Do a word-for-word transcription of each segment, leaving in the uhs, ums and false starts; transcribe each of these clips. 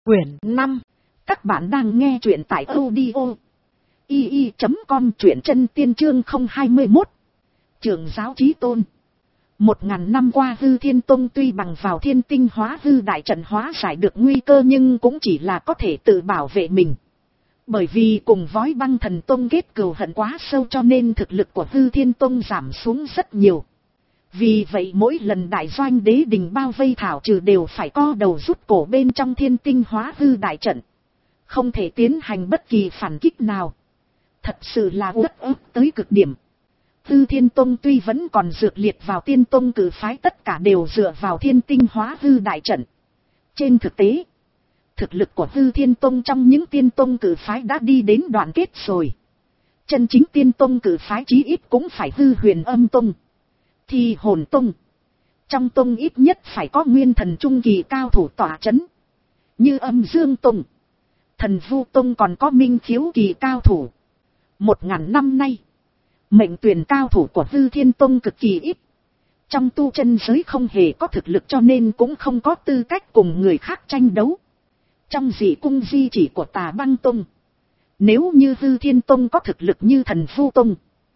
Quyển năm. Các bạn đang nghe truyện tại audio i i chấm com, truyện chân tiên chương không hai mốt. Trưởng giáo chí tôn. Một ngàn năm qua Hư Thiên Tông tuy bằng vào thiên tinh hóa hư đại trận hóa giải được nguy cơ nhưng cũng chỉ là có thể tự bảo vệ mình. Bởi vì cùng Vói Băng Thần Tông kết cừu hận quá sâu cho nên thực lực của Hư Thiên Tông giảm xuống rất nhiều. Vì vậy mỗi lần đại doanh đế đình bao vây thảo trừ đều phải co đầu rút cổ bên trong thiên tinh hóa hư đại trận. Không thể tiến hành bất kỳ phản kích nào. Thật sự là uất ức tới cực điểm. Hư Thiên Tông tuy vẫn còn dược liệt vào tiên tông cử phái, tất cả đều dựa vào thiên tinh hóa hư đại trận. Trên thực tế, thực lực của Hư Thiên Tông trong những tiên tông cử phái đã đi đến đoạn kết rồi. Chân chính tiên tông cử phái chí ít cũng phải Hư Huyền Âm Tông, Thì Hồn Tông. Trong tông ít nhất phải có nguyên thần trung kỳ cao thủ tỏa chấn, như Âm Dương Tông, Thần Vu Tông còn có Minh Khiếu kỳ cao thủ. Một ngàn năm nay, mệnh tuyển cao thủ của Hư Thiên Tông cực kỳ ít. Trong tu chân giới không hề có thực lực cho nên cũng không có tư cách cùng người khác tranh đấu. Trong dị cung di chỉ của Tà Băng Tông, nếu như Hư Thiên Tông có thực lực như Thần Vu Tông,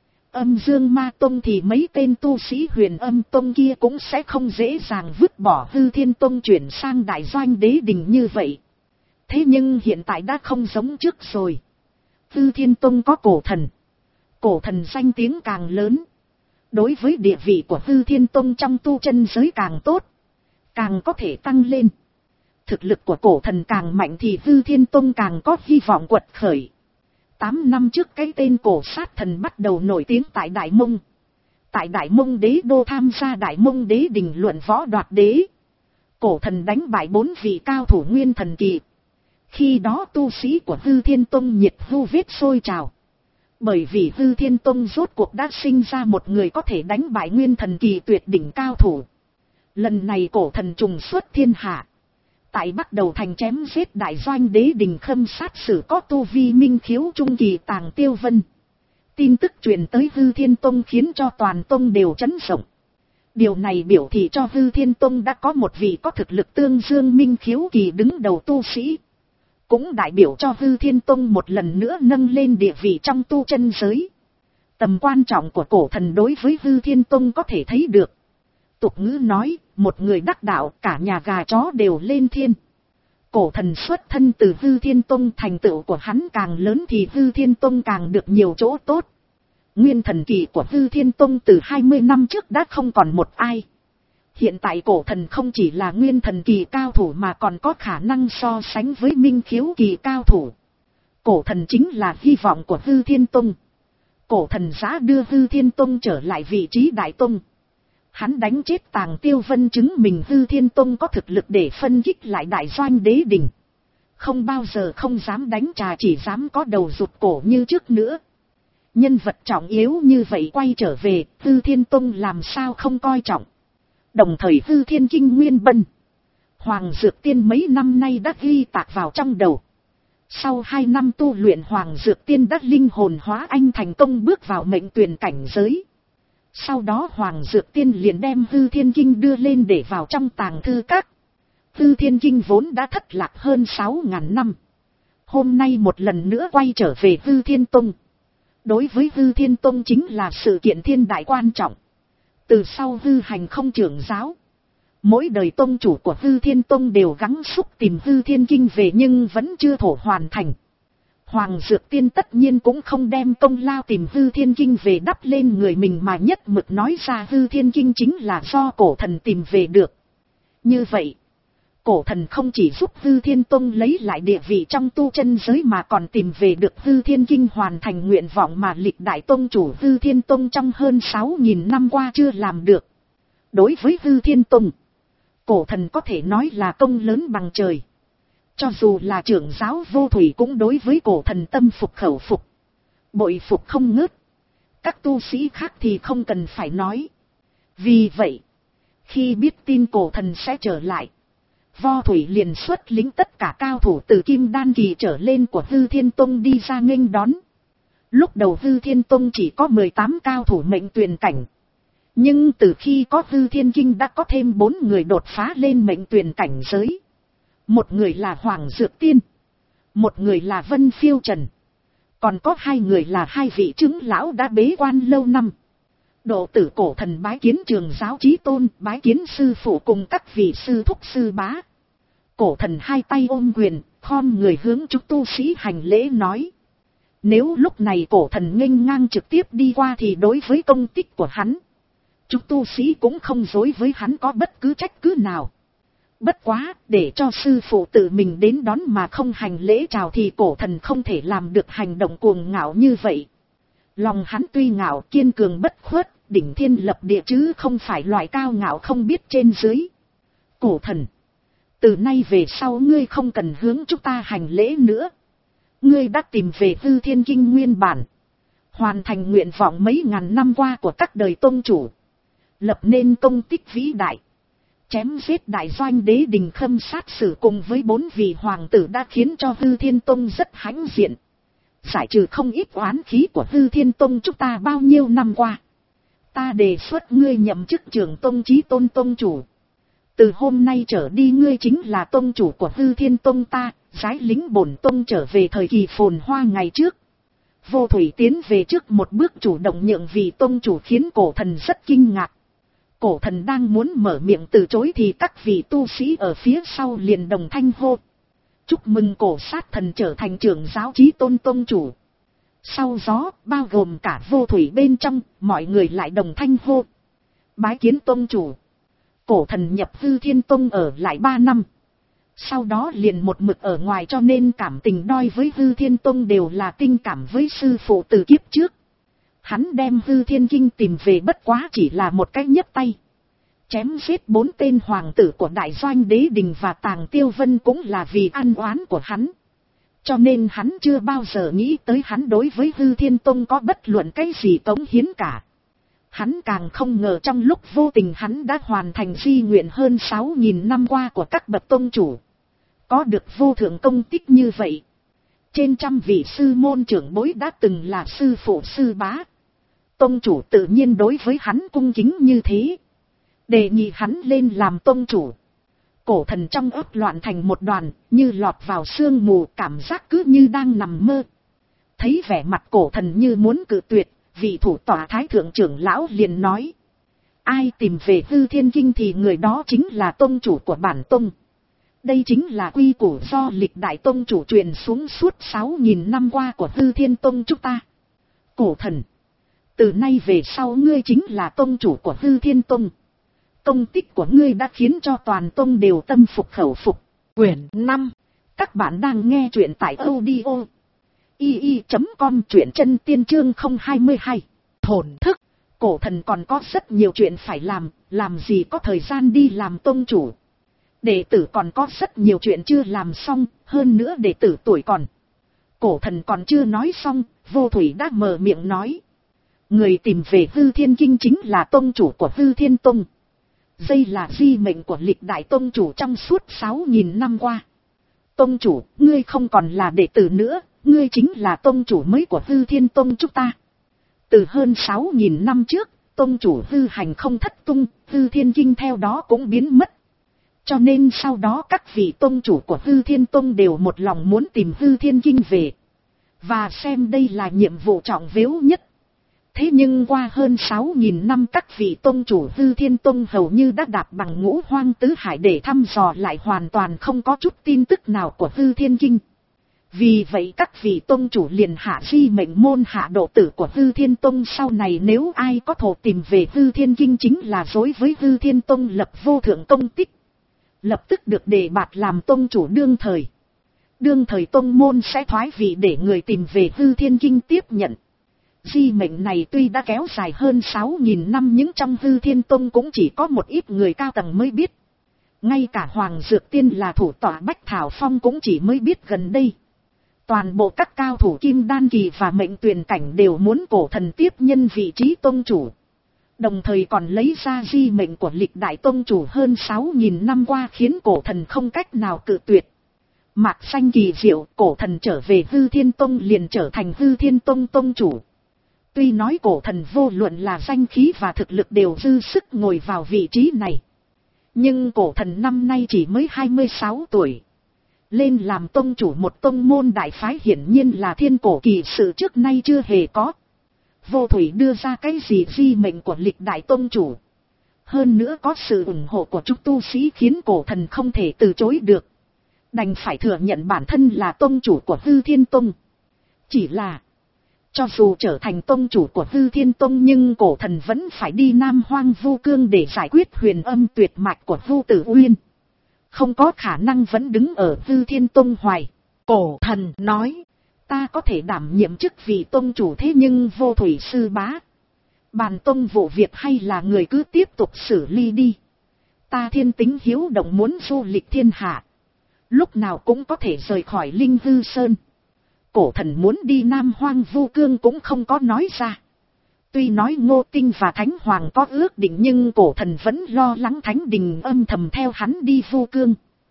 Âm Dương Ma Tông thì mấy tên tu sĩ Huyền Âm Tông kia cũng sẽ không dễ dàng vứt bỏ Hư Thiên Tông chuyển sang đại doanh đế đình như vậy. Thế nhưng hiện tại đã không giống trước rồi. Hư Thiên Tông có cổ thần. Cổ thần danh tiếng càng lớn, đối với địa vị của Hư Thiên Tông trong tu chân giới càng tốt, càng có thể tăng lên. Thực lực của cổ thần càng mạnh thì Hư Thiên Tông càng có hy vọng quật khởi. Tám năm trước cái tên cổ sát thần bắt đầu nổi tiếng tại Đại Mông. Tại Đại Mông đế đô tham gia Đại Mông đế đình luận võ đoạt đế. Cổ thần đánh bại bốn vị cao thủ nguyên thần kỳ. Khi đó tu sĩ của Hư Thiên Tông nhiệt hưu vết sôi trào. Bởi vì Hư Thiên Tông rốt cuộc đã sinh ra một người có thể đánh bại nguyên thần kỳ tuyệt đỉnh cao thủ. Lần này cổ thần trùng xuất thiên hạ. Tại bắt đầu thành chém giết đại doanh đế đình khâm sát sử có tu vi Minh Khiếu trung kỳ Tàng Tiêu Vân. Tin tức truyền tới Hư Thiên Tông khiến cho toàn tông đều chấn động. Điều này biểu thị cho Hư Thiên Tông đã có một vị có thực lực tương dương Minh Khiếu kỳ đứng đầu tu sĩ. Cũng đại biểu cho Hư Thiên Tông một lần nữa nâng lên địa vị trong tu chân giới. Tầm quan trọng của cổ thần đối với Hư Thiên Tông có thể thấy được. Tục ngữ nói, một người đắc đạo cả nhà gà chó đều lên thiên. Cổ thần xuất thân từ Hư Thiên Tông, thành tựu của hắn càng lớn thì Hư Thiên Tông càng được nhiều chỗ tốt. Nguyên thần kỳ của Hư Thiên Tông từ hai mươi năm trước đã không còn một ai. Hiện tại cổ thần không chỉ là nguyên thần kỳ cao thủ mà còn có khả năng so sánh với Minh Khiếu kỳ cao thủ. Cổ thần chính là hy vọng của Hư Thiên Tông. Cổ thần giá đưa Hư Thiên Tông trở lại vị trí đại tông. Hắn đánh chết Tàng Tiêu Vân chứng mình Hư Thiên Tông có thực lực để phân kích lại đại doanh đế đình. Không bao giờ không dám đánh trà, chỉ dám có đầu rụt cổ như trước nữa. Nhân vật trọng yếu như vậy quay trở về, Hư Thiên Tông làm sao không coi trọng. Đồng thời Hư Thiên Kinh Nguyên Bân, Hoàng Dược Tiên mấy năm nay đã ghi tạc vào trong đầu. Sau hai năm tu luyện, Hoàng Dược Tiên đã linh hồn hóa anh thành công bước vào mệnh tuyển cảnh giới. Sau đó Hoàng Dược Tiên liền đem Hư Thiên Kinh đưa lên để vào trong tàng thư các. Hư Thiên Kinh vốn đã thất lạc hơn sáu ngàn năm. Hôm nay một lần nữa quay trở về Hư Thiên Tông. Đối với Hư Thiên Tông chính là sự kiện thiên đại quan trọng. Từ sau Hư Hành không trưởng giáo, mỗi đời tông chủ của Hư Thiên Tông đều gắng sức tìm Hư Thiên Kinh về nhưng vẫn chưa thổ hoàn thành. Hoàng Dược Tiên tất nhiên cũng không đem công lao tìm Hư Thiên Kinh về đắp lên người mình mà nhất mực nói ra Hư Thiên Kinh chính là do cổ thần tìm về được. Như vậy, cổ thần không chỉ giúp Hư Thiên Tông lấy lại địa vị trong tu chân giới mà còn tìm về được Hư Thiên Kinh, hoàn thành nguyện vọng mà lịch đại tông chủ Hư Thiên Tông trong hơn sáu nghìn năm qua chưa làm được. Đối với Hư Thiên Tông, cổ thần có thể nói là công lớn bằng trời. Cho dù là trưởng giáo Vô Thủy cũng đối với cổ thần tâm phục khẩu phục, bội phục không ngớt. Các tu sĩ khác thì không cần phải nói. Vì vậy, khi biết tin cổ thần sẽ trở lại, Vô Thủy liền xuất lĩnh tất cả cao thủ từ Kim Đan kỳ trở lên của Hư Thiên Tông đi ra nghênh đón. Lúc đầu Hư Thiên Tông chỉ có mười tám cao thủ mệnh tuyển cảnh. Nhưng từ khi có Hư Thiên Kinh đã có thêm bốn người đột phá lên mệnh tuyển cảnh giới. Một người là Hoàng Dược Tiên, một người là Vân Phiêu Trần, còn có hai người là hai vị chứng lão đã bế quan lâu năm. Độ tử Cổ Thần bái kiến Trường Giáo Chí Tôn, bái kiến sư phụ cùng các vị sư thúc sư bá. Cổ Thần hai tay ôm quyền, khom người hướng chúng tu sĩ hành lễ nói. Nếu lúc này Cổ Thần nghênh ngang trực tiếp đi qua thì đối với công tích của hắn, chúng tu sĩ cũng không dối với hắn có bất cứ trách cứ nào. Bất quá, để cho sư phụ tự mình đến đón mà không hành lễ chào thì Cổ Thần không thể làm được hành động cuồng ngạo như vậy. Lòng hắn tuy ngạo, kiên cường bất khuất, đỉnh thiên lập địa chứ không phải loại cao ngạo không biết trên dưới. Cổ Thần, từ nay về sau ngươi không cần hướng chúng ta hành lễ nữa. Ngươi đã tìm về Hư Thiên Kinh nguyên bản, hoàn thành nguyện vọng mấy ngàn năm qua của các đời tông chủ, lập nên công tích vĩ đại, chém giết đại doanh đế đình Khâm Sát Sử cùng với bốn vị hoàng tử đã khiến cho Hư Thiên Tông rất hãnh diện, giải trừ không ít oán khí của Hư Thiên Tông chúng ta bao nhiêu năm qua. Ta đề xuất ngươi nhậm chức trưởng tông Chí Tôn tông chủ. Từ hôm nay trở đi ngươi chính là tông chủ của Hư Thiên Tông ta, giái lính bổn tông trở về thời kỳ phồn hoa ngày trước. Vô Thủy tiến về trước một bước chủ động nhượng vị tông chủ khiến Cổ Thần rất kinh ngạc. Cổ Thần đang muốn mở miệng từ chối thì các vị tu sĩ ở phía sau liền đồng thanh hô. Chúc mừng Cổ Sát Thần trở thành trưởng giáo Chí Tôn tông chủ. Sau gió, bao gồm cả Vô Thủy bên trong, mọi người lại đồng thanh hô. Bái kiến tông chủ. Cổ Thần nhập Hư Thiên Tông ở lại ba năm. Sau đó liền một mực ở ngoài cho nên cảm tình đôi với Hư Thiên Tông đều là tình cảm với sư phụ từ kiếp trước. Hắn đem Hư Thiên Kinh tìm về bất quá chỉ là một cái nhấc tay. Chém giết bốn tên hoàng tử của đại doanh đế đình và Tàng Tiêu Vân cũng là vì ăn oán của hắn. Cho nên hắn chưa bao giờ nghĩ tới hắn đối với Hư Thiên Tông có bất luận cái gì cống hiến cả. Hắn càng không ngờ trong lúc vô tình hắn đã hoàn thành di nguyện hơn sáu nghìn năm qua của các bậc tông chủ. Có được vô thượng công tích như vậy. Trên trăm vị sư môn trưởng bối đã từng là sư phụ sư bá. Tông chủ tự nhiên đối với hắn cung kính như thế. Đề nghị hắn lên làm tông chủ. Cổ Thần trong óc loạn thành một đoàn, như lọt vào sương mù, cảm giác cứ như đang nằm mơ. Thấy vẻ mặt Cổ Thần như muốn cự tuyệt, vị thủ tọa thái thượng trưởng lão liền nói. Ai tìm về Hư Thiên Kinh thì người đó chính là tông chủ của bản tông. Đây chính là quy củ do lịch đại tông chủ truyền xuống suốt sáu nghìn năm qua của Hư Thiên Tông chúng ta. Cổ Thần, từ nay về sau ngươi chính là tông chủ của Hư Thiên Tông. Công tích của ngươi đã khiến cho toàn tông đều tâm phục khẩu phục. Quyển năm. Các bạn đang nghe truyện tại audio i i chấm com, truyện chân tiên chương không hai hai. Thổn thức. Cổ Thần còn có rất nhiều chuyện phải làm, làm gì có thời gian đi làm tông chủ. Đệ tử còn có rất nhiều chuyện chưa làm xong, hơn nữa đệ tử tuổi còn. Cổ Thần còn chưa nói xong, Vô Thủy đã mở miệng nói. Người tìm về Hư Thiên Kinh chính là tông chủ của Hư Thiên Tông. Đây là di mệnh của lịch đại tông chủ trong suốt sáu nghìn năm qua. Tông chủ, ngươi không còn là đệ tử nữa, ngươi chính là tông chủ mới của Hư Thiên Tông chúng ta. Từ hơn sáu nghìn năm trước, tông chủ hư hành không thất tung, Hư Thiên Kinh theo đó cũng biến mất. Cho nên sau đó các vị tông chủ của Hư Thiên Tông đều một lòng muốn tìm Hư Thiên Kinh về. Và xem đây là nhiệm vụ trọng yếu nhất. Thế nhưng qua hơn sáu nghìn năm các vị tông chủ Hư Thiên Tông hầu như đã đạp bằng ngũ hoang tứ hải để thăm dò lại hoàn toàn không có chút tin tức nào của Hư Thiên Kinh. Vì vậy các vị tông chủ liền hạ di mệnh môn hạ độ tử của Hư Thiên Tông sau này nếu ai có thổ tìm về Hư Thiên Kinh chính là dối với Hư Thiên Tông lập vô thượng công tích. Lập tức được đề bạt làm tông chủ đương thời. Đương thời tông môn sẽ thoái vị để người tìm về Hư Thiên Kinh tiếp nhận. Di mệnh này tuy đã kéo dài hơn sáu nghìn năm nhưng trong Hư Thiên Tông cũng chỉ có một ít người cao tầng mới biết. Ngay cả Hoàng Dược Tiên là thủ tọa Bách Thảo Phong cũng chỉ mới biết gần đây. Toàn bộ các cao thủ Kim Đan Kỳ và Mệnh Tuyền Cảnh đều muốn Cổ Thần tiếp nhân vị trí tông chủ. Đồng thời còn lấy ra di mệnh của lịch đại tông chủ hơn sáu nghìn năm qua khiến Cổ Thần không cách nào cự tuyệt. Mạc xanh kỳ diệu, Cổ Thần trở về Hư Thiên Tông liền trở thành Hư Thiên Tông tông chủ. Tuy nói Cổ Thần vô luận là danh khí và thực lực đều dư sức ngồi vào vị trí này. Nhưng Cổ Thần năm nay chỉ mới hai mươi sáu tuổi. Lên làm tông chủ một tông môn đại phái hiển nhiên là thiên cổ kỳ sự trước nay chưa hề có. Vô thủy đưa ra cái gì di mệnh của lịch đại tông chủ. Hơn nữa có sự ủng hộ của chúng tu sĩ khiến cổ thần không thể từ chối được. Đành phải thừa nhận bản thân là tông chủ của Hư Thiên Tông. Chỉ là, cho dù trở thành tông chủ của Hư Thiên Tông nhưng cổ thần vẫn phải đi Nam Hoang Vu Cương để giải quyết huyền âm tuyệt mạch của Vu Tử Uyên. Không có khả năng vẫn đứng ở Hư Thiên Tông hoài. Cổ thần nói, ta có thể đảm nhiệm chức vị tông chủ thế nhưng vô thủy sư bá. Bàn tông vụ việc hay là người cứ tiếp tục xử lý đi. Ta thiên tính hiếu động muốn du lịch thiên hạ. Lúc nào cũng có thể rời khỏi Linh Hư Sơn. Cổ thần muốn đi Nam Hoang Vu Cương cũng không có nói ra. Tuy nói Ngô Tinh và Thánh Hoàng có ước định nhưng cổ thần vẫn lo lắng Thánh Đình âm thầm theo hắn đi Vu Cương.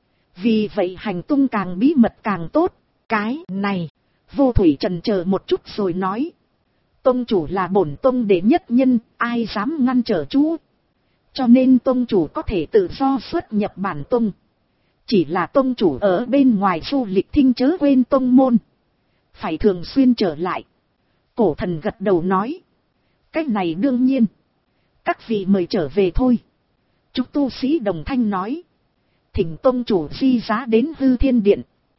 Vì vậy hành tung càng bí mật càng tốt. Cái này, Vô Thủy chần chờ một chút rồi nói. Tông chủ là bổn tông đệ nhất nhân, ai dám ngăn trở chú. Cho nên tông chủ có thể tự do xuất nhập bản tông. Chỉ là tông chủ ở bên ngoài du lịch thinh chớ quên tông môn. Phải thường xuyên trở lại. Cổ thần gật đầu nói. Cách này đương nhiên. Các vị mời trở về thôi. Chúng tu sĩ đồng thanh nói. Thỉnh tông chủ di giá đến Hư Thiên Điện.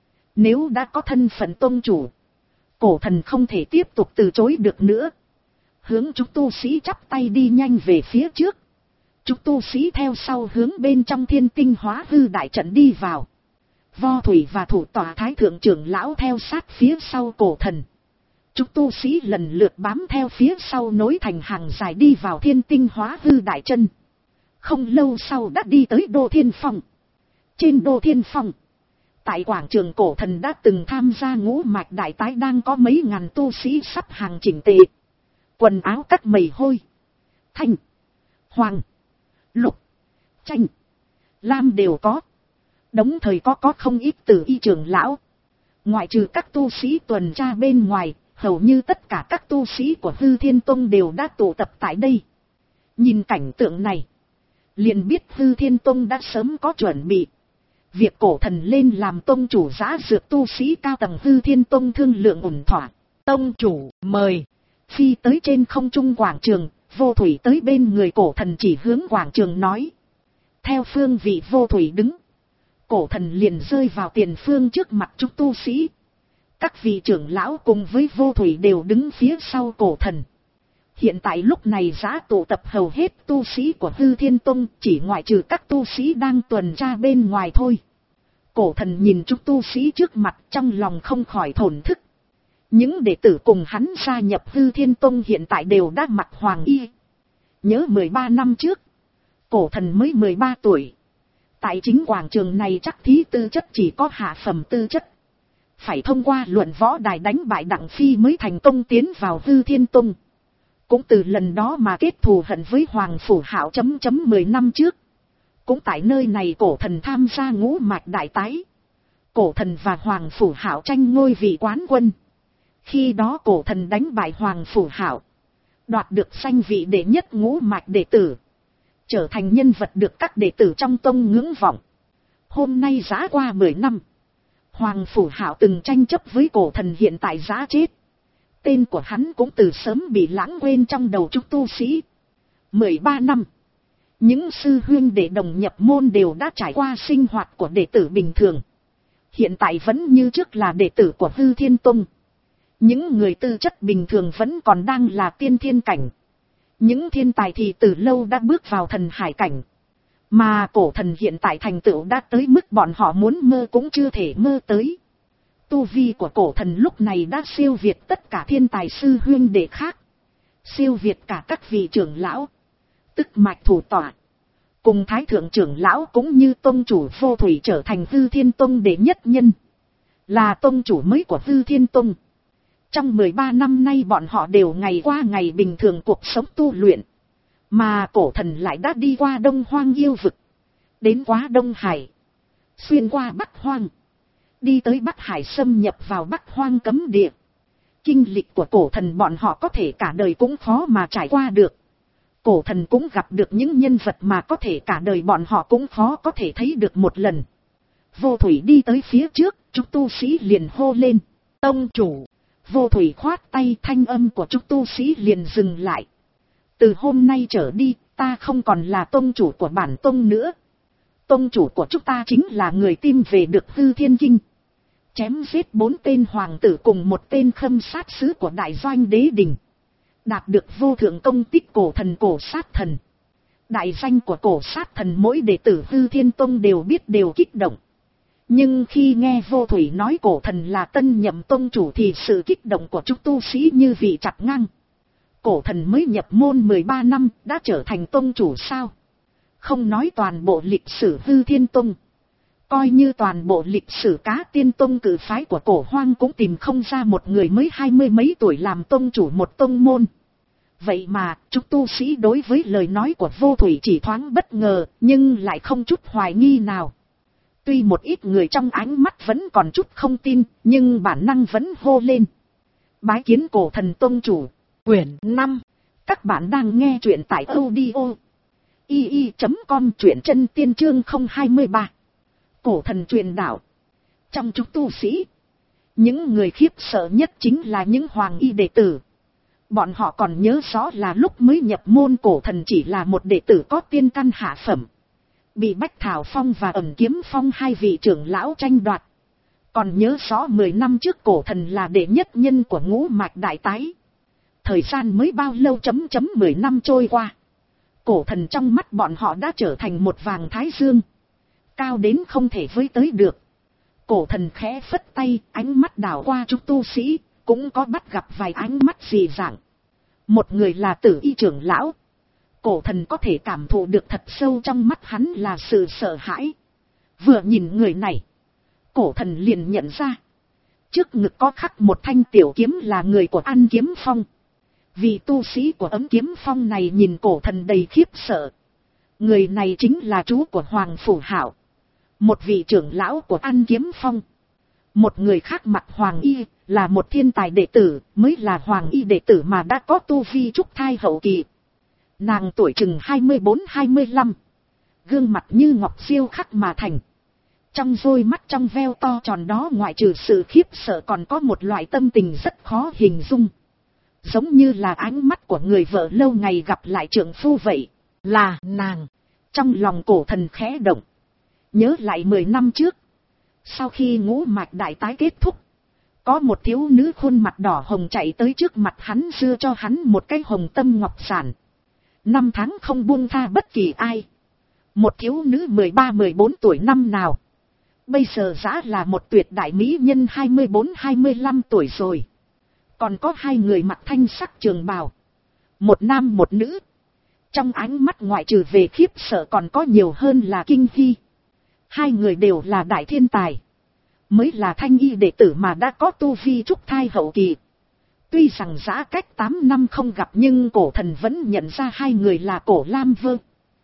Nếu đã có thân phận tông chủ. Cổ thần không thể tiếp tục từ chối được nữa. Hướng chúng tu sĩ chắp tay đi nhanh về phía trước. Chúng tu sĩ theo sau hướng bên trong Thiên Tinh Hóa Hư đại trận đi vào. Vo Thủy và thủ tọa thái thượng trưởng lão theo sát phía sau cổ thần. Chúng tu sĩ lần lượt bám theo phía sau nối thành hàng dài đi vào Thiên Tinh Hóa Hư đại trận. Không lâu sau đã đi tới Đô Thiên Phong. Trên Đô Thiên Phong, tại quảng trường cổ thần đã từng tham gia ngũ mạch đại tái đang có mấy ngàn tu sĩ sắp hàng chỉnh tề. Quần áo cắt mây hôi, thanh, hoàng, lục, chanh, lam đều có. Đống thời có có không ít tử y trưởng lão. Ngoại trừ các tu sĩ tuần tra bên ngoài, hầu như tất cả các tu sĩ của Hư Thiên Tông đều đã tụ tập tại đây. Nhìn cảnh tượng này, liền biết Hư Thiên Tông đã sớm có chuẩn bị. Việc cổ thần lên làm tông chủ giã dược tu sĩ cao tầng Hư Thiên Tông thương lượng ổn thỏa. Tông chủ mời. Phi tới trên không trung quảng trường, Vô Thủy tới bên người cổ thần chỉ hướng quảng trường nói. Theo phương vị Vô Thủy đứng. Cổ thần liền rơi vào tiền phương trước mặt chúng tu sĩ. Các vị trưởng lão cùng với Vô Thủy đều đứng phía sau cổ thần. Hiện tại lúc này giã tụ tập hầu hết tu sĩ của Hư Thiên Tông, chỉ ngoại trừ các tu sĩ đang tuần tra bên ngoài thôi. Cổ thần nhìn chúng tu sĩ trước mặt trong lòng không khỏi thổn thức. Những đệ tử cùng hắn gia nhập Hư Thiên Tông hiện tại đều đã mặc hoàng y. Nhớ mười ba năm trước, cổ thần mới mười ba tuổi. Tại chính quảng trường này chắc thí tư chất chỉ có hạ phẩm tư chất. Phải thông qua luận võ đài đánh bại Đặng Phi mới thành công tiến vào Hư Thiên Tông. Cũng từ lần đó mà kết thù hận với Hoàng Phủ Hạo chấm chấm mười năm trước. Cũng tại nơi này cổ thần tham gia ngũ mạch đại tái. Cổ thần và Hoàng Phủ Hạo tranh ngôi vị quán quân. Khi đó cổ thần đánh bại Hoàng Phủ Hạo, đoạt được danh vị đệ nhất ngũ mạch đệ tử. Trở thành nhân vật được các đệ tử trong tông ngưỡng vọng. Hôm nay giã qua mười năm. Hoàng Phủ Hạo từng tranh chấp với cổ thần hiện tại giã chết. Tên của hắn cũng từ sớm bị lãng quên trong đầu chúng tu sĩ. mười ba năm. Những sư huynh đệ đồng nhập môn đều đã trải qua sinh hoạt của đệ tử bình thường. Hiện tại vẫn như trước là đệ tử của Hư Thiên Tông. Những người tư chất bình thường vẫn còn đang là tiên thiên cảnh. Những thiên tài thì từ lâu đã bước vào thần hải cảnh. Mà cổ thần hiện tại thành tựu đã tới mức bọn họ muốn mơ cũng chưa thể mơ tới. Tu vi của cổ thần lúc này đã siêu việt tất cả thiên tài sư huynh đệ khác. Siêu việt cả các vị trưởng lão, tức mạch thủ tọa. Cùng thái thượng trưởng lão cũng như tông chủ Vô Thủy trở thành Hư Thiên Tông đệ nhất nhân. Là tông chủ mới của Hư Thiên Tông. Trong mười ba năm nay bọn họ đều ngày qua ngày bình thường cuộc sống tu luyện. Mà cổ thần lại đã đi qua Đông Hoang yêu vực. Đến quá Đông Hải. Xuyên qua Bắc Hoang. Đi tới Bắc Hải xâm nhập vào Bắc Hoang cấm địa. Kinh lịch của cổ thần bọn họ có thể cả đời cũng khó mà trải qua được. Cổ thần cũng gặp được những nhân vật mà có thể cả đời bọn họ cũng khó có thể thấy được một lần. Vô Thủy đi tới phía trước, chúng tu sĩ liền hô lên. Tông chủ. Vô Thủy khoát tay, thanh âm của chúng tu sĩ liền dừng lại. Từ hôm nay trở đi, ta không còn là tông chủ của bản tông nữa. Tông chủ của chúng ta chính là người tìm về được Hư Thiên Kinh. Chém giết bốn tên hoàng tử cùng một tên khâm sát sứ của đại doanh đế đình. Đạt được vô thượng công tích cổ thần cổ sát thần. Đại danh của cổ sát thần mỗi đệ tử Hư Thiên Tông đều biết, đều kích động. Nhưng khi nghe Vô Thủy nói cổ thần là tân nhậm tông chủ thì sự kích động của chúng tu sĩ như vị chặt ngang. Cổ thần mới nhập môn mười ba năm đã trở thành tông chủ sao? Không nói toàn bộ lịch sử Hư Thiên Tông. Coi như toàn bộ lịch sử Cá Tiên Tông cử phái của cổ hoang cũng tìm không ra một người mới hai mươi mấy tuổi làm tông chủ một tông môn. Vậy mà, chúng tu sĩ đối với lời nói của Vô Thủy chỉ thoáng bất ngờ, nhưng lại không chút hoài nghi nào. Tuy một ít người trong ánh mắt vẫn còn chút không tin, nhưng bản năng vẫn hô lên. Bái kiến cổ thần tông chủ. Quyển năm. Các bạn đang nghe truyện tại audio i i chấm com, truyện chân tiên chương không hai ba. Cổ thần truyền đạo. Trong chúng tu sĩ, những người khiếp sợ nhất chính là những hoàng y đệ tử. Bọn họ còn nhớ rõ là lúc mới nhập môn cổ thần chỉ là một đệ tử có tiên căn hạ phẩm. Bị Bách Thảo Phong và Ẩn Kiếm Phong hai vị trưởng lão tranh đoạt. Còn nhớ rõ mười năm trước cổ thần là đệ nhất nhân của ngũ mạch đại tái. Thời gian mới bao lâu chấm chấm mười năm trôi qua. Cổ thần trong mắt bọn họ đã trở thành một vàng thái dương. Cao đến không thể với tới được. Cổ thần khẽ phất tay, ánh mắt đảo qua chúng tu sĩ, cũng có bắt gặp vài ánh mắt dị dạng. Một người là Tử Y trưởng lão. Cổ thần có thể cảm thụ được thật sâu trong mắt hắn là sự sợ hãi. Vừa nhìn người này, cổ thần liền nhận ra. Trước ngực có khắc một thanh tiểu kiếm là người của An Kiếm Phong. Vị tu sĩ của Ấm Kiếm Phong này nhìn cổ thần đầy khiếp sợ. Người này chính là chú của Hoàng Phủ Hạo. Một vị trưởng lão của An Kiếm Phong. Một người khác mặc Hoàng Y, là một thiên tài đệ tử, mới là Hoàng Y đệ tử mà đã có tu vi trúc thai hậu kỳ. Nàng tuổi chừng hai mươi bốn hai mươi lăm. Gương mặt như ngọc siêu khắc mà thành. Trong đôi mắt trong veo to tròn đó ngoại trừ sự khiếp sợ còn có một loại tâm tình rất khó hình dung. Giống như là ánh mắt của người vợ lâu ngày gặp lại trượng phu vậy. Là nàng. Trong lòng cổ thần khẽ động. Nhớ lại mười năm trước. Sau khi ngũ mạch đại tái kết thúc. Có một thiếu nữ khuôn mặt đỏ hồng chạy tới trước mặt hắn đưa cho hắn một cái hồng tâm ngọc sản. Năm tháng không buông tha bất kỳ ai. Một thiếu nữ mười ba mười bốn tuổi năm nào. Bây giờ đã là một tuyệt đại mỹ nhân hai mươi bốn hai mươi lăm tuổi rồi. Còn có hai người mặc thanh sắc trường bào. Một nam một nữ. Trong ánh mắt ngoại trừ về khiếp sợ còn có nhiều hơn là kinh hy. Hai người đều là đại thiên tài. Mới là thanh y đệ tử mà đã có tu vi trúc thai hậu kỳ. Tuy rằng giã cách tám năm không gặp nhưng cổ thần vẫn nhận ra hai người là Cổ Lam Vơ.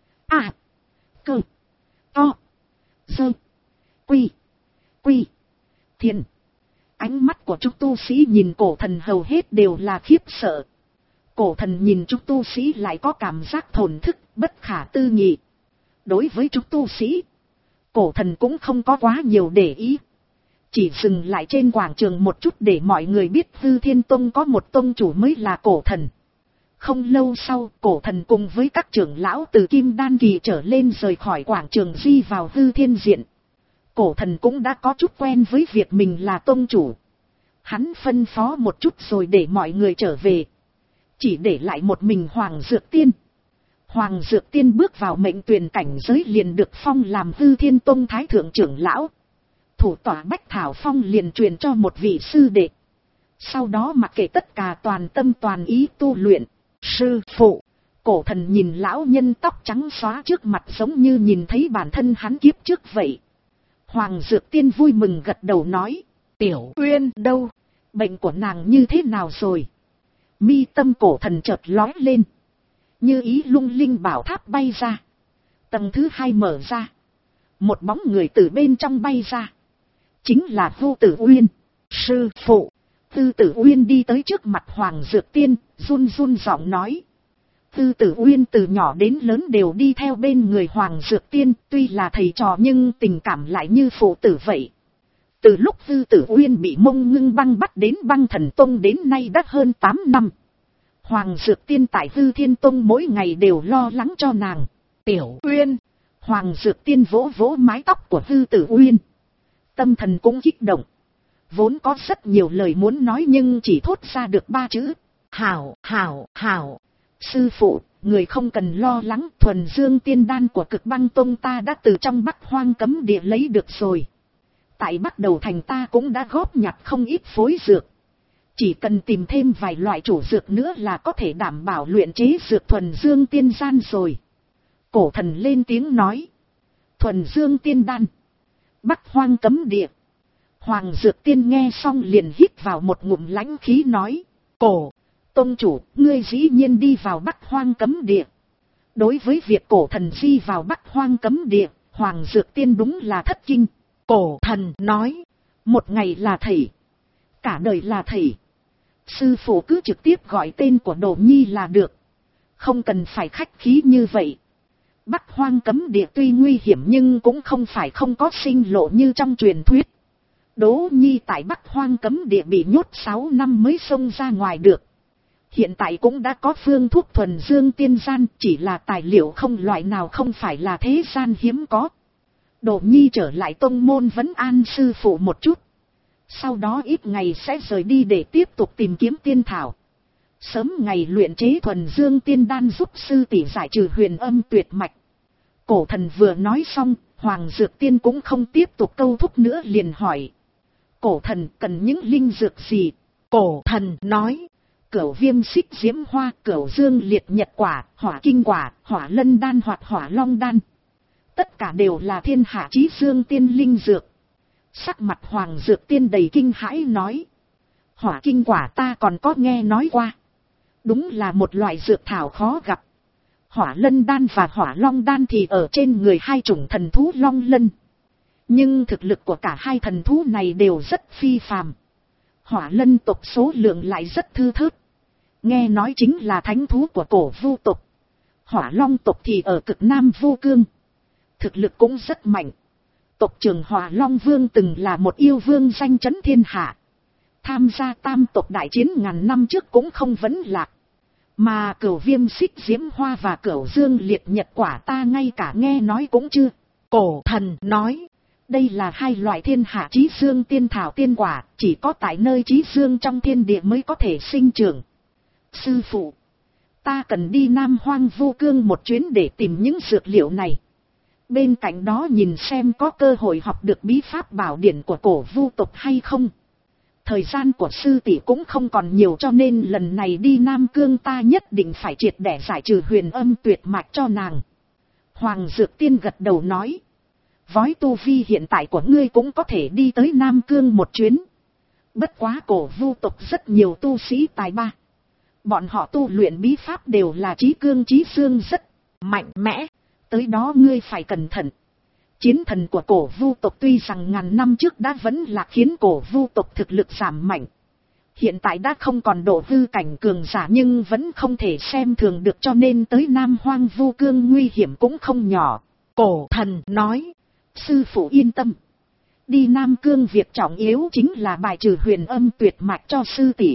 À. Cơ. To. Dơ. Quy. Quy. Thiên. Ánh mắt của chúng tu sĩ nhìn cổ thần hầu hết đều là khiếp sợ. Cổ thần nhìn chúng tu sĩ lại có cảm giác thổn thức, bất khả tư nghị. Đối với chúng tu sĩ, cổ thần cũng không có quá nhiều để ý. Chỉ dừng lại trên quảng trường một chút để mọi người biết Hư Thiên Tông có một tông chủ mới là cổ thần. Không lâu sau, cổ thần cùng với các trưởng lão từ Kim Đan Kỳ trở lên rời khỏi quảng trường di vào Hư Thiên Diện. Cổ thần cũng đã có chút quen với việc mình là tông chủ. Hắn phân phó một chút rồi để mọi người trở về. Chỉ để lại một mình Hoàng Dược Tiên. Hoàng Dược Tiên bước vào mệnh tuyển cảnh giới liền được phong làm Hư Thiên Tông Thái Thượng trưởng lão. Thủ tọa Bách Thảo Phong liền truyền cho một vị sư đệ. Sau đó mặc kệ tất cả toàn tâm toàn ý tu luyện. Sư phụ, cổ thần nhìn lão nhân tóc trắng xóa trước mặt giống như nhìn thấy bản thân hắn kiếp trước vậy. Hoàng Dược Tiên vui mừng gật đầu nói. Tiểu Uyên đâu? Bệnh của nàng như thế nào rồi? Mi tâm cổ thần chợt lói lên. Như ý lung linh bảo tháp bay ra. Tầng thứ hai mở ra. Một bóng người từ bên trong bay ra. Chính là Vô Tử Uyên. Sư phụ. Tư Tử Uyên đi tới trước mặt Hoàng Dược Tiên, run run giọng nói. Tư Tử Uyên từ nhỏ đến lớn đều đi theo bên người Hoàng Dược Tiên, tuy là thầy trò nhưng tình cảm lại như phụ tử vậy. Từ lúc Tư Tử Uyên bị Mông Ngưng Băng bắt đến Băng Thần Tông đến nay đã hơn tám năm. Hoàng Dược Tiên tại Hư Thiên Tông mỗi ngày đều lo lắng cho nàng. Tiểu Uyên, Hoàng Dược Tiên vỗ vỗ mái tóc của Tư Tử Uyên. Tâm thần cũng kích động. Vốn có rất nhiều lời muốn nói nhưng chỉ thốt ra được ba chữ. Hảo, hảo, hảo. Sư phụ, người không cần lo lắng, thuần dương tiên đan của Cực Băng Tông ta đã từ trong Bắc Hoang cấm địa lấy được rồi. Tại Bắc Đầu Thành ta cũng đã góp nhặt không ít phối dược. Chỉ cần tìm thêm vài loại chủ dược nữa là có thể đảm bảo luyện chế dược thuần dương tiên gian rồi. Cổ thần lên tiếng nói. Thuần dương tiên đan. Bắc Hoang cấm địa. Hoàng Dược Tiên nghe xong liền hít vào một ngụm lãnh khí nói. Cổ, tông chủ, ngươi dĩ nhiên đi vào Bắc Hoang cấm địa. Đối với việc cổ thần di vào Bắc Hoang cấm địa, Hoàng Dược Tiên đúng là thất kinh. Cổ thần nói. Một ngày là thầy. Cả đời là thầy. Sư phụ cứ trực tiếp gọi tên của Đồ Nhi là được. Không cần phải khách khí như vậy. Bắc Hoang cấm địa tuy nguy hiểm nhưng cũng không phải không có sinh lộ như trong truyền thuyết. Đỗ Nhi tại Bắc Hoang cấm địa bị nhốt sáu năm mới xông ra ngoài được. Hiện tại cũng đã có phương thuốc thuần dương tiên gian, chỉ là tài liệu không loại nào không phải là thế gian hiếm có. Đỗ Nhi trở lại tông môn vấn an sư phụ một chút. Sau đó ít ngày sẽ rời đi để tiếp tục tìm kiếm tiên thảo. Sớm ngày luyện chế thuần dương tiên đan giúp sư tỷ giải trừ huyền âm tuyệt mạch. Cổ thần vừa nói xong, Hoàng Dược Tiên cũng không tiếp tục câu thúc nữa liền hỏi. Cổ thần cần những linh dược gì? Cổ thần nói. Cửu viêm xích diễm hoa, cửu dương liệt nhật quả, hỏa kinh quả, hỏa lân đan hoặc hỏa long đan. Tất cả đều là thiên hạ chí dương tiên linh dược. Sắc mặt Hoàng Dược Tiên đầy kinh hãi nói. Hỏa kinh quả ta còn có nghe nói qua. Đúng là một loại dược thảo khó gặp. Hỏa lân đan và hỏa long đan thì ở trên người hai chủng thần thú long lân. Nhưng thực lực của cả hai thần thú này đều rất phi phàm. Hỏa lân tộc số lượng lại rất thưa thớt. Nghe nói chính là thánh thú của cổ vu tộc. Hỏa long tộc thì ở cực nam vô cương. Thực lực cũng rất mạnh. Tộc trưởng Hỏa Long Vương từng là một yêu vương danh chấn thiên hạ. Tham gia tam tộc đại chiến ngàn năm trước cũng không vấn lạc. Mà cửu viêm xích diễm hoa và cửu dương liệt nhật quả ta ngay cả nghe nói cũng chưa. Cổ thần nói. Đây là hai loại thiên hạ chí dương tiên thảo tiên quả, chỉ có tại nơi chí dương trong thiên địa mới có thể sinh trưởng. Sư phụ, ta cần đi Nam Hoang Vô Cương một chuyến để tìm những dược liệu này. Bên cạnh đó nhìn xem có cơ hội học được bí pháp bảo điển của cổ vu tộc hay không. Thời gian của sư tỷ cũng không còn nhiều cho nên lần này đi Nam Cương ta nhất định phải triệt để giải trừ huyền âm tuyệt mạch cho nàng. Hoàng Dược Tiên gật đầu nói. Vói tu vi hiện tại của ngươi cũng có thể đi tới Nam Cương một chuyến. Bất quá cổ vu tộc rất nhiều tu sĩ tài ba. Bọn họ tu luyện bí pháp đều là chí cương chí xương rất mạnh mẽ. Tới đó ngươi phải cẩn thận. Chiến thần của cổ vu tộc tuy rằng ngàn năm trước đã vẫn là khiến cổ vu tộc thực lực giảm mạnh. Hiện tại đã không còn độ hư cảnh cường giả nhưng vẫn không thể xem thường được cho nên tới Nam Hoang Vu Cương nguy hiểm cũng không nhỏ. Cổ thần nói. Sư phụ yên tâm. Đi Nam Cương việc trọng yếu chính là bài trừ huyền âm tuyệt mạch cho sư tỷ.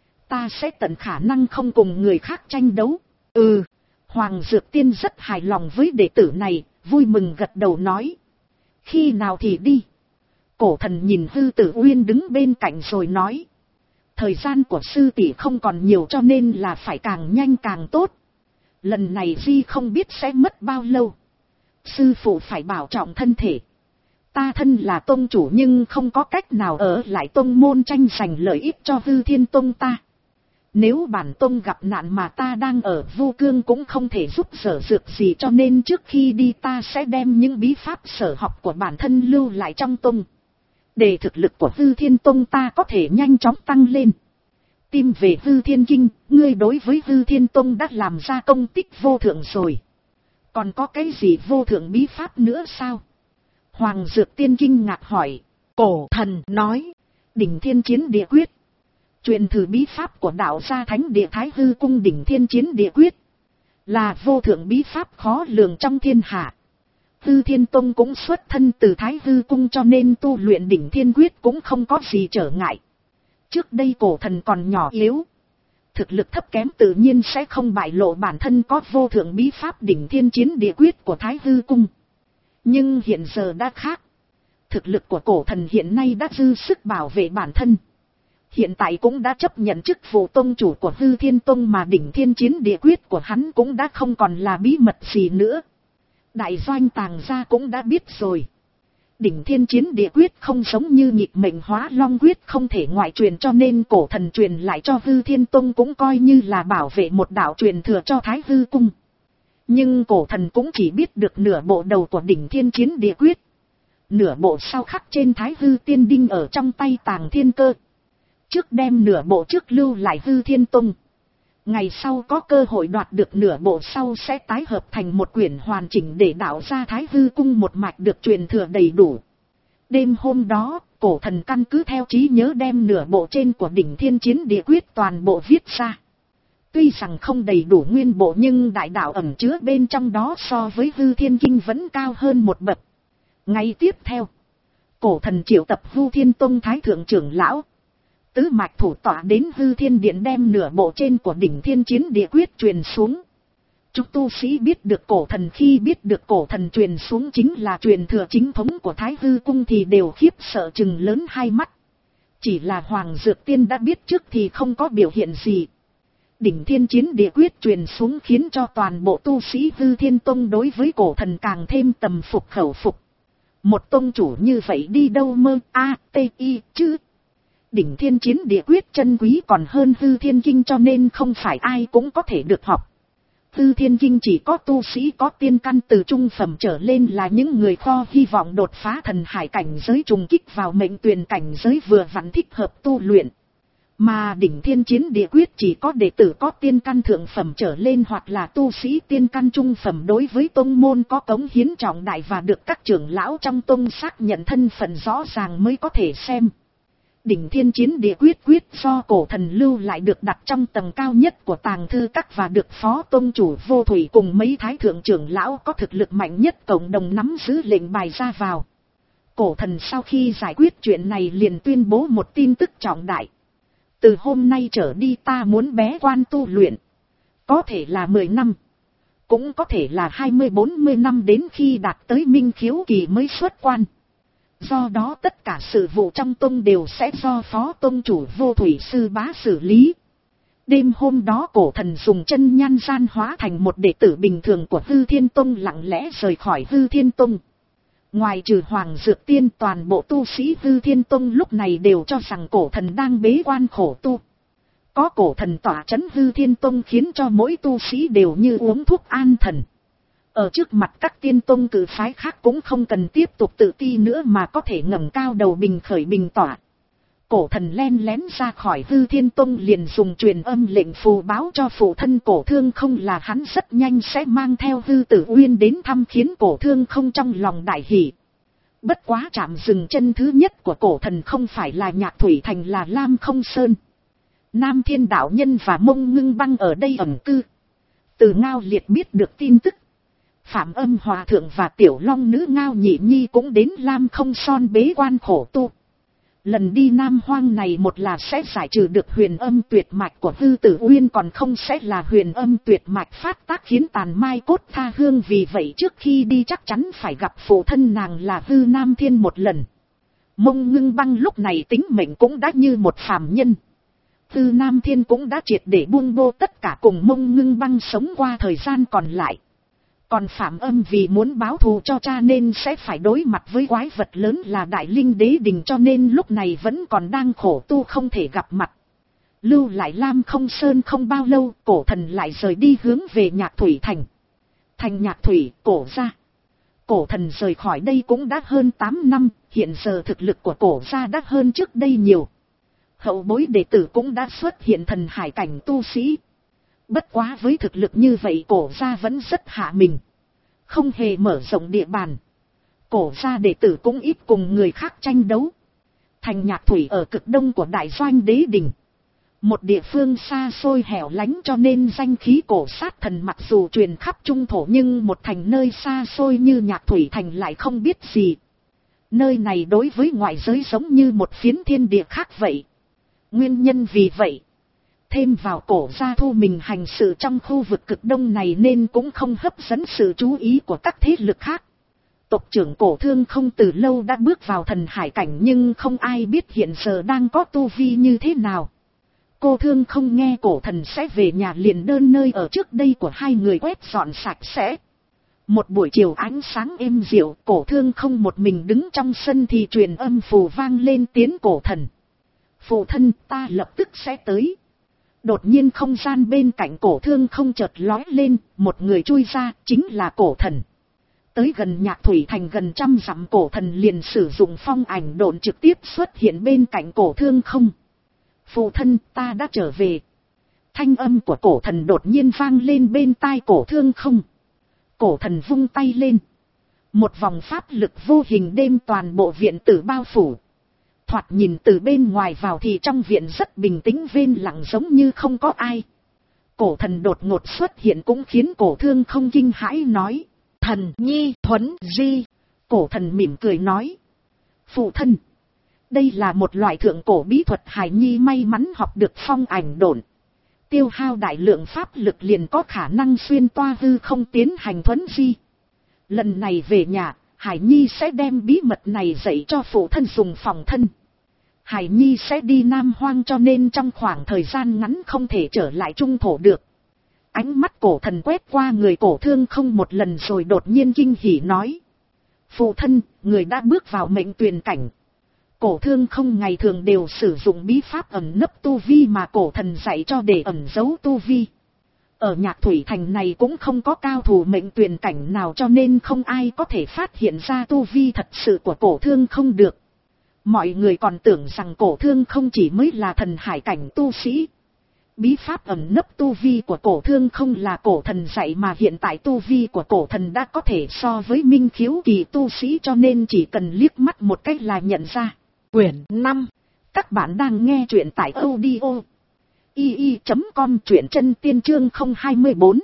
Ta sẽ tận khả năng không cùng người khác tranh đấu. Ừ. Hoàng Dược Tiên rất hài lòng với đệ tử này, vui mừng gật đầu nói. Khi nào thì đi? Cổ thần nhìn Hư Tử Uyên đứng bên cạnh rồi nói. Thời gian của sư tỷ không còn nhiều cho nên là phải càng nhanh càng tốt. Lần này Di không biết sẽ mất bao lâu. Sư phụ phải bảo trọng thân thể. Ta thân là tông chủ nhưng không có cách nào ở lại tông môn tranh giành lợi ích cho Hư Thiên Tông ta. Nếu bản tông gặp nạn mà ta đang ở Vô Cương cũng không thể giúp sở dược gì cho nên trước khi đi ta sẽ đem những bí pháp sở học của bản thân lưu lại trong tông. Để thực lực của Hư Thiên Tông ta có thể nhanh chóng tăng lên. Tìm về Hư Thiên Kinh, ngươi đối với Hư Thiên Tông đã làm ra công tích vô thượng rồi. Còn có cái gì vô thượng bí pháp nữa sao? Hoàng Dược Tiên kinh ngạc hỏi. Cổ thần nói. Đỉnh Thiên Chiến Địa Quyết. Truyền thử bí pháp của đạo gia thánh địa Thái Hư Cung Đỉnh Thiên Chiến Địa Quyết. là vô thượng bí pháp khó lường trong thiên hạ. Hư Thiên Tông cũng xuất thân từ Thái Hư Cung cho nên tu luyện đỉnh thiên quyết cũng không có gì trở ngại. Trước đây cổ thần còn nhỏ yếu, thực lực thấp kém tự nhiên sẽ không bại lộ bản thân có vô thượng bí pháp đỉnh thiên chiến địa quyết của Thái Hư Cung. Nhưng hiện giờ đã khác. Thực lực của cổ thần hiện nay đã dư sức bảo vệ bản thân. Hiện tại cũng đã chấp nhận chức vụ tông chủ của Hư Thiên Tông mà đỉnh thiên chiến địa quyết của hắn cũng đã không còn là bí mật gì nữa. Đại doanh tàng gia cũng đã biết rồi. Đỉnh thiên chiến địa quyết không giống như nhịp mệnh hóa long quyết không thể ngoại truyền cho nên cổ thần truyền lại cho Hư Thiên Tông cũng coi như là bảo vệ một đạo truyền thừa cho Thái Hư Cung. Nhưng cổ thần cũng chỉ biết được nửa bộ đầu của đỉnh thiên chiến địa quyết. Nửa bộ sau khắc trên Thái Hư tiên đinh ở trong tay Tàng Thiên Cơ. Trước đem nửa bộ trước lưu lại Hư Thiên Tông. Ngày sau có cơ hội đoạt được nửa bộ sau sẽ tái hợp thành một quyển hoàn chỉnh để đạo ra Thái Hư Cung một mạch được truyền thừa đầy đủ. Đêm hôm đó, cổ thần căn cứ theo trí nhớ đem nửa bộ trên của đỉnh thiên chiến địa quyết toàn bộ viết ra. Tuy rằng không đầy đủ nguyên bộ nhưng đại đạo ẩn chứa bên trong đó so với Hư Thiên Kinh vẫn cao hơn một bậc. Ngày tiếp theo, cổ thần triệu tập Hư Thiên Tông Thái Thượng trưởng lão. Tứ mạch thủ tọa đến Hư Thiên Điện đem nửa bộ trên của đỉnh thiên chiến địa quyết truyền xuống. Chúng tu sĩ biết được cổ thần khi biết được cổ thần truyền xuống chính là truyền thừa chính thống của Thái Hư Cung thì đều khiếp sợ trừng lớn hai mắt. Chỉ là Hoàng Dược Tiên đã biết trước thì không có biểu hiện gì. Đỉnh thiên chiến địa quyết truyền xuống khiến cho toàn bộ tu sĩ Hư Thiên Tông đối với cổ thần càng thêm tầm phục khẩu phục. Một tông chủ như vậy đi đâu mơ a t i chứ. Đỉnh thiên chiến địa quyết chân quý còn hơn Hư Thiên Kinh cho nên không phải ai cũng có thể được học. Hư Thiên Kinh chỉ có tu sĩ có tiên căn từ trung phẩm trở lên là những người kho hy vọng đột phá thần hải cảnh giới trùng kích vào mệnh tuyền cảnh giới vừa vặn thích hợp tu luyện. Mà đỉnh thiên chiến địa quyết chỉ có đệ tử có tiên căn thượng phẩm trở lên hoặc là tu sĩ tiên căn trung phẩm đối với tông môn có cống hiến trọng đại và được các trưởng lão trong tông xác nhận thân phận rõ ràng mới có thể xem. Đỉnh thiên chiến địa quyết quyết do cổ thần lưu lại được đặt trong tầng cao nhất của tàng thư các và được phó tông chủ Vô Thủy cùng mấy thái thượng trưởng lão có thực lực mạnh nhất cộng đồng nắm giữ lệnh bài ra vào. Cổ thần sau khi giải quyết chuyện này liền tuyên bố một tin tức trọng đại. Từ hôm nay trở đi ta muốn bế quan tu luyện. Có thể là mười năm. Cũng có thể là hai mươi bốn mươi năm đến khi đạt tới minh khiếu kỳ mới xuất quan. Do đó tất cả sự vụ trong tông đều sẽ do phó tông chủ Vô Thủy sư bá xử lý. Đêm hôm đó cổ thần dùng chân nhan gian hóa thành một đệ tử bình thường của Hư Thiên Tông lặng lẽ rời khỏi Hư Thiên Tông. Ngoài trừ Hoàng Dược Tiên toàn bộ tu sĩ Hư Thiên Tông lúc này đều cho rằng cổ thần đang bế quan khổ tu. Có cổ thần tỏa chấn Hư Thiên Tông khiến cho mỗi tu sĩ đều như uống thuốc an thần. Ở trước mặt các tiên tông cử phái khác cũng không cần tiếp tục tự ti nữa mà có thể ngẩng cao đầu bình khởi bình tỏa. Cổ thần len lén ra khỏi Hư Thiên Tông liền dùng truyền âm lệnh phù báo cho phụ thân cổ thương không là hắn rất nhanh sẽ mang theo Hư Tử Uyên đến thăm khiến cổ thương không trong lòng đại hỷ. Bất quá chạm dừng chân thứ nhất của cổ thần không phải là Nhạc Thủy Thành là Lam Không Sơn. Nam Thiên Đạo Nhân và Mông Ngưng Băng ở đây ẩn cư. Từ Ngao Liệt biết được tin tức. Phạm Âm Hòa Thượng và Tiểu Long Nữ Ngao Nhị Nhi cũng đến Lam Không Son bế quan khổ tu. Lần đi Nam Hoang này một là sẽ giải trừ được huyền âm tuyệt mạch của Hư Tử Uyên còn không sẽ là huyền âm tuyệt mạch phát tác khiến tàn mai cốt tha hương vì vậy trước khi đi chắc chắn phải gặp phụ thân nàng là Hư Nam Thiên một lần. Mông Ngưng Băng lúc này tính mệnh cũng đã như một phàm nhân. Hư Nam Thiên cũng đã triệt để buông bô tất cả cùng Mông Ngưng Băng sống qua thời gian còn lại. Còn Phạm Âm vì muốn báo thù cho cha nên sẽ phải đối mặt với quái vật lớn là Đại Linh Đế Đình cho nên lúc này vẫn còn đang khổ tu không thể gặp mặt. Lưu lại Lam Không Sơn không bao lâu cổ thần lại rời đi hướng về Nhạc Thủy Thành. Thành Nhạc Thủy, cổ gia. Cổ thần rời khỏi đây cũng đã hơn tám năm, hiện giờ thực lực của cổ gia đã hơn trước đây nhiều. Hậu bối đệ tử cũng đã xuất hiện thần hải cảnh tu sĩ. Bất quá với thực lực như vậy cổ gia vẫn rất hạ mình. Không hề mở rộng địa bàn. Cổ gia đệ tử cũng ít cùng người khác tranh đấu. Thành Nhạc Thủy ở cực đông của Đại Doanh Đế Đình. Một địa phương xa xôi hẻo lánh cho nên danh khí cổ sát thần mặc dù truyền khắp trung thổ nhưng một thành nơi xa xôi như Nhạc Thủy Thành lại không biết gì. Nơi này đối với ngoại giới giống như một phiến thiên địa khác vậy. Nguyên nhân vì vậy, thêm vào cổ gia thu mình hành sự trong khu vực cực đông này nên cũng không hấp dẫn sự chú ý của các thế lực khác. Tộc trưởng Cổ Thương Không từ lâu đã bước vào thần hải cảnh nhưng không ai biết hiện giờ đang có tu vi như thế nào. Cô Thương Không nghe cổ thần sẽ về nhà liền đơn nơi ở trước đây của hai người quét dọn sạch sẽ. Một buổi chiều ánh sáng êm dịu, Cổ Thương Không một mình đứng trong sân thì truyền âm phù vang lên tiếng cổ thần. Phụ thân, ta lập tức sẽ tới. Đột nhiên không gian bên cạnh Cổ Thương Không chợt lóe lên, một người chui ra, chính là cổ thần. Tới gần Nhạc Thủy Thành gần trăm dặm, cổ thần liền sử dụng phong ảnh độn trực tiếp xuất hiện bên cạnh Cổ Thương Không. Phụ thân, ta đã trở về. Thanh âm của cổ thần đột nhiên vang lên bên tai Cổ Thương Không. Cổ thần vung tay lên. Một vòng pháp lực vô hình đêm toàn bộ viện tử bao phủ. Thoạt nhìn từ bên ngoài vào thì trong viện rất bình tĩnh vên lặng giống như không có ai. Cổ thần đột ngột xuất hiện cũng khiến Cổ Thương Không kinh hãi nói. Thần nhi thuấn di. Cổ thần mỉm cười nói. Phụ thân. Đây là một loại thượng cổ bí thuật hài nhi may mắn học được phong ảnh độn. Tiêu hao đại lượng pháp lực liền có khả năng xuyên toa hư không tiến hành thuấn di. Lần này về nhà, Hải Nhi sẽ đem bí mật này dạy cho phụ thân dùng phòng thân. Hải Nhi sẽ đi Nam Hoang cho nên trong khoảng thời gian ngắn không thể trở lại trung thổ được. Ánh mắt cổ thần quét qua người Cổ Thương Không một lần rồi đột nhiên kinh hỉ nói. Phụ thân, người đã bước vào mệnh tuyền cảnh. Cổ Thương Không ngày thường đều sử dụng bí pháp ẩn nấp tu vi mà cổ thần dạy cho để ẩn giấu tu vi. Ở Nhạc Thủy Thành này cũng không có cao thủ mệnh tuyền cảnh nào cho nên không ai có thể phát hiện ra tu vi thật sự của Cổ Thương Không được. Mọi người còn tưởng rằng Cổ Thương Không chỉ mới là thần hải cảnh tu sĩ. Bí pháp ẩn nấp tu vi của Cổ Thương Không là cổ thần dạy mà hiện tại tu vi của cổ thần đã có thể so với minh khiếu kỳ tu sĩ cho nên chỉ cần liếc mắt một cách là nhận ra. Quyển năm. Các bạn đang nghe truyện tại audio i i chấm com, truyện chân tiên chương không hai bốn.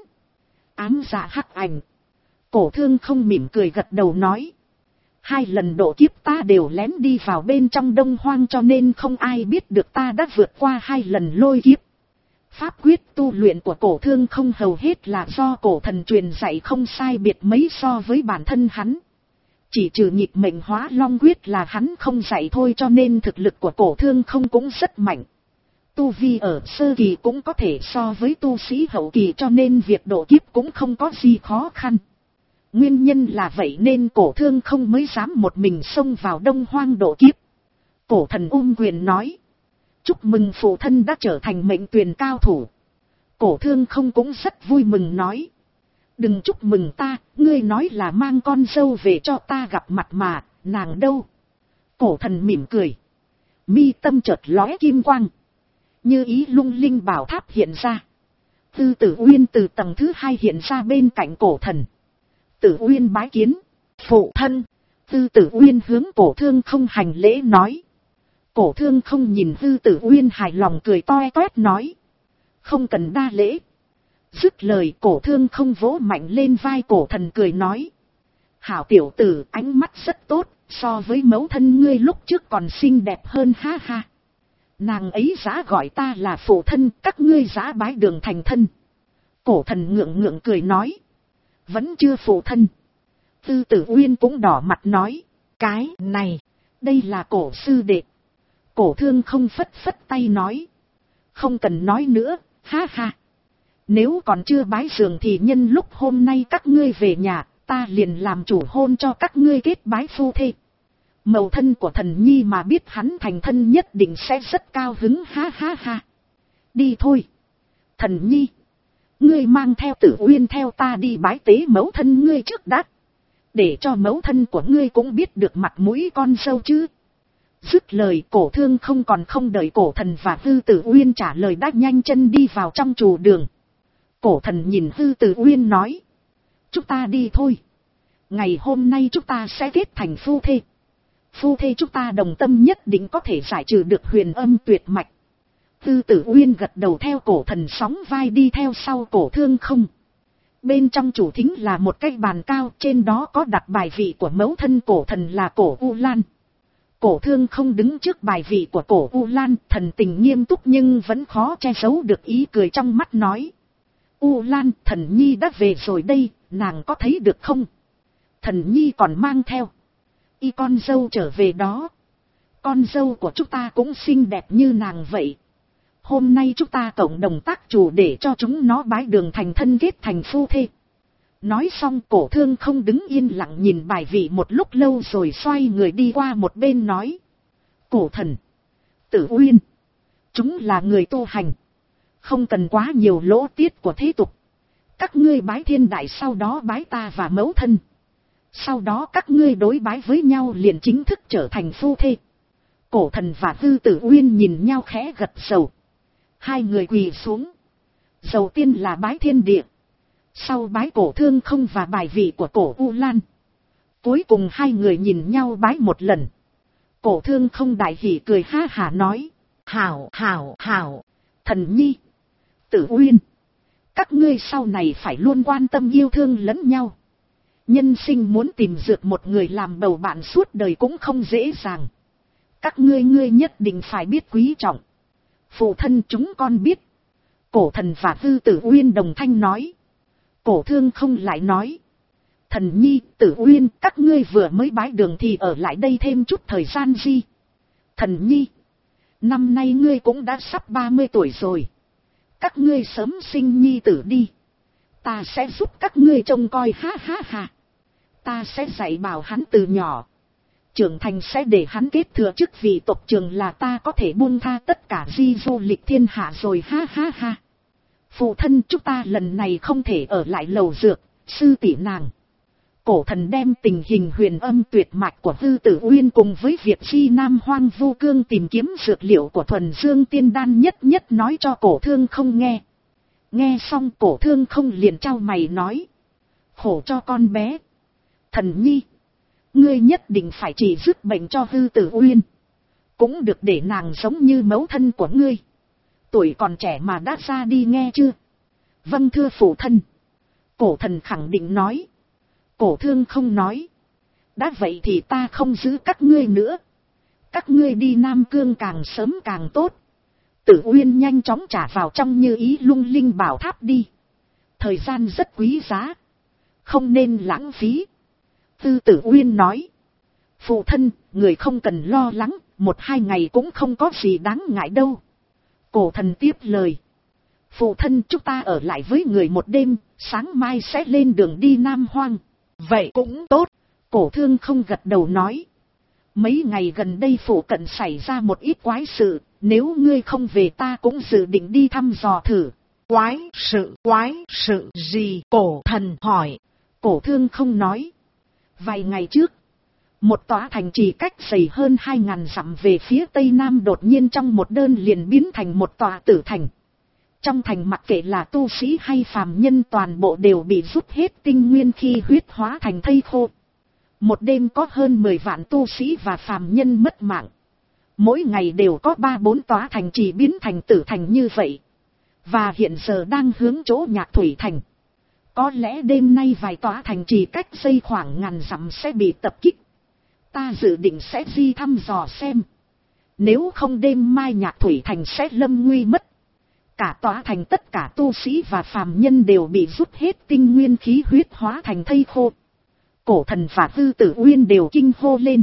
Ám dạ hắc ảnh. Cổ Thương Không mỉm cười gật đầu nói. Hai lần độ kiếp ta đều lén đi vào bên trong Đông Hoang cho nên không ai biết được ta đã vượt qua hai lần lôi kiếp. Pháp quyết tu luyện của Cổ Thương Không hầu hết là do cổ thần truyền dạy không sai biệt mấy so với bản thân hắn. Chỉ trừ nhịp mệnh hóa long quyết là hắn không dạy thôi cho nên thực lực của Cổ Thương Không cũng rất mạnh. Tu vi ở sơ kỳ cũng có thể so với tu sĩ hậu kỳ cho nên việc độ kiếp cũng không có gì khó khăn. Nguyên nhân là vậy nên Cổ Thương Không mới dám một mình xông vào Đông Hoang độ kiếp. Cổ thần ôm quyền nói. Chúc mừng phụ thân đã trở thành mệnh tuyền cao thủ. Cổ Thương Không cũng rất vui mừng nói. Đừng chúc mừng ta, ngươi nói là mang con dâu về cho ta gặp mặt mà, nàng đâu? Cổ thần mỉm cười. Mi tâm chợt lóe kim quang. Như ý lung linh bảo tháp hiện ra. Tư Tử Uyên từ tầng thứ hai hiện ra bên cạnh cổ thần. Tử Uyên bái kiến. Phụ thân. Tư Tử Uyên hướng Cổ Thương Không hành lễ nói. Cổ Thương Không nhìn Tư Tử Uyên hài lòng cười toe toét nói. Không cần đa lễ. Dứt lời Cổ Thương Không vỗ mạnh lên vai cổ thần cười nói. Hảo tiểu tử, ánh mắt rất tốt, so với mẫu thân ngươi lúc trước còn xinh đẹp hơn ha ha. Nàng ấy giá gọi ta là phụ thân, các ngươi giá bái đường thành thân. Cổ thần ngượng ngượng cười nói. Vẫn chưa phụ thân. Tư Tử Uyên cũng đỏ mặt nói. Cái này, đây là Cổ sư đệ. Cổ Thương Không phất phất tay nói. Không cần nói nữa, ha ha. Nếu còn chưa bái giường thì nhân lúc hôm nay các ngươi về nhà, ta liền làm chủ hôn cho các ngươi kết bái phu thê. Mẫu thân của thần nhi mà biết hắn thành thân nhất định sẽ rất cao hứng ha ha ha. Đi thôi. Thần nhi. Ngươi mang theo Tử Uyên theo ta đi bái tế mẫu thân ngươi trước đã. Để cho mẫu thân của ngươi cũng biết được mặt mũi con dâu chứ. Dứt lời Cổ Thương Không còn không đợi cổ thần và Tư Tử Uyên trả lời đã nhanh chân đi vào trong trù đường. Cổ thần nhìn Tư Tử Uyên nói. Chúng ta đi thôi. Ngày hôm nay chúng ta sẽ kết thành phu thê. Phu thê chúng ta đồng tâm nhất định có thể giải trừ được huyền âm tuyệt mạch. Tư Tử Uyên gật đầu theo cổ thần sóng vai đi theo sau Cổ Thương Không. Bên trong chủ thính là một cái bàn cao, trên đó có đặt bài vị của mẫu thân cổ thần là Cổ U Lan. Cổ Thương Không đứng trước bài vị của Cổ U Lan, thần tình nghiêm túc nhưng vẫn khó che giấu được ý cười trong mắt nói. U Lan, thần nhi đã về rồi đây, nàng có thấy được không? Thần nhi còn mang theo y con dâu trở về đó. Con dâu của chúng ta cũng xinh đẹp như nàng vậy. Hôm nay chúng ta cộng đồng tác chủ để cho chúng nó bái đường thành thân kết thành phu thê. Nói xong Cổ Thương Không đứng yên lặng nhìn bài vị một lúc lâu rồi xoay người đi qua một bên nói. Cổ thần, Tử Uyên, chúng là người tu hành, không cần quá nhiều lỗ tiết của thế tục. Các ngươi bái thiên đại, sau đó bái ta và mẫu thân. Sau đó các ngươi đối bái với nhau liền chính thức trở thành phu thê. Cổ thần và Tư Tử Uyên nhìn nhau khẽ gật đầu. Hai người quỳ xuống. Đầu tiên là bái thiên địa, sau bái Cổ Thương Không và bài vị của Cổ U Lan. Cuối cùng hai người nhìn nhau bái một lần. Cổ Thương Không đại hỉ cười ha hả nói. Hảo hảo hảo, thần nhi, Tử Uyên, các ngươi sau này phải luôn quan tâm yêu thương lẫn nhau. Nhân sinh muốn tìm dược một người làm bầu bạn suốt đời cũng không dễ dàng. Các ngươi ngươi nhất định phải biết quý trọng. Phụ thân chúng con biết. Cổ thần và Tư Tử Uyên đồng thanh nói. Cổ Thương Không lại nói. Thần nhi, Tử Uyên, các ngươi vừa mới bái đường thì ở lại đây thêm chút thời gian gì? Thần nhi, năm nay ngươi cũng đã sắp ba mươi tuổi rồi. Các ngươi sớm sinh nhi tử đi. Ta sẽ giúp các ngươi trông coi, ha ha ha. Ta sẽ dạy bảo hắn từ nhỏ. Trưởng thành sẽ để hắn kết thừa chức vị tộc trưởng, là ta có thể buông tha tất cả di du lịch thiên hạ rồi, ha ha ha. Phụ thân, chúng ta lần này không thể ở lại lầu dược, sư tỷ nàng. Cổ thần đem tình hình huyền âm tuyệt mạch của Tư Tử Uyên cùng với việc Chi Nam Hoang Vu Cương tìm kiếm dược liệu của thuần dương tiên đan nhất nhất nói cho Cổ Thương Không nghe. Nghe xong Cổ Thương Không liền trao mày nói. Khổ cho con bé. Thần nhi, ngươi nhất định phải chỉ dứt bệnh cho Tư Tử Uyên. Cũng được để nàng giống như mẫu thân của ngươi. Tuổi còn trẻ mà đã ra đi, nghe chưa? Vâng thưa phụ thân. Cổ thần khẳng định nói. Cổ Thương Không nói. Đã vậy thì ta không giữ các ngươi nữa. Các ngươi đi Nam Cương càng sớm càng tốt. Tử Uyên nhanh chóng trả vào trong Như Ý Lung Linh Bảo Tháp đi. Thời gian rất quý giá, không nên lãng phí. Tư Tử Uyên nói. Phụ thân, người không cần lo lắng, một hai ngày cũng không có gì đáng ngại đâu. Cổ thần tiếp lời. Phụ thân, chúng ta ở lại với người một đêm, sáng mai sẽ lên đường đi Nam Hoang. Vậy cũng tốt. Cổ Thương Không gật đầu nói. Mấy ngày gần đây phụ cận xảy ra một ít quái sự, nếu ngươi không về ta cũng dự định đi thăm dò thử. Quái sự, quái sự gì? Cổ thần hỏi. Cổ Thương Không nói. Vài ngày trước, một tòa thành trì cách dày hơn hai ngàn dặm về phía tây nam đột nhiên trong một đêm liền biến thành một tòa tử thành. Trong thành mặc kệ là tu sĩ hay phàm nhân toàn bộ đều bị rút hết tinh nguyên khí huyết hóa thành thây khô. Một đêm có hơn mười vạn tu sĩ và phàm nhân mất mạng. Mỗi ngày đều có ba bốn tòa thành trì biến thành tử thành như vậy. Và hiện giờ đang hướng chỗ Nhạc Thủy Thành. Có lẽ đêm nay vài tòa thành trì cách xây khoảng ngàn dặm sẽ bị tập kích. Ta dự định sẽ đi thăm dò xem. Nếu không đêm mai Nhạc Thủy Thành sẽ lâm nguy mất. Cả tòa thành tất cả tu sĩ và phàm nhân đều bị rút hết tinh nguyên khí huyết hóa thành thây khô. Cổ thần và Tư Tử Uyên đều kinh hô lên.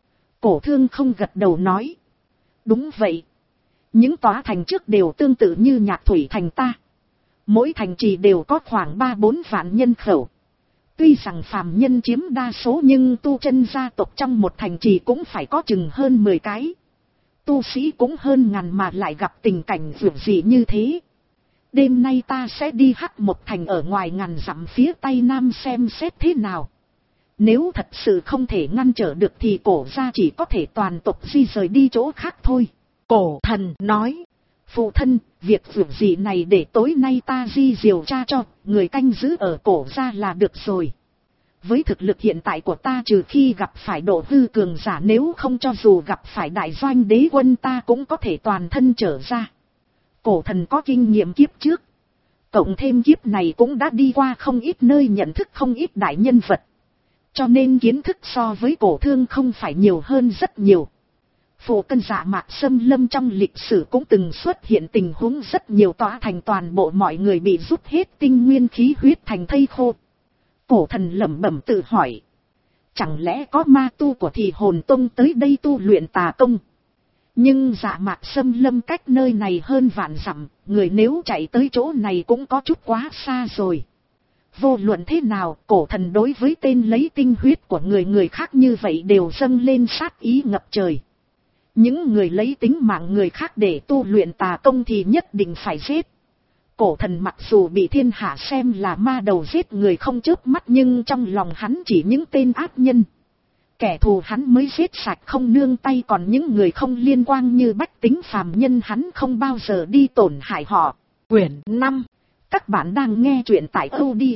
Cổ Thương Không gật đầu nói. Đúng vậy. Những tòa thành trước đều tương tự như Nhạc Thủy Thành ta. Mỗi thành trì đều có khoảng ba bốn vạn nhân khẩu. Tuy rằng phàm nhân chiếm đa số nhưng tu chân gia tộc trong một thành trì cũng phải có chừng hơn mười cái. Tu sĩ cũng hơn ngàn mà lại gặp tình cảnh dường gì như thế. Đêm nay ta sẽ đi Hắc Mộc Thành ở ngoài ngàn dặm phía tây nam xem xét thế nào. Nếu thật sự không thể ngăn trở được thì cổ gia chỉ có thể toàn tộc di rời đi chỗ khác thôi. Cổ thần nói. Phụ thân, việc dường gì này để tối nay ta di diều tra cho, người canh giữ ở cổ gia là được rồi. Với thực lực hiện tại của ta, trừ khi gặp phải độ hư cường giả, nếu không cho dù gặp phải đại doanh đế quân ta cũng có thể toàn thân trở ra. Cổ thần có kinh nghiệm kiếp trước. Cộng thêm kiếp này cũng đã đi qua không ít nơi nhận thức không ít đại nhân vật. Cho nên kiến thức so với cổ thương không phải nhiều hơn rất nhiều. Phổ Cân Dạ Mạc xâm lâm trong lịch sử cũng từng xuất hiện tình huống rất nhiều tỏa thành toàn bộ mọi người bị rút hết tinh nguyên khí huyết thành thây khô. Cổ thần lẩm bẩm tự hỏi. Chẳng lẽ có ma tu của Thì Hồn Tông tới đây tu luyện tà công? Nhưng Dạ Mạc xâm lâm cách nơi này hơn vạn dặm, người nếu chạy tới chỗ này cũng có chút quá xa rồi. Vô luận thế nào, cổ thần đối với tên lấy tinh huyết của người người khác như vậy đều dâng lên sát ý ngập trời. Những người lấy tính mạng người khác để tu luyện tà công thì nhất định phải giết. Cổ thần mặc dù bị thiên hạ xem là ma đầu giết người không chớp mắt, nhưng trong lòng hắn chỉ những tên ác nhân. Kẻ thù hắn mới giết sạch không nương tay, còn những người không liên quan như bách tính phàm nhân hắn không bao giờ đi tổn hại họ. Quyển năm. Các bạn đang nghe truyện tại audio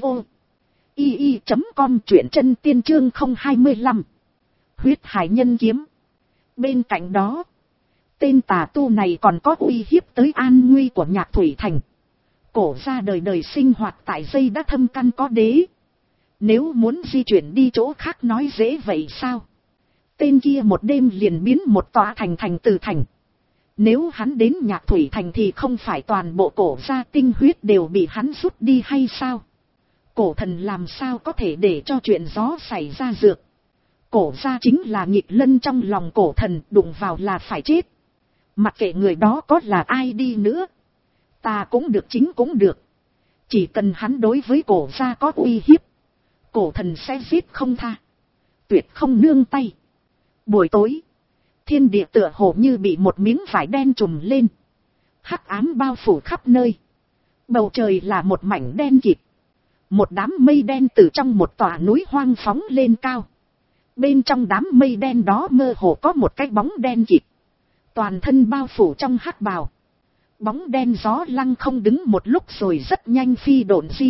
i i chấm com, truyện chân tiên chương không hai lăm. Huyết hải nhân kiếm. Bên cạnh đó, tên tà tu này còn có uy hiếp tới an nguy của Nhạc Thủy Thành. Cổ gia đời đời sinh hoạt tại dây đã thâm căn có đế. Nếu muốn di chuyển đi chỗ khác nói dễ vậy sao? Tên kia một đêm liền biến một tòa thành thành từ thành. Nếu hắn đến Nhạc Thủy Thành thì không phải toàn bộ cổ gia tinh huyết đều bị hắn rút đi hay sao? Cổ thần làm sao có thể để cho chuyện gió xảy ra dược? Cổ gia chính là nghịch lân trong lòng cổ thần, đụng vào là phải chết. Mặc kệ người đó có là ai đi nữa, ta cũng được chính cũng được. Chỉ cần hắn đối với cổ gia có uy hiếp, cổ thần sẽ giết không tha, tuyệt không nương tay. Buổi tối, thiên địa tựa hồ như bị một miếng vải đen trùm lên, hắc ám bao phủ khắp nơi. Bầu trời là một mảnh đen kịt. Một đám mây đen từ trong một tòa núi hoang phóng lên cao. Bên trong đám mây đen đó mơ hồ có một cái bóng đen kịt, toàn thân bao phủ trong hắc bào. Bóng đen gió lăng không đứng một lúc rồi rất nhanh phi độn di.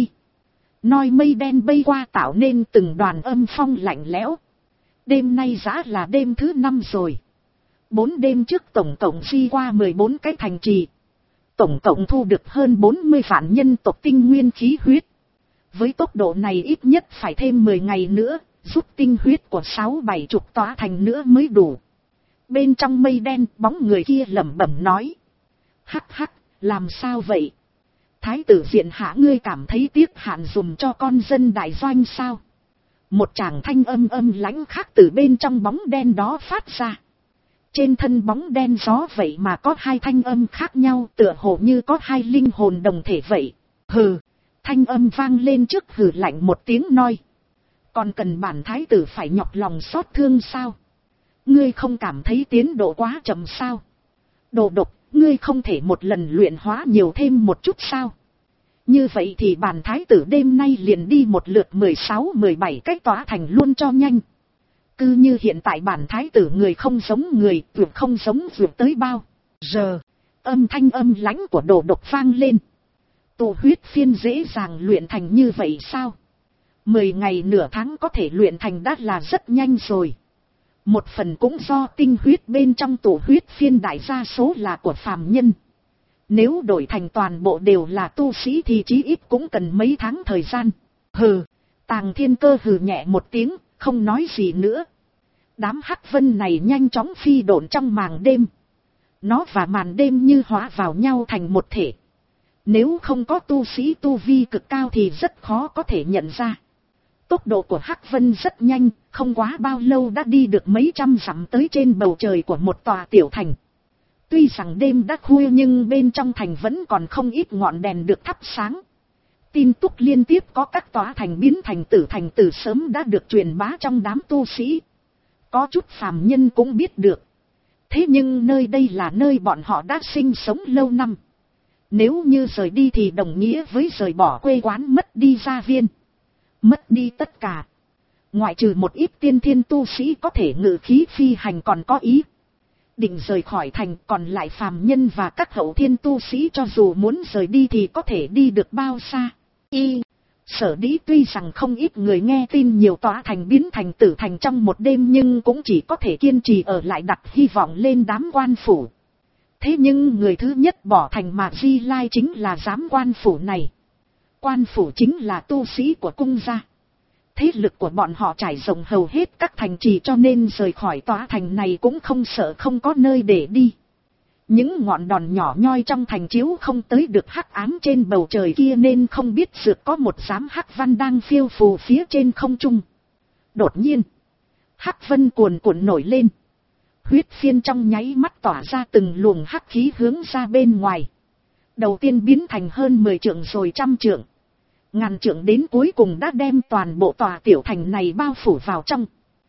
Noi mây đen bay qua tạo nên từng đoàn âm phong lạnh lẽo. Đêm nay giá là đêm thứ năm rồi. Bốn đêm trước tổng cộng phi qua mười bốn cái thành trì. Tổng cộng thu được hơn bốn mươi vạn nhân tộc tinh nguyên khí huyết. Với tốc độ này ít nhất phải thêm mười ngày nữa, rút tinh huyết của sáu bảy chục tòa thành nữa mới đủ. Bên trong mây đen, bóng người kia lẩm bẩm nói. Hắc hắc, làm sao vậy? Thái tử diện hạ, ngươi cảm thấy tiếc hạn dùm cho con dân đại doanh sao? Một tràng thanh âm âm lãnh khác từ bên trong bóng đen đó phát ra. Trên thân bóng đen gió vậy mà có hai thanh âm khác nhau, tựa hồ như có hai linh hồn đồng thể vậy. Hừ, thanh âm vang lên trước hừ lạnh một tiếng nói. Còn cần bản thái tử phải nhọc lòng xót thương sao? Ngươi không cảm thấy tiến độ quá chậm sao? Đồ độc, ngươi không thể một lần luyện hóa nhiều thêm một chút sao? Như vậy thì bản thái tử đêm nay liền đi một lượt mười sáu mười bảy cách tỏa thành luôn cho nhanh. Cứ như hiện tại bản thái tử người không giống người, vượt không giống vượt tới bao giờ. Âm thanh âm lãnh của đồ độc vang lên. Tụ huyết phiên dễ dàng luyện thành như vậy sao? Mười ngày nửa tháng có thể luyện thành đã là rất nhanh rồi. Một phần cũng do tinh huyết bên trong tụ huyết phiên đại đa số là của phàm nhân. Nếu đổi thành toàn bộ đều là tu sĩ thì chí ít cũng cần mấy tháng thời gian. Hừ, Tàng Thiên Cơ hừ nhẹ một tiếng, không nói gì nữa. Đám hắc vân này nhanh chóng phi độn trong màn đêm. Nó và màn đêm như hóa vào nhau thành một thể. Nếu không có tu sĩ tu vi cực cao thì rất khó có thể nhận ra. Tốc độ của hắc vân rất nhanh, không quá bao lâu đã đi được mấy trăm dặm tới trên bầu trời của một tòa tiểu thành. Tuy rằng đêm đã khuya nhưng bên trong thành vẫn còn không ít ngọn đèn được thắp sáng. Tin tức liên tiếp có các tòa thành biến thành tử thành từ sớm đã được truyền bá trong đám tu sĩ. Có chút phàm nhân cũng biết được. Thế nhưng nơi đây là nơi bọn họ đã sinh sống lâu năm. Nếu như rời đi thì đồng nghĩa với rời bỏ quê quán, mất đi gia viên, mất đi tất cả. Ngoại trừ một ít tiên thiên tu sĩ có thể ngự khí phi hành còn có ý định rời khỏi thành, còn lại phàm nhân và các hậu thiên tu sĩ cho dù muốn rời đi thì có thể đi được bao xa. Y Sở Dĩ tuy rằng không ít người nghe tin nhiều tòa thành biến thành tử thành trong một đêm nhưng cũng chỉ có thể kiên trì ở lại đặt hy vọng lên đám quan phủ. Thế nhưng người thứ nhất bỏ thành mà Di Lai chính là giám quan phủ này. Quan phủ chính là tu sĩ của cung gia. Thế lực của bọn họ trải rộng hầu hết các thành trì, cho nên rời khỏi tòa thành này cũng không sợ không có nơi để đi. Những ngọn đòn nhỏ nhoi trong thành chiếu không tới được hắc ám trên bầu trời kia, nên không biết dược có một đám hắc văn đang phiêu phù phía trên không trung. Đột nhiên, hắc vân cuồn cuộn nổi lên. Huyết phiên trong nháy mắt tỏa ra từng luồng hắc khí hướng ra bên ngoài. Đầu tiên biến thành hơn mười trượng rồi trăm trượng. Ngàn trượng, đến cuối cùng đã đem toàn bộ tòa tiểu thành này bao phủ vào trong.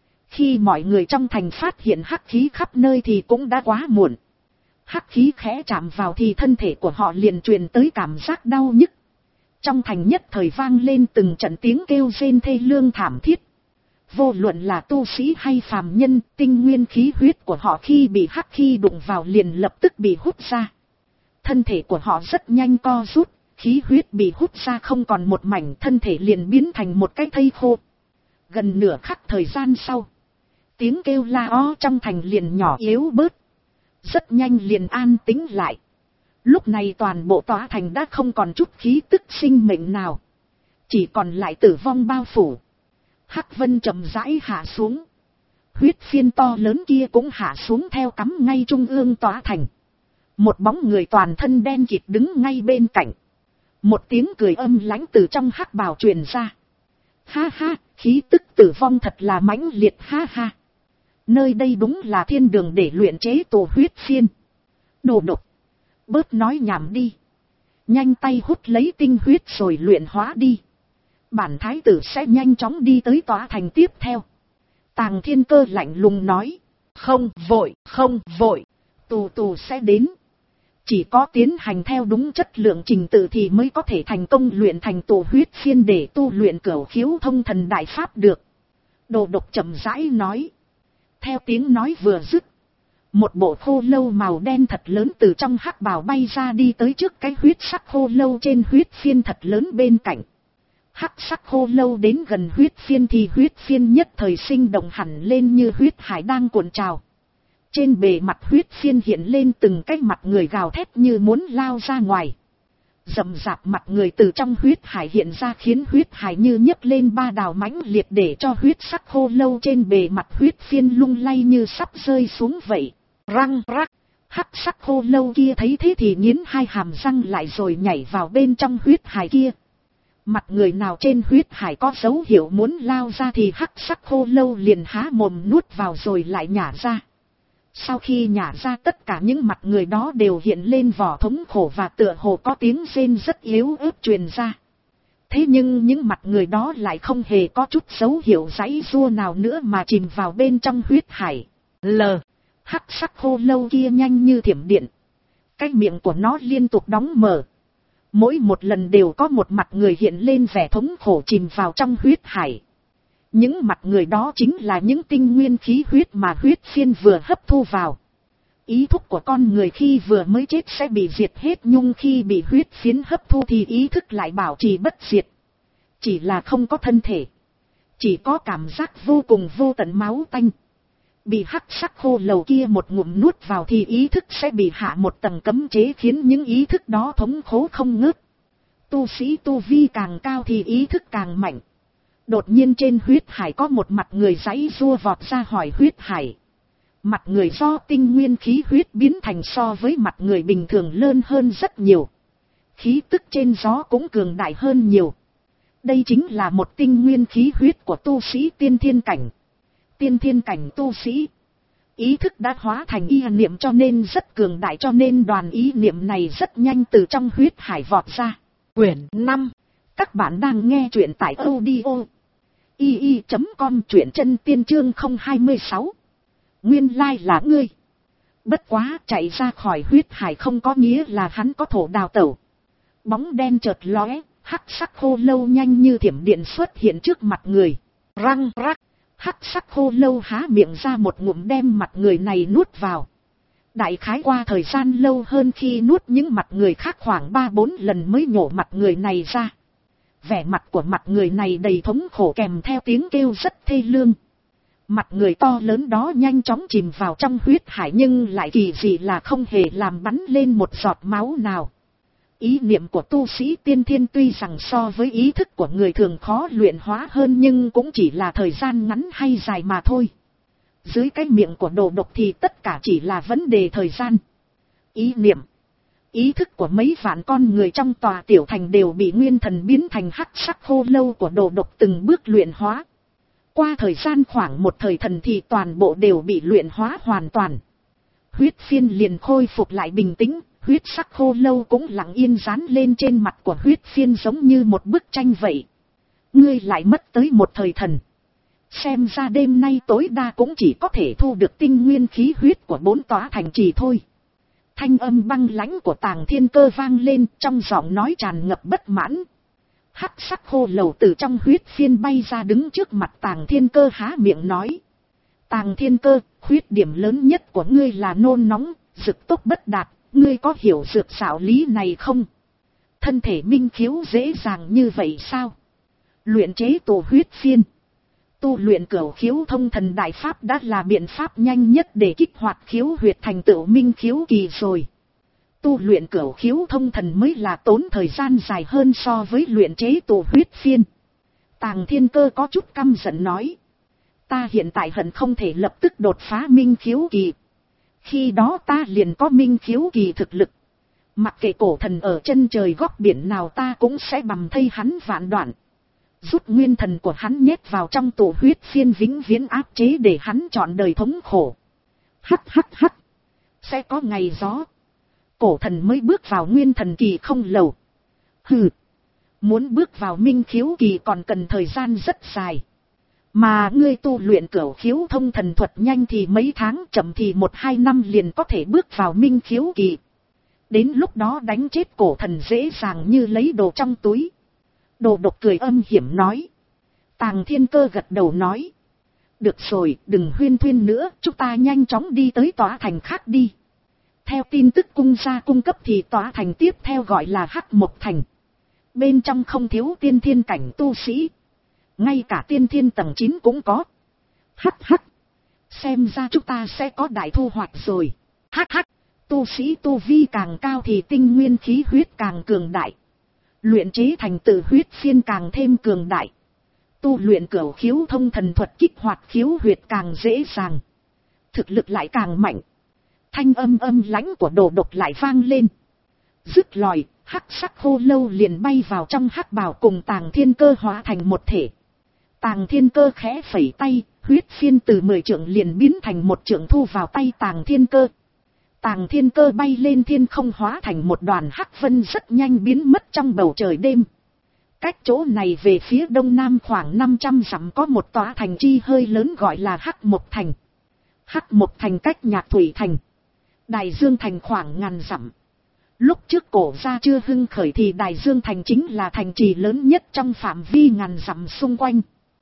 Khi mọi người trong thành phát hiện hắc khí khắp nơi thì cũng đã quá muộn. Hắc khí khẽ chạm vào thì thân thể của họ liền truyền tới cảm giác đau nhức. Trong thành nhất thời vang lên từng trận tiếng kêu rên thê lương thảm thiết. Vô luận là tu sĩ hay phàm nhân, tinh nguyên khí huyết của họ khi bị hắc khí đụng vào liền lập tức bị hút ra. Thân thể của họ rất nhanh co rút, khí huyết bị hút ra không còn một mảnh, thân thể liền biến thành một cái thây khô. Gần nửa khắc thời gian sau, tiếng kêu la ó trong thành liền nhỏ yếu bớt. Rất nhanh liền an tĩnh lại. Lúc này toàn bộ tòa thành đã không còn chút khí tức sinh mệnh nào. Chỉ còn lại tử vong bao phủ. Hắc vân chậm rãi hạ xuống. Huyết phiên to lớn kia cũng hạ xuống theo, cắm ngay trung ương tòa thành. Một bóng người toàn thân đen kịt đứng ngay bên cạnh. Một tiếng cười âm lãnh từ trong hắc bào truyền ra. Ha ha, khí tức tử vong thật là mãnh liệt, ha ha. Nơi đây đúng là thiên đường để luyện chế tổ huyết phiên. Đồ độc, bớt nói nhảm đi. Nhanh tay hút lấy tinh huyết rồi luyện hóa đi. Bản thái tử sẽ nhanh chóng đi tới tòa thành tiếp theo. Tàng Thiên Cơ lạnh lùng nói. Không vội, không vội. Tù tù sẽ đến. Chỉ có tiến hành theo đúng chất lượng trình tự thì mới có thể thành công luyện thành tổ huyết phiên để tu luyện cửu khiếu thông thần đại pháp được. Đồ độc chậm rãi nói. Theo tiếng nói vừa dứt, một bộ khô lâu màu đen thật lớn từ trong hắc bào bay ra, đi tới trước cái huyết sắc khô lâu trên huyết phiên thật lớn bên cạnh. Hắc sắc khô lâu đến gần huyết phiên thì huyết phiên nhất thời sinh động hẳn lên như huyết hải đang cuộn trào. Trên bề mặt huyết phiên hiện lên từng cái mặt người gào thét như muốn lao ra ngoài. Rậm rạp mặt người từ trong huyết hải hiện ra, khiến huyết hải như nhấc lên ba đào mãnh liệt, để cho huyết sắc khô lâu trên bề mặt huyết phiên lung lay như sắp rơi xuống vậy. Răng rắc, hắc sắc khô lâu kia thấy thế thì nghiến hai hàm răng lại rồi nhảy vào bên trong huyết hải kia. Mặt người nào trên huyết hải có dấu hiệu muốn lao ra thì hắc sắc khô lâu liền há mồm nuốt vào rồi lại nhả ra. Sau khi nhả ra, tất cả những mặt người đó đều hiện lên vỏ thống khổ và tựa hồ có tiếng rên rất yếu ớt truyền ra. Thế nhưng những mặt người đó lại không hề có chút dấu hiệu giãy giụa nào nữa mà chìm vào bên trong huyết hải. L. Hắc sắc khô lâu kia nhanh như thiểm điện. Cái miệng của nó liên tục đóng mở. Mỗi một lần đều có một mặt người hiện lên vẻ thống khổ chìm vào trong huyết hải. Những mặt người đó chính là những tinh nguyên khí huyết mà huyết phiên vừa hấp thu vào. Ý thức của con người khi vừa mới chết sẽ bị diệt hết, nhưng khi bị huyết phiến hấp thu thì ý thức lại bảo trì bất diệt. Chỉ là không có thân thể. Chỉ có cảm giác vô cùng vô tận máu tanh. Bị hắc sắc khô lầu kia một ngụm nuốt vào thì ý thức sẽ bị hạ một tầng cấm chế, khiến những ý thức đó thống khổ không ngớt. Tu sĩ tu vi càng cao thì ý thức càng mạnh. Đột nhiên trên huyết hải có một mặt người giãy giụa vọt ra khỏi huyết hải. Mặt người do tinh nguyên khí huyết biến thành so với mặt người bình thường lớn hơn rất nhiều. Khí tức trên gió cũng cường đại hơn nhiều. Đây chính là một tinh nguyên khí huyết của tu sĩ tiên thiên cảnh. Tiên thiên cảnh tu sĩ. Ý thức đã hóa thành ý niệm cho nên rất cường đại, cho nên đoàn ý niệm này rất nhanh từ trong huyết hải vọt ra. Quyển năm. Các bạn đang nghe truyện tại audio i i chấm com, truyện chân tiên chương không hai sáu. Nguyên lai là ngươi. Bất quá, chạy ra khỏi huyết hải không có nghĩa là hắn có thổ đào tẩu. Bóng đen chợt lóe, hắc sắc khô lâu nhanh như thiểm điện xuất hiện trước mặt người. Răng rắc, hắc sắc khô lâu há miệng ra một ngụm đem mặt người này nuốt vào. Đại khái qua thời gian lâu hơn khi nuốt những mặt người khác khoảng ba bốn lần mới nhổ mặt người này ra. Vẻ mặt của mặt người này đầy thống khổ kèm theo tiếng kêu rất thê lương. Mặt người to lớn đó nhanh chóng chìm vào trong huyết hải, nhưng lại kỳ dị là không hề làm bắn lên một giọt máu nào. Ý niệm của tu sĩ tiên thiên tuy rằng so với ý thức của người thường khó luyện hóa hơn, nhưng cũng chỉ là thời gian ngắn hay dài mà thôi. Dưới cái miệng của đồ độc thì tất cả chỉ là vấn đề thời gian. Ý niệm, ý thức của mấy vạn con người trong tòa tiểu thành đều bị nguyên thần biến thành hắc sắc khô lâu của đồ độc từng bước luyện hóa. Qua thời gian khoảng một thời thần thì toàn bộ đều bị luyện hóa hoàn toàn. Huyết phiên liền khôi phục lại bình tĩnh, huyết sắc khô lâu cũng lặng yên dán lên trên mặt của huyết phiên giống như một bức tranh vậy. Ngươi lại mất tới một thời thần. Xem ra đêm nay tối đa cũng chỉ có thể thu được tinh nguyên khí huyết của bốn tòa thành trì thôi. Thanh âm băng lãnh của Tàng Thiên Cơ vang lên, trong giọng nói tràn ngập bất mãn. Hắc sắc khô lầu từ trong huyết phiên bay ra đứng trước mặt Tàng Thiên Cơ há miệng nói. Tàng Thiên Cơ, khuyết điểm lớn nhất của ngươi là nôn nóng, dực tốc bất đạt, ngươi có hiểu dược xảo lý này không? Thân thể minh khiếu dễ dàng như vậy sao? Luyện chế tổ huyết phiên, tu luyện cửu khiếu thông thần đại pháp đã là biện pháp nhanh nhất để kích hoạt khiếu huyệt thành tựu minh khiếu kỳ rồi. Tu luyện cửu khiếu thông thần mới là tốn thời gian dài hơn so với luyện chế tổ huyết phiên. Tàng Thiên Cơ có chút căm giận nói. Ta hiện tại hận không thể lập tức đột phá minh khiếu kỳ. Khi đó ta liền có minh khiếu kỳ thực lực. Mặc kệ cổ thần ở chân trời góc biển nào ta cũng sẽ bầm thây hắn vạn đoạn. Rút nguyên thần của hắn nhét vào trong tổ huyết phiên vĩnh viễn áp chế để hắn chọn đời thống khổ. Hắc hắc hắc. Sẽ có ngày gió. Cổ thần mới bước vào nguyên thần kỳ không lâu. Hừ. Muốn bước vào minh khiếu kỳ còn cần thời gian rất dài. Mà ngươi tu luyện cửu khiếu thông thần thuật nhanh thì mấy tháng, chậm thì một hai năm liền có thể bước vào minh khiếu kỳ. Đến lúc đó đánh chết cổ thần dễ dàng như lấy đồ trong túi. Đồ độc cười âm hiểm nói. Tàng Thiên Cơ gật đầu nói. Được rồi, đừng huyên thuyên nữa, chúng ta nhanh chóng đi tới tòa thành khác đi. Theo tin tức cung gia cung cấp thì tòa thành tiếp theo gọi là Hắc Mộc Thành. Bên trong không thiếu tiên thiên cảnh tu sĩ. Ngay cả tiên thiên tầng chín cũng có. Hắc hắc. Xem ra chúng ta sẽ có đại thu hoạch rồi. Hắc hắc. Tu sĩ tu vi càng cao thì tinh nguyên khí huyết càng cường đại. Luyện chế thành tự huyết phiên càng thêm cường đại. Tu luyện cửu khiếu thông thần thuật kích hoạt khiếu huyệt càng dễ dàng. Thực lực lại càng mạnh. Thanh âm âm lãnh của đồ độc lại vang lên. Dứt lòi, hắc sắc khô lâu liền bay vào trong hắc bào cùng Tàng Thiên Cơ hóa thành một thể. Tàng Thiên Cơ khẽ phẩy tay, huyết phiên từ mười trượng liền biến thành một trượng thu vào tay Tàng Thiên Cơ. Tàng Thiên Cơ bay lên thiên không hóa thành một đoàn hắc vân rất nhanh biến mất trong bầu trời đêm. Cách chỗ này về phía đông nam khoảng năm trăm dặm có một tòa thành chi hơi lớn gọi là Hắc Mộc Thành. Hắc Mộc Thành cách Nhạc Thủy Thành, Đài Dương Thành khoảng ngàn dặm. Lúc trước cổ gia chưa hưng khởi thì Đài Dương Thành chính là thành trì lớn nhất trong phạm vi ngàn dặm xung quanh.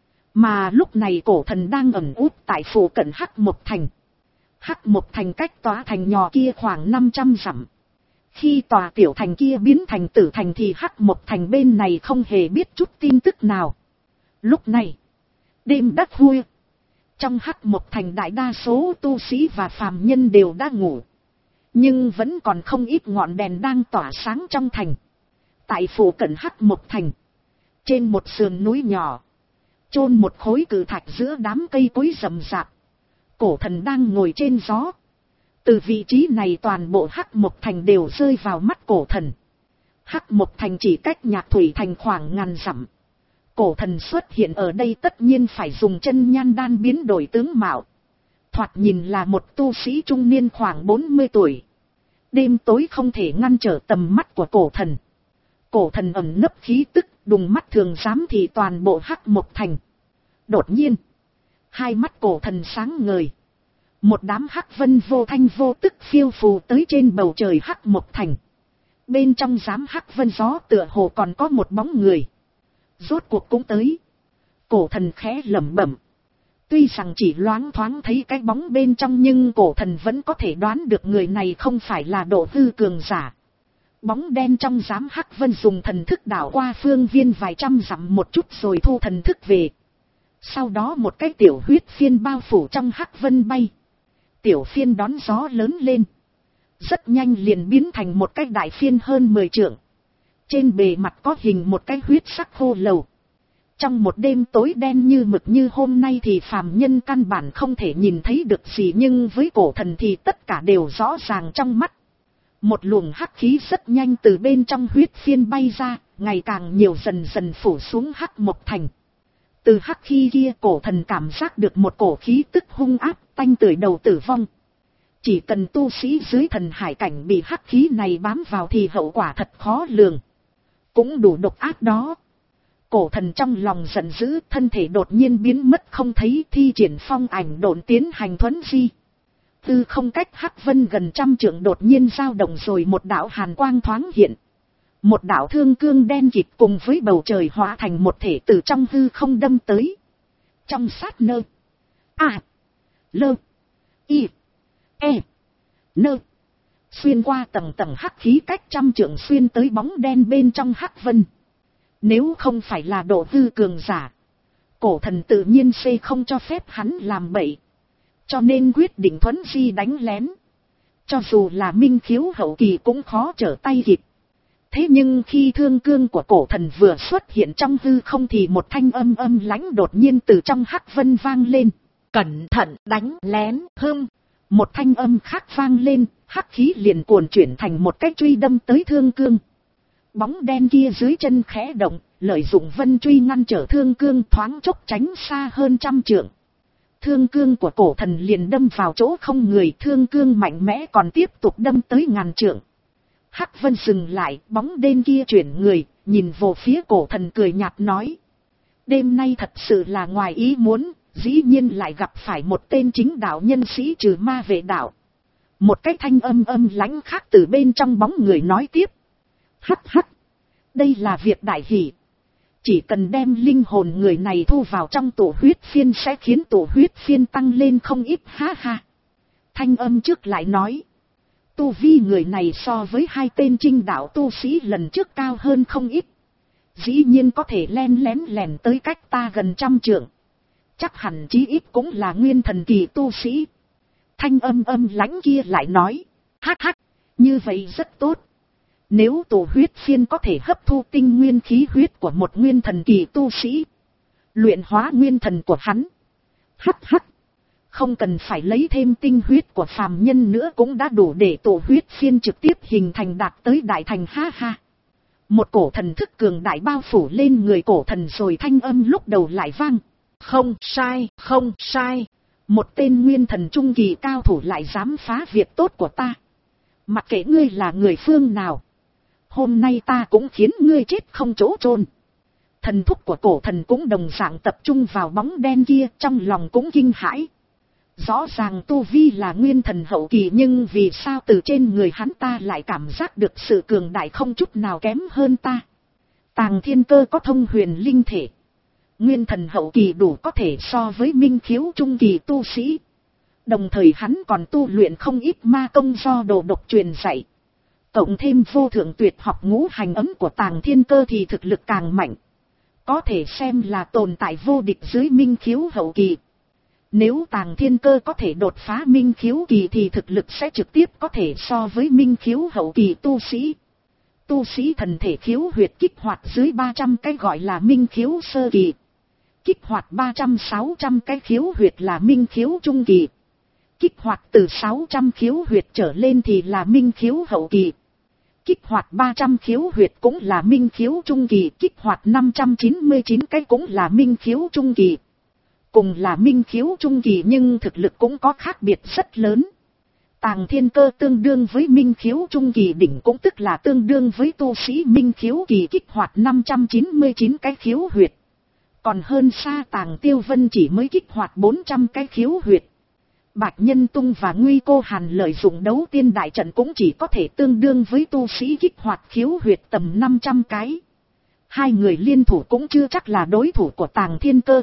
Mà lúc này cổ thần đang ẩn út tại phủ cận Hắc Mộc Thành. Hắc Mộc Thành cách tòa thành nhỏ kia khoảng năm trăm dặm. Khi tòa tiểu thành kia biến thành tử thành thì Hắc Mộc Thành bên này không hề biết chút tin tức nào. Lúc này, đêm đã khuya. Trong Hắc Mộc Thành đại đa số tu sĩ và phàm nhân đều đã ngủ. Nhưng vẫn còn không ít ngọn đèn đang tỏa sáng trong thành. Tại phủ cận Hắc Mộc Thành, trên một sườn núi nhỏ, chôn một khối cự thạch giữa đám cây cối rậm rạp. Cổ thần đang ngồi trên gió. Từ vị trí này toàn bộ Hắc Mộc Thành đều rơi vào mắt cổ thần. Hắc Mộc Thành chỉ cách Nhạc Thủy Thành khoảng ngàn dặm. Cổ thần xuất hiện ở đây tất nhiên phải dùng chân nhan đan biến đổi tướng mạo. Thoạt nhìn là một tu sĩ trung niên khoảng bốn mươi tuổi. Đêm tối không thể ngăn trở tầm mắt của cổ thần. Cổ thần ẩn nấp khí tức, đùng mắt thường giám thị toàn bộ Hắc Mộc Thành. Đột nhiên, hai mắt cổ thần sáng ngời. Một đám hắc vân vô thanh vô tức phiêu phù tới trên bầu trời Hắc Mộc Thành. Bên trong giám hắc vân gió tựa hồ còn có một bóng người. Rốt cuộc cũng tới. Cổ thần khẽ lẩm bẩm. Tuy rằng chỉ loáng thoáng thấy cái bóng bên trong nhưng cổ thần vẫn có thể đoán được người này không phải là độ hư cường giả. Bóng đen trong giám hắc vân dùng thần thức đảo qua phương viên vài trăm dặm một chút rồi thu thần thức về. Sau đó một cái tiểu huyết phiên bao phủ trong hắc vân bay. Tiểu phiên đón gió lớn lên. Rất nhanh liền biến thành một cái đại phiên hơn mười trượng. Trên bề mặt có hình một cái huyết sắc khô lầu. Trong một đêm tối đen như mực như hôm nay thì phàm nhân căn bản không thể nhìn thấy được gì, nhưng với cổ thần thì tất cả đều rõ ràng trong mắt. Một luồng hắc khí rất nhanh từ bên trong huyết phiên bay ra, ngày càng nhiều dần dần phủ xuống hắc mộc thành. Từ hắc khí kia cổ thần cảm giác được một cổ khí tức hung áp, tanh tưởi đầu tử vong. Chỉ cần tu sĩ dưới thần hải cảnh bị hắc khí này bám vào thì hậu quả thật khó lường. Cũng đủ độc ác đó. Cổ thần trong lòng giận dữ, thân thể đột nhiên biến mất không thấy, thi triển phong ảnh độn tiến hành thuấn di. Tư không cách hắc vân gần trăm trượng đột nhiên dao động, rồi một đạo hàn quang thoáng hiện. Một đạo thương cương đen kịt cùng với bầu trời hóa thành một thể từ trong hư không đâm tới. Trong sát nơ. À. Lơ. Y. E. Nơ. Xuyên qua tầng tầng hắc khí cách trăm trượng xuyên tới bóng đen bên trong hắc vân. Nếu không phải là độ hư cường giả, cổ thần tự nhiên sẽ không cho phép hắn làm bậy. Cho nên quyết định thuấn di đánh lén. Cho dù là minh khiếu hậu kỳ cũng khó trở tay kịp. Thế nhưng khi thương cương của cổ thần vừa xuất hiện trong hư không thì một thanh âm âm lãnh đột nhiên từ trong hắc vân vang lên. Cẩn thận đánh lén hưng. Một thanh âm khác vang lên, hắc khí liền cuồn chuyển thành một cái truy đâm tới thương cương. Bóng đen kia dưới chân khẽ động, lợi dụng vân truy ngăn trở thương cương, thoáng chốc tránh xa hơn trăm trượng. Thương cương của cổ thần liền đâm vào chỗ không người, thương cương mạnh mẽ còn tiếp tục đâm tới ngàn trượng. Hắc vân dừng lại, bóng đen kia chuyển người, nhìn vô phía cổ thần cười nhạt nói. Đêm nay thật sự là ngoài ý muốn, dĩ nhiên lại gặp phải một tên chính đạo nhân sĩ trừ ma vệ đạo. Một cái thanh âm âm lãnh khác từ bên trong bóng người nói tiếp. Hắc hắc, đây là việc đại hỷ. Chỉ cần đem linh hồn người này thu vào trong tổ huyết phiên sẽ khiến tổ huyết phiên tăng lên không ít, ha ha. Thanh âm trước lại nói. Tu vi người này so với hai tên trinh đạo tu sĩ lần trước cao hơn không ít. Dĩ nhiên có thể len lén lèn tới cách ta gần trăm trượng. Chắc hẳn chí ít cũng là nguyên thần kỳ tu sĩ. Thanh âm âm lãnh kia lại nói. Hắc hắc, như vậy rất tốt. Nếu tổ huyết phiên có thể hấp thu tinh nguyên khí huyết của một nguyên thần kỳ tu sĩ, luyện hóa nguyên thần của hắn. Hắc hắc, không cần phải lấy thêm tinh huyết của phàm nhân nữa cũng đã đủ để tổ huyết phiên trực tiếp hình thành đạt tới đại thành, ha ha. Một cổ thần thức cường đại bao phủ lên người cổ thần, rồi thanh âm lúc đầu lại vang. Không sai, không sai. Một tên nguyên thần trung kỳ cao thủ lại dám phá việc tốt của ta. Mặc kệ ngươi là người phương nào, hôm nay ta cũng khiến ngươi chết không chỗ chôn. Thần thúc của cổ thần cũng đồng dạng tập trung vào bóng đen kia, trong lòng cũng kinh hãi. Rõ ràng tu vi là nguyên thần hậu kỳ, nhưng vì sao từ trên người hắn ta lại cảm giác được sự cường đại không chút nào kém hơn ta. Tàng Thiên Cơ có thông huyền linh thể. Nguyên thần hậu kỳ đủ có thể so với minh khiếu trung kỳ tu sĩ. Đồng thời hắn còn tu luyện không ít ma công do đồ độc truyền dạy. Cộng thêm vô thượng tuyệt học ngũ hành ấm của Tàng Thiên Cơ thì thực lực càng mạnh. Có thể xem là tồn tại vô địch dưới minh khiếu hậu kỳ. Nếu Tàng Thiên Cơ có thể đột phá minh khiếu kỳ thì thực lực sẽ trực tiếp có thể so với minh khiếu hậu kỳ tu sĩ. Tu sĩ thần thể khiếu huyệt kích hoạt dưới ba trăm cái gọi là minh khiếu sơ kỳ. Kích hoạt ba trăm sáu trăm cái khiếu huyệt là minh khiếu trung kỳ. Kích hoạt từ sáu trăm khiếu huyệt trở lên thì là minh khiếu hậu kỳ. Kích hoạt ba trăm khiếu huyệt cũng là minh khiếu trung kỳ. Kích hoạt năm trăm chín mươi chín cái cũng là minh khiếu trung kỳ. Cùng là minh khiếu trung kỳ nhưng thực lực cũng có khác biệt rất lớn. Tàng Thiên Cơ tương đương với minh khiếu trung kỳ đỉnh, cũng tức là tương đương với tu sĩ minh khiếu kỳ kích hoạt năm trăm chín mươi chín cái khiếu huyệt. Còn hơn xa Tàng Tiêu Vân chỉ mới kích hoạt bốn trăm cái khiếu huyệt. Bạch Nhân Tung và Nguy Cô Hàn lợi dụng đấu tiên đại trận cũng chỉ có thể tương đương với tu sĩ kích hoạt khiếu huyệt tầm năm trăm cái. Hai người liên thủ cũng chưa chắc là đối thủ của Tàng Thiên Cơ.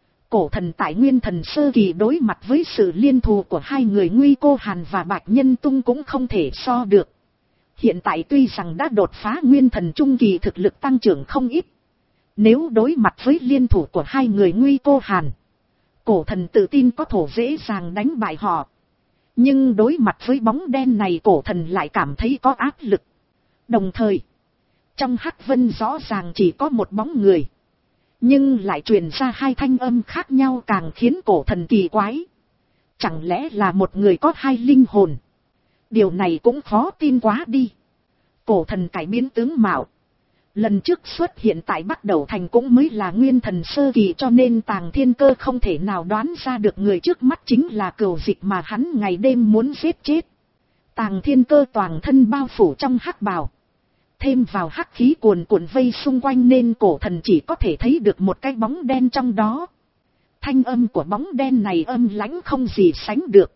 Cổ thần tại nguyên thần sơ kỳ đối mặt với sự liên thủ của hai người Nguy Cô Hàn và Bạch Nhân Tung cũng không thể so được. Hiện tại tuy rằng đã đột phá nguyên thần trung kỳ, thực lực tăng trưởng không ít. Nếu đối mặt với liên thủ của hai người Nguy Cô Hàn, cổ thần tự tin có thể dễ dàng đánh bại họ. Nhưng đối mặt với bóng đen này cổ thần lại cảm thấy có áp lực. Đồng thời, trong hắc vân rõ ràng chỉ có một bóng người, nhưng lại truyền ra hai thanh âm khác nhau càng khiến cổ thần kỳ quái. Chẳng lẽ là một người có hai linh hồn? Điều này cũng khó tin quá đi. Cổ thần cải biến tướng mạo. Lần trước xuất hiện tại Bắc Đầu Thành cũng mới là nguyên thần sơ kỳ, cho nên Tàng Thiên Cơ không thể nào đoán ra được người trước mắt chính là Cửu Dịch mà hắn ngày đêm muốn giết chết. Tàng Thiên Cơ toàn thân bao phủ trong hắc bào, thêm vào hắc khí cuồn cuộn vây xung quanh nên cổ thần chỉ có thể thấy được một cái bóng đen trong đó. Thanh âm của bóng đen này âm lãnh không gì sánh được.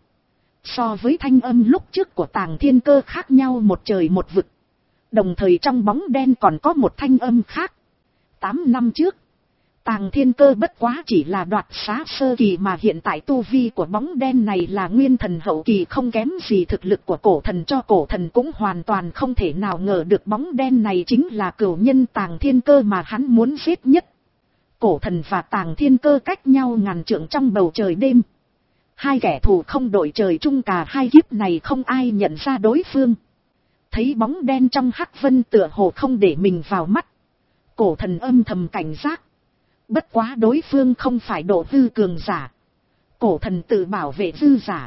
So với thanh âm lúc trước của Tàng Thiên Cơ khác nhau một trời một vực. Đồng thời trong bóng đen còn có một thanh âm khác. Tám năm trước, Tàng Thiên Cơ bất quá chỉ là đoạt xá sơ kỳ, mà hiện tại tu vi của bóng đen này là nguyên thần hậu kỳ, không kém gì thực lực của cổ thần, cho cổ thần cũng hoàn toàn không thể nào ngờ được bóng đen này chính là cửu nhân Tàng Thiên Cơ mà hắn muốn giết nhất. Cổ thần và Tàng Thiên Cơ cách nhau ngàn trượng trong bầu trời đêm. Hai kẻ thù không đội trời chung, cả hai kiếp này không ai nhận ra đối phương. Thấy bóng đen trong hắc vân tựa hồ không để mình vào mắt, cổ thần âm thầm cảnh giác. Bất quá đối phương không phải độ hư cường giả, cổ thần tự bảo vệ hư giả.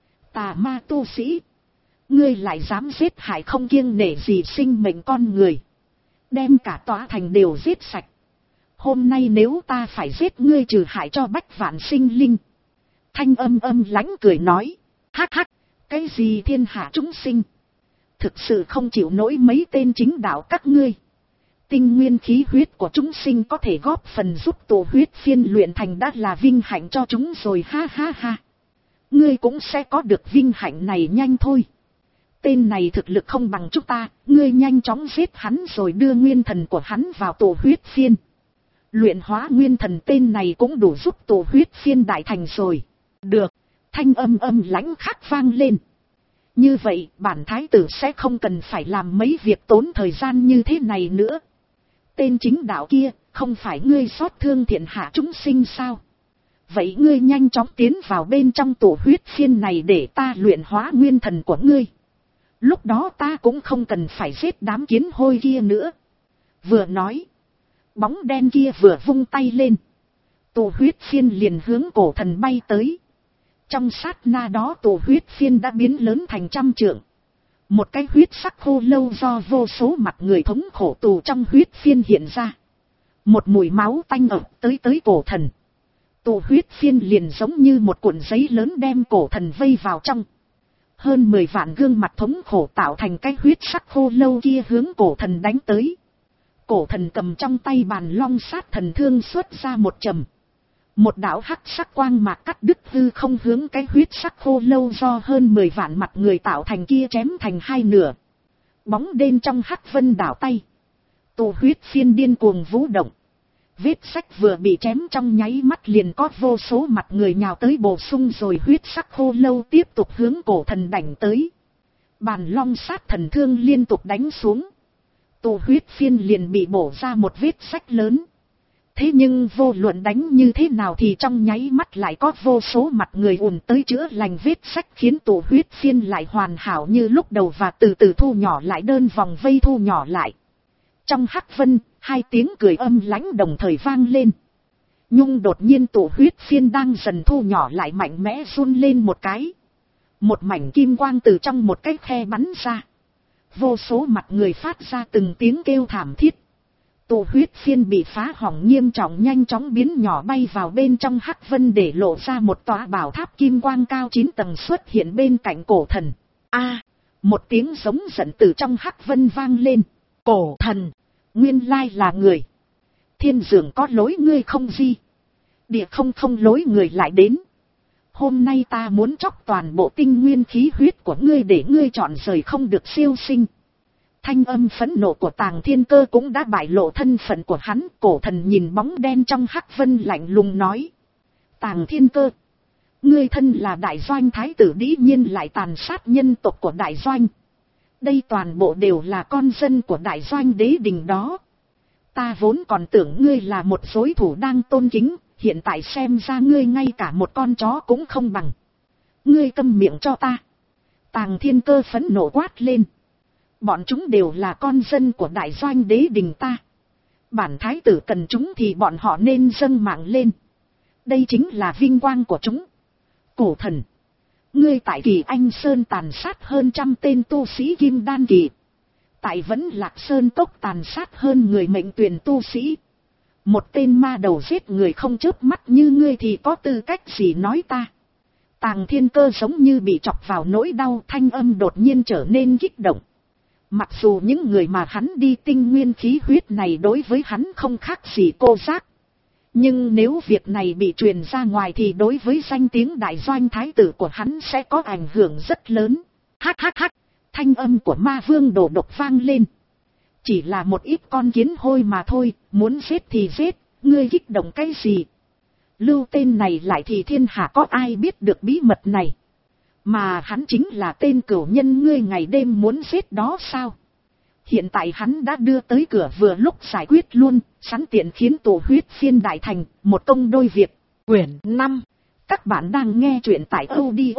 Tà ma tu sĩ, ngươi lại dám giết hại không kiêng nể gì sinh mệnh con người, đem cả tòa thành đều giết sạch. Hôm nay nếu ta phải giết ngươi trừ hại cho bách vạn sinh linh. Thanh âm âm lãnh cười nói, hắc hắc, cái gì thiên hạ chúng sinh, thực sự không chịu nổi mấy tên chính đạo các ngươi. Tinh nguyên khí huyết của chúng sinh có thể góp phần giúp tổ huyết phiên luyện thành đã là vinh hạnh cho chúng rồi, ha ha ha. Ngươi cũng sẽ có được vinh hạnh này nhanh thôi. Tên này thực lực không bằng chúng ta, ngươi nhanh chóng giết hắn rồi đưa nguyên thần của hắn vào tổ huyết phiên. Luyện hóa nguyên thần tên này cũng đủ giúp tổ huyết phiên đại thành rồi. Được, thanh âm âm lãnh khắc vang lên. Như vậy bản thái tử sẽ không cần phải làm mấy việc tốn thời gian như thế này nữa. Tên chính đạo kia, không phải ngươi xót thương thiện hạ chúng sinh sao? Vậy ngươi nhanh chóng tiến vào bên trong tổ huyết phiên này để ta luyện hóa nguyên thần của ngươi. Lúc đó ta cũng không cần phải giết đám kiến hôi kia nữa. Vừa nói, bóng đen kia vừa vung tay lên, tổ huyết phiên liền hướng cổ thần bay tới. Trong sát na đó tổ huyết phiên đã biến lớn thành trăm trượng. Một cái huyết sắc khô lâu do vô số mặt người thống khổ tù trong huyết phiên hiện ra. Một mùi máu tanh ập tới tới cổ thần. Tổ huyết phiên liền giống như một cuộn giấy lớn đem cổ thần vây vào trong. Hơn mười vạn gương mặt thống khổ tạo thành cái huyết sắc khô lâu kia hướng cổ thần đánh tới. Cổ thần cầm trong tay bàn long sát thần thương xuất ra một trầm. Một đạo hắc sắc quang mạc cắt đứt hư không hướng cái huyết sắc khô lâu do hơn mười vạn mặt người tạo thành kia chém thành hai nửa. Bóng đen trong hắc vân đảo tay. Tổ huyết phiên điên cuồng vũ động. Vết sách vừa bị chém trong nháy mắt liền có vô số mặt người nhào tới bổ sung rồi huyết sắc khô lâu tiếp tục hướng cổ thần đánh tới. Bàn long sát thần thương liên tục đánh xuống. Tổ huyết phiên liền bị bổ ra một vết sách lớn. Thế nhưng vô luận đánh như thế nào thì trong nháy mắt lại có vô số mặt người ùn tới chữa lành vết sách, khiến tổ huyết phiên lại hoàn hảo như lúc đầu và từ từ thu nhỏ lại, đơn vòng vây thu nhỏ lại. Trong hắc vân, hai tiếng cười âm lãnh đồng thời vang lên. Nhung đột nhiên tổ huyết phiên đang dần thu nhỏ lại mạnh mẽ run lên một cái. Một mảnh kim quang từ trong một cái khe bắn ra. Vô số mặt người phát ra từng tiếng kêu thảm thiết. Tổ huyết phiên bị phá hỏng nghiêm trọng nhanh chóng biến nhỏ bay vào bên trong hắc vân để lộ ra một tòa bảo tháp kim quang cao chín tầng xuất hiện bên cạnh cổ thần. A, một tiếng giống giận từ trong hắc vân vang lên. Cổ thần, nguyên lai là người. Thiên dường có lối ngươi không di. Địa không không lối người lại đến. Hôm nay ta muốn chóc toàn bộ tinh nguyên khí huyết của ngươi để ngươi chọn rời không được siêu sinh. Thanh âm phẫn nộ của Tàng Thiên Cơ cũng đã bại lộ thân phận của hắn. Cổ thần nhìn bóng đen trong hắc vân lạnh lùng nói. Tàng Thiên Cơ, ngươi thân là đại doanh thái tử dĩ nhiên lại tàn sát nhân tộc của đại doanh. Đây toàn bộ đều là con dân của đại doanh đế đình đó. Ta vốn còn tưởng ngươi là một đối thủ đang tôn kính, hiện tại xem ra ngươi ngay cả một con chó cũng không bằng. Ngươi câm miệng cho ta. Tàng Thiên Cơ phẫn nộ quát lên. Bọn chúng đều là con dân của đại doanh đế đình ta. Bản thái tử cần chúng thì bọn họ nên dâng mạng lên. Đây chính là vinh quang của chúng. Cổ thần, ngươi tại Kỳ Anh Sơn tàn sát hơn trăm tên tu sĩ kim đan kỳ. Tại Vẫn Lạc Sơn Cốc tàn sát hơn người mệnh tuyển tu sĩ. Một tên ma đầu giết người không chớp mắt như ngươi thì có tư cách gì nói ta. Tàng Thiên Cơ giống như bị chọc vào nỗi đau, thanh âm đột nhiên trở nên kích động. Mặc dù những người mà hắn đi tinh nguyên khí huyết này đối với hắn không khác gì cô giác. Nhưng nếu việc này bị truyền ra ngoài thì đối với danh tiếng đại doanh thái tử của hắn sẽ có ảnh hưởng rất lớn. Hắc hắc hắc, thanh âm của ma vương Đồ Độc vang lên. Chỉ là một ít con kiến hôi mà thôi, muốn giết thì giết, ngươi kích động cái gì? Lưu tên này lại thì thiên hạ có ai biết được bí mật này? Mà hắn chính là tên cửu nhân ngươi ngày đêm muốn giết đó sao? Hiện tại hắn đã đưa tới cửa vừa lúc giải quyết luôn, sẵn tiện khiến tổ huyết phiên đại thành, một công đôi việc. Quyển năm. Các bạn đang nghe truyện tại audio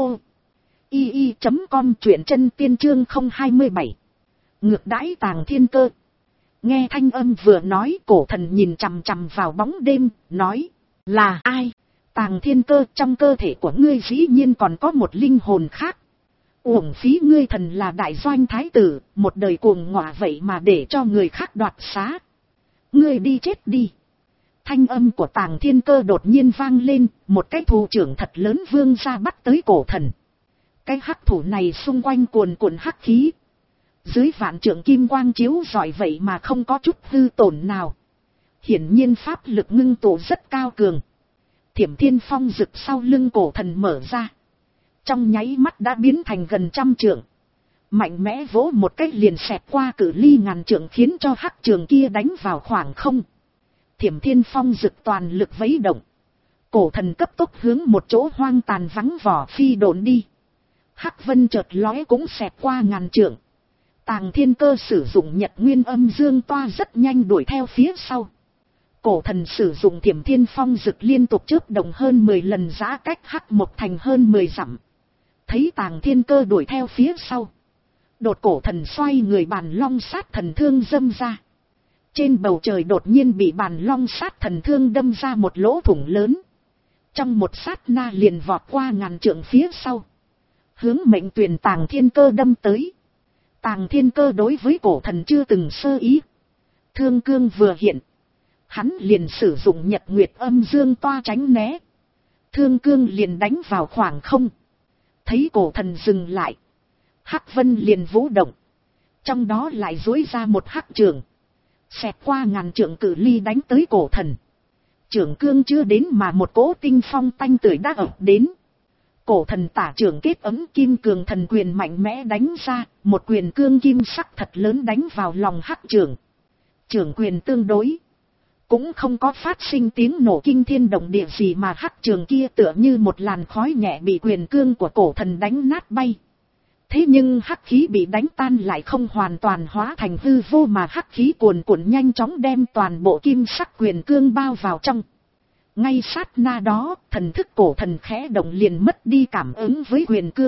i i chấm com, truyện chân tiên chương không hai bảy. Ngược đãi Tàng Thiên Cơ. Nghe thanh âm vừa nói, cổ thần nhìn chằm chằm vào bóng đêm, nói. Là ai? Tàng Thiên Cơ, trong cơ thể của ngươi dĩ nhiên còn có một linh hồn khác. Uổng phí ngươi thần là đại doanh thái tử, một đời cuồng ngọa vậy mà để cho người khác đoạt xá. Ngươi đi chết đi. Thanh âm của Tàng Thiên Cơ đột nhiên vang lên, một cái thủ trưởng thật lớn vương ra bắt tới cổ thần. Cái hắc thủ này xung quanh cuồn cuộn hắc khí. Dưới vạn trượng kim quang chiếu rọi vậy mà không có chút hư tổn nào. Hiển nhiên pháp lực ngưng tụ rất cao cường. Thiểm Thiên Phong rực sau lưng cổ thần mở ra. Trong nháy mắt đã biến thành gần trăm trượng. Mạnh mẽ vỗ một cách liền xẹt qua cự ly ngàn trượng khiến cho hắc trường kia đánh vào khoảng không. Thiểm Thiên Phong rực toàn lực vấy động. Cổ thần cấp tốc hướng một chỗ hoang tàn vắng vỏ phi độn đi. Hắc vân chợt lóe cũng xẹt qua ngàn trượng. Tàng Thiên Cơ sử dụng Nhật Nguyên Âm Dương Toa rất nhanh đuổi theo phía sau. Cổ thần sử dụng Thiểm Thiên Phong rực liên tục chớp động hơn mười lần, giã cách hắc một thành hơn mười dặm. Thấy Tàng Thiên Cơ đuổi theo phía sau. Đột cổ thần xoay người bàn long sát thần thương dâm ra. Trên bầu trời đột nhiên bị bàn long sát thần thương đâm ra một lỗ thủng lớn. Trong một sát na liền vọt qua ngàn trượng phía sau. Hướng mệnh tuyển Tàng Thiên Cơ đâm tới. Tàng Thiên Cơ đối với cổ thần chưa từng sơ ý. Thương cương vừa hiện. Hắn liền sử dụng Nhật Nguyệt Âm Dương Toa tránh né. Thương cương liền đánh vào khoảng không. Thấy cổ thần dừng lại. Hắc vân liền vũ động. Trong đó lại dối ra một hắc trường. Xẹt qua ngàn trượng cự ly đánh tới cổ thần. Trưởng cương chưa đến mà một cỗ tinh phong tanh tưởi đã ập đến. Cổ thần tả trưởng kết ấm kim cường thần quyền mạnh mẽ đánh ra. Một quyền cương kim sắc thật lớn đánh vào lòng hắc trường. Trưởng quyền tương đối. Cũng không có phát sinh tiếng nổ kinh thiên động địa gì mà hắc trường kia tựa như một làn khói nhẹ bị quyền cương của cổ thần đánh nát bay. Thế nhưng hắc khí bị đánh tan lại không hoàn toàn hóa thành hư vô mà hắc khí cuồn cuộn nhanh chóng đem toàn bộ kim sắc quyền cương bao vào trong. Ngay sát na đó, thần thức cổ thần khẽ động liền mất đi cảm ứng với quyền cương.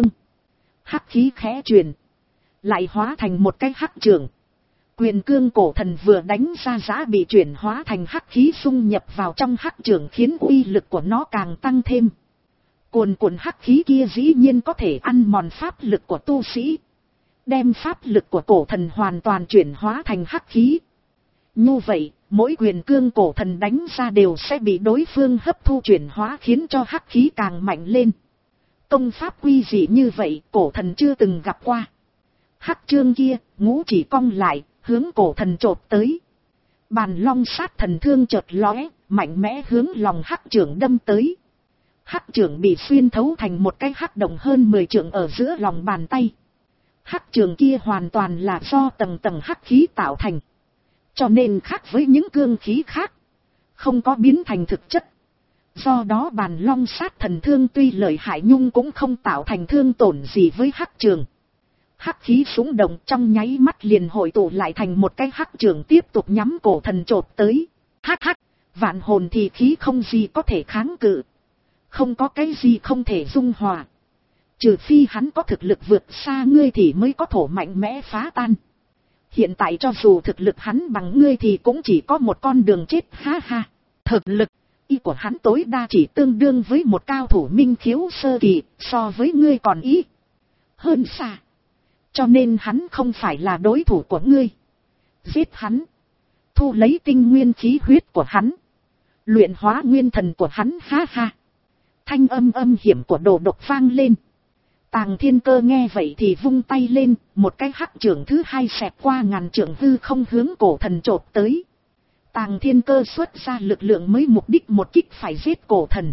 Hắc khí khẽ truyền, lại hóa thành một cái hắc trường. Quyền cương cổ thần vừa đánh ra giã bị chuyển hóa thành hắc khí xung nhập vào trong hắc trường khiến uy lực của nó càng tăng thêm. Cuồn cuộn hắc khí kia dĩ nhiên có thể ăn mòn pháp lực của tu sĩ. Đem pháp lực của cổ thần hoàn toàn chuyển hóa thành hắc khí. Như vậy, mỗi quyền cương cổ thần đánh ra đều sẽ bị đối phương hấp thu chuyển hóa khiến cho hắc khí càng mạnh lên. Công pháp quy dị như vậy cổ thần chưa từng gặp qua. Hắc chương kia, ngũ chỉ cong lại, hướng cổ thần chộp tới. Bàn long sát thần thương chợt lóe, mạnh mẽ hướng lòng hắc trưởng đâm tới. Hắc trưởng bị xuyên thấu thành một cái hắc động hơn mười trượng ở giữa lòng bàn tay. Hắc trường kia hoàn toàn là do tầng tầng hắc khí tạo thành. Cho nên khác với những cương khí khác. Không có biến thành thực chất. Do đó bàn long sát thần thương tuy lợi hại nhưng cũng không tạo thành thương tổn gì với hắc trường. Hắc khí súng động trong nháy mắt liền hội tụ lại thành một cái hắc trường tiếp tục nhắm cổ thần chộp tới. Hắc hắc, vạn hồn thì khí không gì có thể kháng cự. Không có cái gì không thể dung hòa. Trừ phi hắn có thực lực vượt xa ngươi thì mới có thổ mạnh mẽ phá tan. Hiện tại cho dù thực lực hắn bằng ngươi thì cũng chỉ có một con đường chết, ha ha. Thực lực y của hắn tối đa chỉ tương đương với một cao thủ minh khiếu sơ kỳ, so với ngươi còn ý hơn xa. Cho nên hắn không phải là đối thủ của ngươi. Giết hắn, thu lấy tinh nguyên khí huyết của hắn, luyện hóa nguyên thần của hắn, ha ha. Thanh âm âm hiểm của Đồ Độc vang lên. Tàng Thiên Cơ nghe vậy thì vung tay lên, một cái hắc trưởng thứ hai xẹt qua ngàn trượng hư không hướng cổ thần chộp tới. Tàng Thiên Cơ xuất ra lực lượng mới mục đích một kích phải giết cổ thần.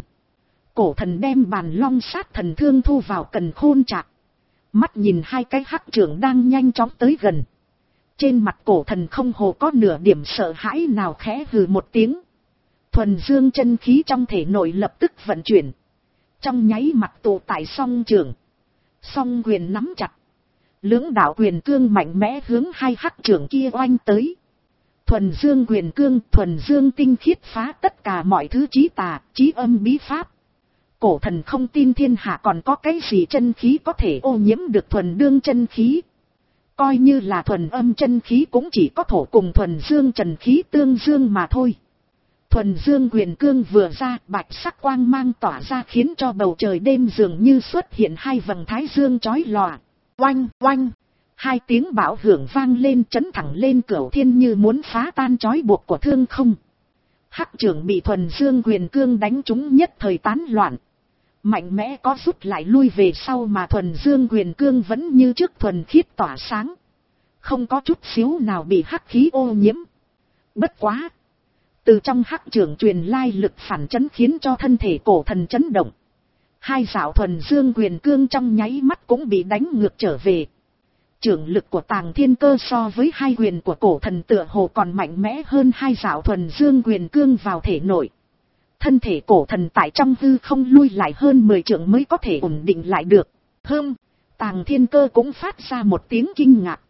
Cổ thần đem bàn long sát thần thương thu vào càn khôn trạc. Mắt nhìn hai cái hắc trưởng đang nhanh chóng tới gần. Trên mặt cổ thần không hồ có nửa điểm sợ hãi nào, khẽ hừ một tiếng. Thuần dương chân khí trong thể nội lập tức vận chuyển. Trong nháy mặt tụ tại song trường. Song quyền nắm chặt. Lưỡng đạo quyền cương mạnh mẽ hướng hai hắc trưởng kia oanh tới. Thuần dương quyền cương, thuần dương tinh khiết phá tất cả mọi thứ trí tà, trí âm bí pháp. Cổ thần không tin thiên hạ còn có cái gì chân khí có thể ô nhiễm được thuần đương chân khí. Coi như là thuần âm chân khí cũng chỉ có thổ cùng thuần dương trần khí tương dương mà thôi. Thuần dương quyền cương vừa ra, bạch sắc quang mang tỏa ra khiến cho bầu trời đêm dường như xuất hiện hai vầng thái dương chói lòa. Oanh, oanh, hai tiếng bão hưởng vang lên chấn thẳng lên cửu thiên như muốn phá tan chói buộc của thương không. Hắc trưởng bị thuần dương quyền cương đánh trúng nhất thời tán loạn. Mạnh mẽ có rút lại lui về sau mà thuần dương quyền cương vẫn như trước thuần khiết tỏa sáng. Không có chút xíu nào bị hắc khí ô nhiễm. Bất quá. Từ trong hắc trưởng truyền lai lực phản chấn khiến cho thân thể cổ thần chấn động. Hai dạo thuần dương quyền cương trong nháy mắt cũng bị đánh ngược trở về. Trưởng lực của Tàng Thiên Cơ so với hai quyền của cổ thần tựa hồ còn mạnh mẽ hơn hai dạo thuần dương quyền cương vào thể nội. Thân thể cổ thần tại trong hư không lui lại hơn mười trượng mới có thể ổn định lại được. Hơm, Tàng Thiên Cơ cũng phát ra một tiếng kinh ngạc.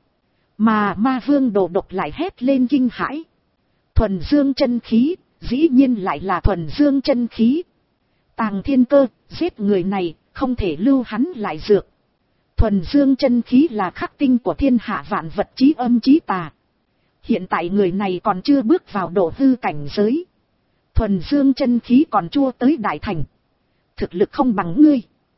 Mà ma vương Đồ Độc lại hét lên kinh hãi. Thuần dương chân khí, dĩ nhiên lại là thuần dương chân khí. Tàng Thiên Cơ, giết người này, không thể lưu hắn lại dược. Thuần dương chân khí là khắc tinh của thiên hạ vạn vật trí âm trí tà. Hiện tại người này còn chưa bước vào độ hư cảnh giới. Thuần dương chân khí còn chua tới đại thành. Thực lực không bằng ngươi.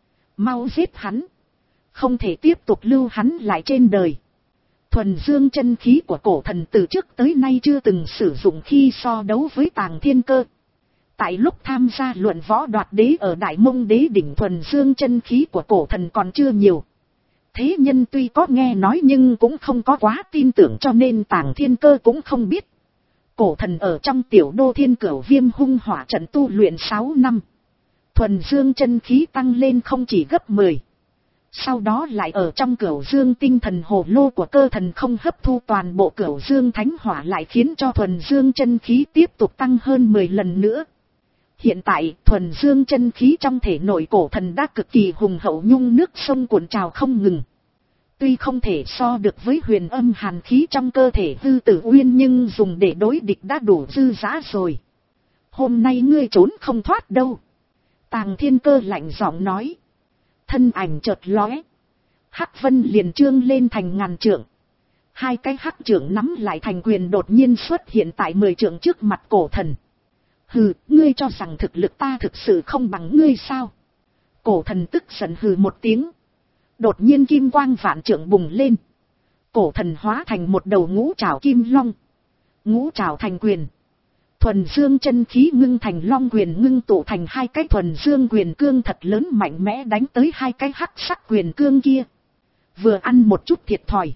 Mau giết hắn. Không thể tiếp tục lưu hắn lại trên đời. Thuần dương chân khí của cổ thần từ trước tới nay chưa từng sử dụng khi so đấu với Tàng Thiên Cơ. Tại lúc tham gia luận võ đoạt đế ở Đại Mông Đế đỉnh, thuần dương chân khí của cổ thần còn chưa nhiều. Thế nhân tuy có nghe nói nhưng cũng không có quá tin tưởng, cho nên Tàng Thiên Cơ cũng không biết. Cổ thần ở trong tiểu đô Thiên Cửu Viêm hung hỏa trận tu luyện sáu năm. Thuần dương chân khí tăng lên không chỉ gấp mười. Sau đó lại ở trong Cửu Dương tinh thần hồ lô của cơ thần không hấp thu toàn bộ Cửu Dương thánh hỏa, lại khiến cho thuần dương chân khí tiếp tục tăng hơn mười lần nữa. Hiện tại thuần dương chân khí trong thể nội cổ thần đã cực kỳ hùng hậu, nhung nước sông cuộn trào không ngừng. Tuy không thể so được với huyền âm hàn khí trong cơ thể Hư Tử Uyên, nhưng dùng để đối địch đã đủ dư dã rồi. Hôm nay ngươi trốn không thoát đâu. Tàng Thiên Cơ lạnh giọng nói. Thân ảnh chợt lóe. Hắc vân liền trương lên thành ngàn trượng. Hai cái hắc trượng nắm lại thành quyền đột nhiên xuất hiện tại mười trượng trước mặt cổ thần. Hừ, ngươi cho rằng thực lực ta thực sự không bằng ngươi sao? Cổ thần tức giận hừ một tiếng. Đột nhiên kim quang vạn trượng bùng lên. Cổ thần hóa thành một đầu ngũ trảo kim long. Ngũ trảo thành quyền. Thuần dương chân khí ngưng thành long quyền, ngưng tụ thành hai cái thuần dương quyền cương thật lớn mạnh mẽ đánh tới hai cái hắc sắc quyền cương kia. Vừa ăn một chút thiệt thòi.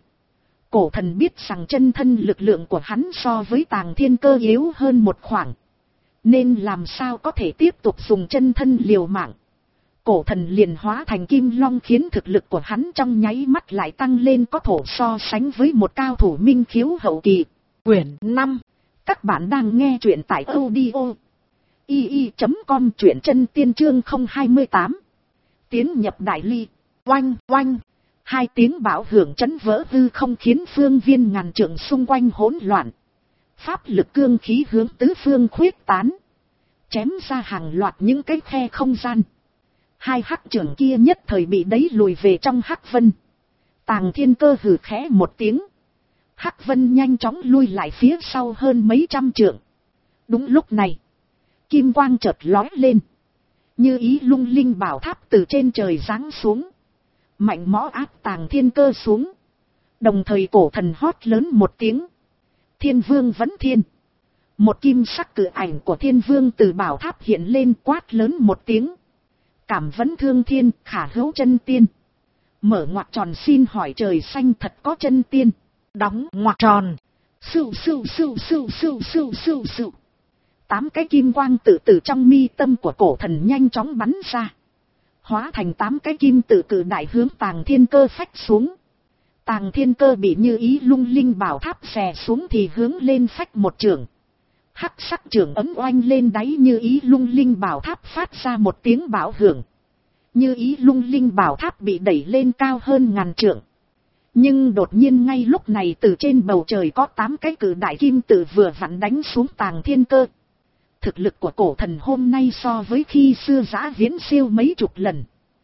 Cổ thần biết rằng chân thân lực lượng của hắn so với Tàng Thiên Cơ yếu hơn một khoảng. Nên làm sao có thể tiếp tục dùng chân thân liều mạng. Cổ thần liền hóa thành kim long, khiến thực lực của hắn trong nháy mắt lại tăng lên, có thổ so sánh với một cao thủ minh khiếu hậu kỳ. Quyển năm. Các bạn đang nghe truyện tại audio i i chấm com, truyện chân tiên chương không hai tám. Tiến nhập đại ly. Oanh oanh. Hai tiếng bão hưởng chấn vỡ hư không khiến phương viên ngàn trượng xung quanh hỗn loạn. Pháp lực cương khí hướng tứ phương khuyết tán. Chém ra hàng loạt những cái khe không gian. Hai hắc trưởng kia nhất thời bị đẩy lùi về trong hắc vân. Tàng Thiên Cơ hừ khẽ một tiếng. Hắc vân nhanh chóng lui lại phía sau hơn mấy trăm trượng. Đúng lúc này, kim quang chợt lói lên. Như ý lung linh bảo tháp từ trên trời giáng xuống. Mạnh mẽ áp Tàng Thiên Cơ xuống. Đồng thời cổ thần hót lớn một tiếng. Thiên Vương Vấn Thiên. Một kim sắc cự ảnh của Thiên Vương từ bảo tháp hiện lên, quát lớn một tiếng. Cảm vấn thương thiên, khả hữu chân tiên. Mở ngoặc tròn xin hỏi trời xanh thật có chân tiên. Đóng ngoặc tròn. Sưu sưu sưu sưu sưu sưu sưu sưu. Tám cái kim quang tự tử trong mi tâm của cổ thần nhanh chóng bắn ra. Hóa thành tám cái kim tự cự đại hướng Tàng Thiên Cơ phách xuống. Tàng Thiên Cơ bị như ý lung linh bảo tháp xè xuống thì hướng lên phách một trường. Hắc sắc trường ấm oanh lên đáy như ý lung linh bảo tháp phát ra một tiếng bão hưởng. Như ý lung linh bảo tháp bị đẩy lên cao hơn ngàn trượng. Nhưng đột nhiên ngay lúc này từ trên bầu trời có tám cái cự đại kim tự vừa vặn đánh xuống Tàng Thiên Cơ. Thực lực của cổ thần hôm nay so với khi xưa giã viễn siêu mấy chục lần.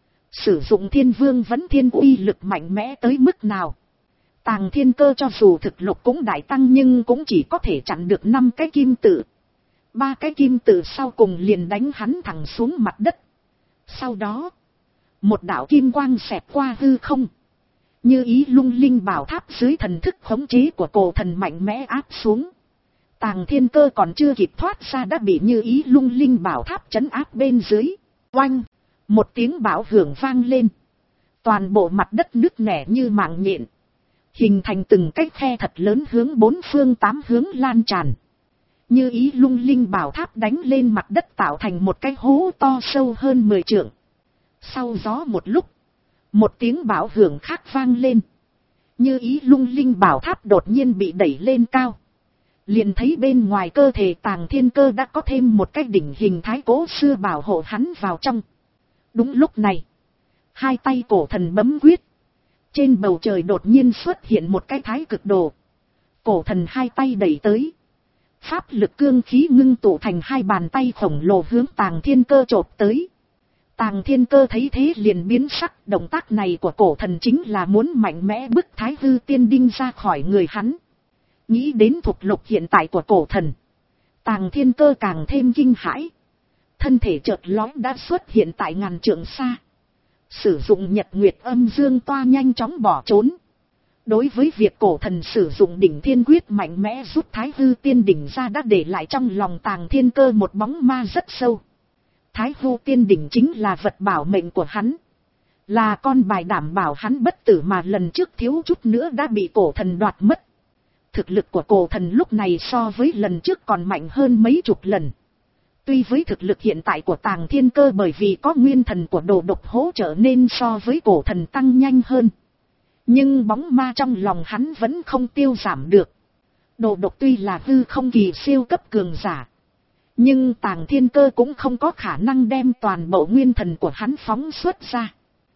Sử dụng Thiên Vương Vấn Thiên uy lực mạnh mẽ tới mức nào. Tàng Thiên Cơ cho dù thực lực cũng đại tăng nhưng cũng chỉ có thể chặn được năm cái kim tự. Ba cái kim tự sau cùng liền đánh hắn thẳng xuống mặt đất. Sau đó, một đạo kim quang xẹt qua hư không. Như ý lung linh bảo tháp dưới thần thức khống chế của cổ thần mạnh mẽ áp xuống. Tàng Thiên Cơ còn chưa kịp thoát ra đã bị như ý lung linh bảo tháp trấn áp bên dưới. Oanh! Một tiếng bão hưởng vang lên. Toàn bộ mặt đất nứt nẻ như mạng nhện. Hình thành từng cái khe thật lớn hướng bốn phương tám hướng lan tràn. Như ý lung linh bảo tháp đánh lên mặt đất tạo thành một cái hố to sâu hơn mười trượng. Sau gió một lúc, một tiếng bão hưởng khác vang lên. Như ý lung linh bảo tháp đột nhiên bị đẩy lên cao. Liền thấy bên ngoài cơ thể Tàng Thiên Cơ đã có thêm một cái đỉnh hình thái cố xưa bảo hộ hắn vào trong. Đúng lúc này, hai tay cổ thần bấm quyết. Trên bầu trời đột nhiên xuất hiện một cái thái cực đồ. Cổ thần hai tay đẩy tới. Pháp lực cương khí ngưng tụ thành hai bàn tay khổng lồ hướng Tàng Thiên Cơ chộp tới. Tàng Thiên Cơ thấy thế liền biến sắc. Động tác này của cổ thần chính là muốn mạnh mẽ bức Thái Hư Tiên Đinh ra khỏi người hắn. Nghĩ đến thục lục hiện tại của cổ thần, Tàng Thiên Cơ càng thêm kinh hãi. Thân thể chợt lóe đã xuất hiện tại ngàn trượng xa. Sử dụng Nhật Nguyệt Âm Dương Toa nhanh chóng bỏ trốn. Đối với việc cổ thần sử dụng đỉnh thiên quyết mạnh mẽ rút Thái Hư Tiên Đỉnh ra đã để lại trong lòng Tàng Thiên Cơ một bóng ma rất sâu. Thái Hư Tiên Đỉnh chính là vật bảo mệnh của hắn. Là con bài đảm bảo hắn bất tử mà lần trước thiếu chút nữa đã bị cổ thần đoạt mất. Thực lực của cổ thần lúc này so với lần trước còn mạnh hơn mấy chục lần. Tuy với thực lực hiện tại của Tàng Thiên Cơ bởi vì có nguyên thần của đồ độc hỗ trợ nên so với cổ thần tăng nhanh hơn. Nhưng bóng ma trong lòng hắn vẫn không tiêu giảm được. Đồ độc tuy là hư không kỳ siêu cấp cường giả. Nhưng Tàng Thiên Cơ cũng không có khả năng đem toàn bộ nguyên thần của hắn phóng xuất ra.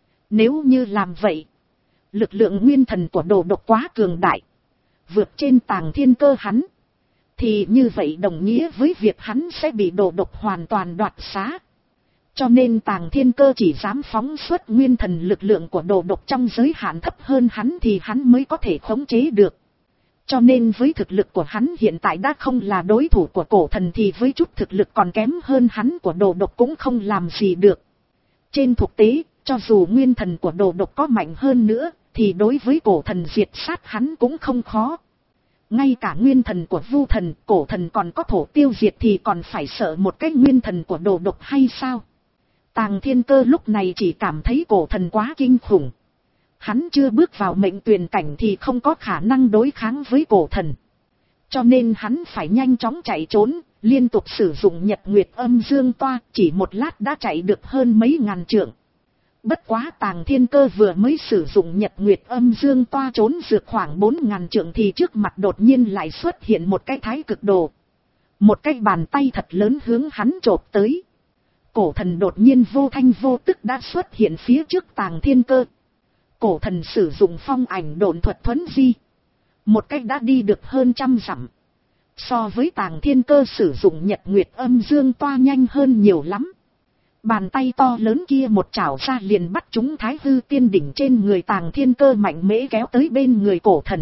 Nếu như làm vậy, lực lượng nguyên thần của đồ độc quá cường đại, vượt trên Tàng Thiên Cơ hắn. Thì như vậy đồng nghĩa với việc hắn sẽ bị đồ độc hoàn toàn đoạt xá. Cho nên Tàng Thiên Cơ chỉ dám phóng xuất nguyên thần lực lượng của đồ độc trong giới hạn thấp hơn hắn thì hắn mới có thể khống chế được. Cho nên với thực lực của hắn hiện tại đã không là đối thủ của cổ thần thì với chút thực lực còn kém hơn hắn của đồ độc cũng không làm gì được. Trên thực tế, cho dù nguyên thần của đồ độc có mạnh hơn nữa, thì đối với cổ thần diệt sát hắn cũng không khó. Ngay cả nguyên thần của vu thần, cổ thần còn có thổ tiêu diệt thì còn phải sợ một cái nguyên thần của đồ độc hay sao? Tàng Thiên Cơ lúc này chỉ cảm thấy cổ thần quá kinh khủng. Hắn chưa bước vào mệnh tuyền cảnh thì không có khả năng đối kháng với cổ thần. Cho nên hắn phải nhanh chóng chạy trốn, liên tục sử dụng Nhật Nguyệt Âm Dương Toa, chỉ một lát đã chạy được hơn mấy ngàn trượng. Bất quá Tàng Thiên Cơ vừa mới sử dụng Nhật Nguyệt Âm Dương Toa trốn dược khoảng bốn ngàn trượng thì trước mặt đột nhiên lại xuất hiện một cái thái cực đồ. Một cái bàn tay thật lớn hướng hắn chộp tới. Cổ thần đột nhiên vô thanh vô tức đã xuất hiện phía trước Tàng Thiên Cơ. Cổ thần sử dụng phong ảnh độn thuật thuấn di. Một cách đã đi được hơn trăm dặm. So với Tàng Thiên Cơ sử dụng nhật nguyệt âm dương toa nhanh hơn nhiều lắm. Bàn tay to lớn kia một chảo ra liền bắt chúng Thái Hư Tiên Đỉnh trên người Tàng Thiên Cơ mạnh mẽ kéo tới bên người cổ thần.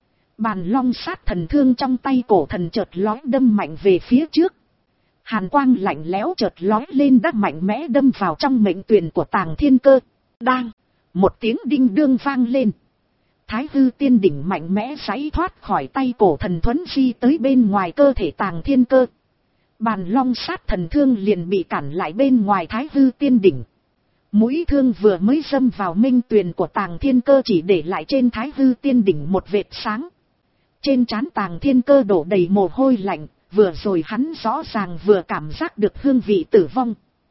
Bàn long sát thần thương trong tay cổ thần chợt lói đâm mạnh về phía trước. Hàn quang lạnh lẽo chợt lói lên đã mạnh mẽ đâm vào trong mệnh tuyền của Tàng Thiên Cơ. Đang, một tiếng đinh đương vang lên. Thái Hư Tiên Đỉnh mạnh mẽ giãy thoát khỏi tay cổ thần thuấn di tới bên ngoài cơ thể Tàng Thiên Cơ. Bàn long sát thần thương liền bị cản lại bên ngoài Thái Hư Tiên Đỉnh. Mũi thương vừa mới đâm vào minh tuyền của Tàng Thiên Cơ chỉ để lại trên Thái Hư Tiên Đỉnh một vệt sáng. Trên trán Tàng Thiên Cơ đổ đầy mồ hôi lạnh, vừa rồi hắn rõ ràng vừa cảm giác được hương vị tử vong.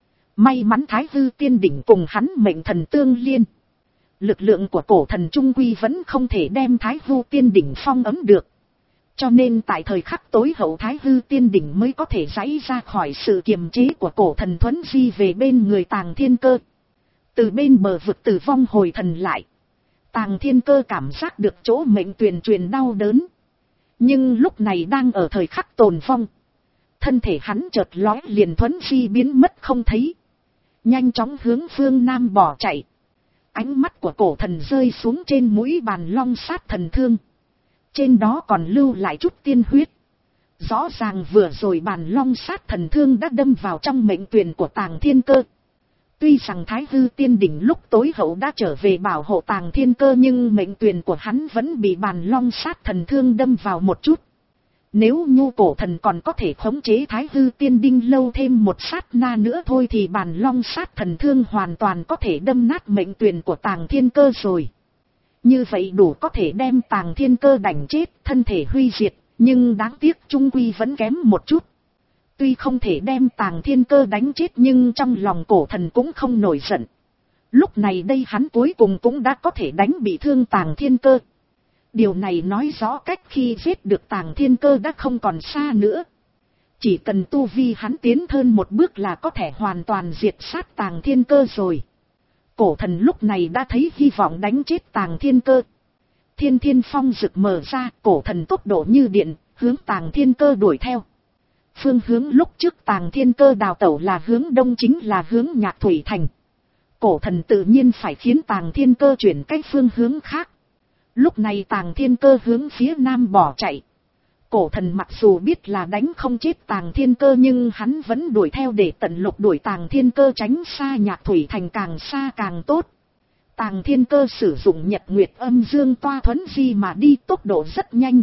May mắn Thái Hư Tiên Đỉnh cùng hắn mệnh thần tương liên. Lực lượng của cổ thần trung quy vẫn không thể đem Thái Hư Tiên Đỉnh phong ấm được. Cho nên tại thời khắc tối hậu Thái Hư Tiên Đỉnh mới có thể giãy ra khỏi sự kiềm chế của cổ thần thuấn di về bên người Tàng Thiên Cơ. Từ bên bờ vực tử vong hồi thần lại. Tàng Thiên Cơ cảm giác được chỗ mệnh tuyền truyền đau đớn. Nhưng lúc này đang ở thời khắc tồn vong. Thân thể hắn chợt lói liền thuấn di biến mất không thấy. Nhanh chóng hướng phương nam bỏ chạy. Ánh mắt của cổ thần rơi xuống trên mũi bàn long sát thần thương. Trên đó còn lưu lại chút tiên huyết. Rõ ràng vừa rồi bàn long sát thần thương đã đâm vào trong mệnh tuyền của Tàng Thiên Cơ. Tuy rằng Thái Hư Tiên Đỉnh lúc tối hậu đã trở về bảo hộ Tàng Thiên Cơ nhưng mệnh tuyền của hắn vẫn bị bàn long sát thần thương đâm vào một chút. Nếu nhu cổ thần còn có thể khống chế Thái Hư Tiên Đinh lâu thêm một sát na nữa thôi thì bàn long sát thần thương hoàn toàn có thể đâm nát mệnh tuyền của Tàng Thiên Cơ rồi. Như vậy đủ có thể đem Tàng Thiên Cơ đánh chết, thân thể huy diệt, nhưng đáng tiếc trung quy vẫn kém một chút. Tuy không thể đem Tàng Thiên Cơ đánh chết nhưng trong lòng cổ thần cũng không nổi giận. Lúc này đây hắn cuối cùng cũng đã có thể đánh bị thương Tàng Thiên Cơ. Điều này nói rõ cách khi giết được Tàng Thiên Cơ đã không còn xa nữa. Chỉ cần tu vi hắn tiến hơn một bước là có thể hoàn toàn diệt sát Tàng Thiên Cơ rồi. Cổ thần lúc này đã thấy hy vọng đánh chết Tàng Thiên Cơ. Thiên Thiên Phong rực mở ra, cổ thần tốc độ như điện, hướng Tàng Thiên Cơ đuổi theo. Phương hướng lúc trước Tàng Thiên Cơ đào tẩu là hướng đông, chính là hướng Nhạc Thủy Thành. Cổ thần tự nhiên phải khiến Tàng Thiên Cơ chuyển cách phương hướng khác. Lúc này Tàng Thiên Cơ hướng phía nam bỏ chạy. Cổ thần mặc dù biết là đánh không chết Tàng Thiên Cơ nhưng hắn vẫn đuổi theo để tận lục đuổi Tàng Thiên Cơ tránh xa Nhạc Thủy Thành, càng xa càng tốt. Tàng Thiên Cơ sử dụng nhật nguyệt âm dương toa thuấn di mà đi tốc độ rất nhanh.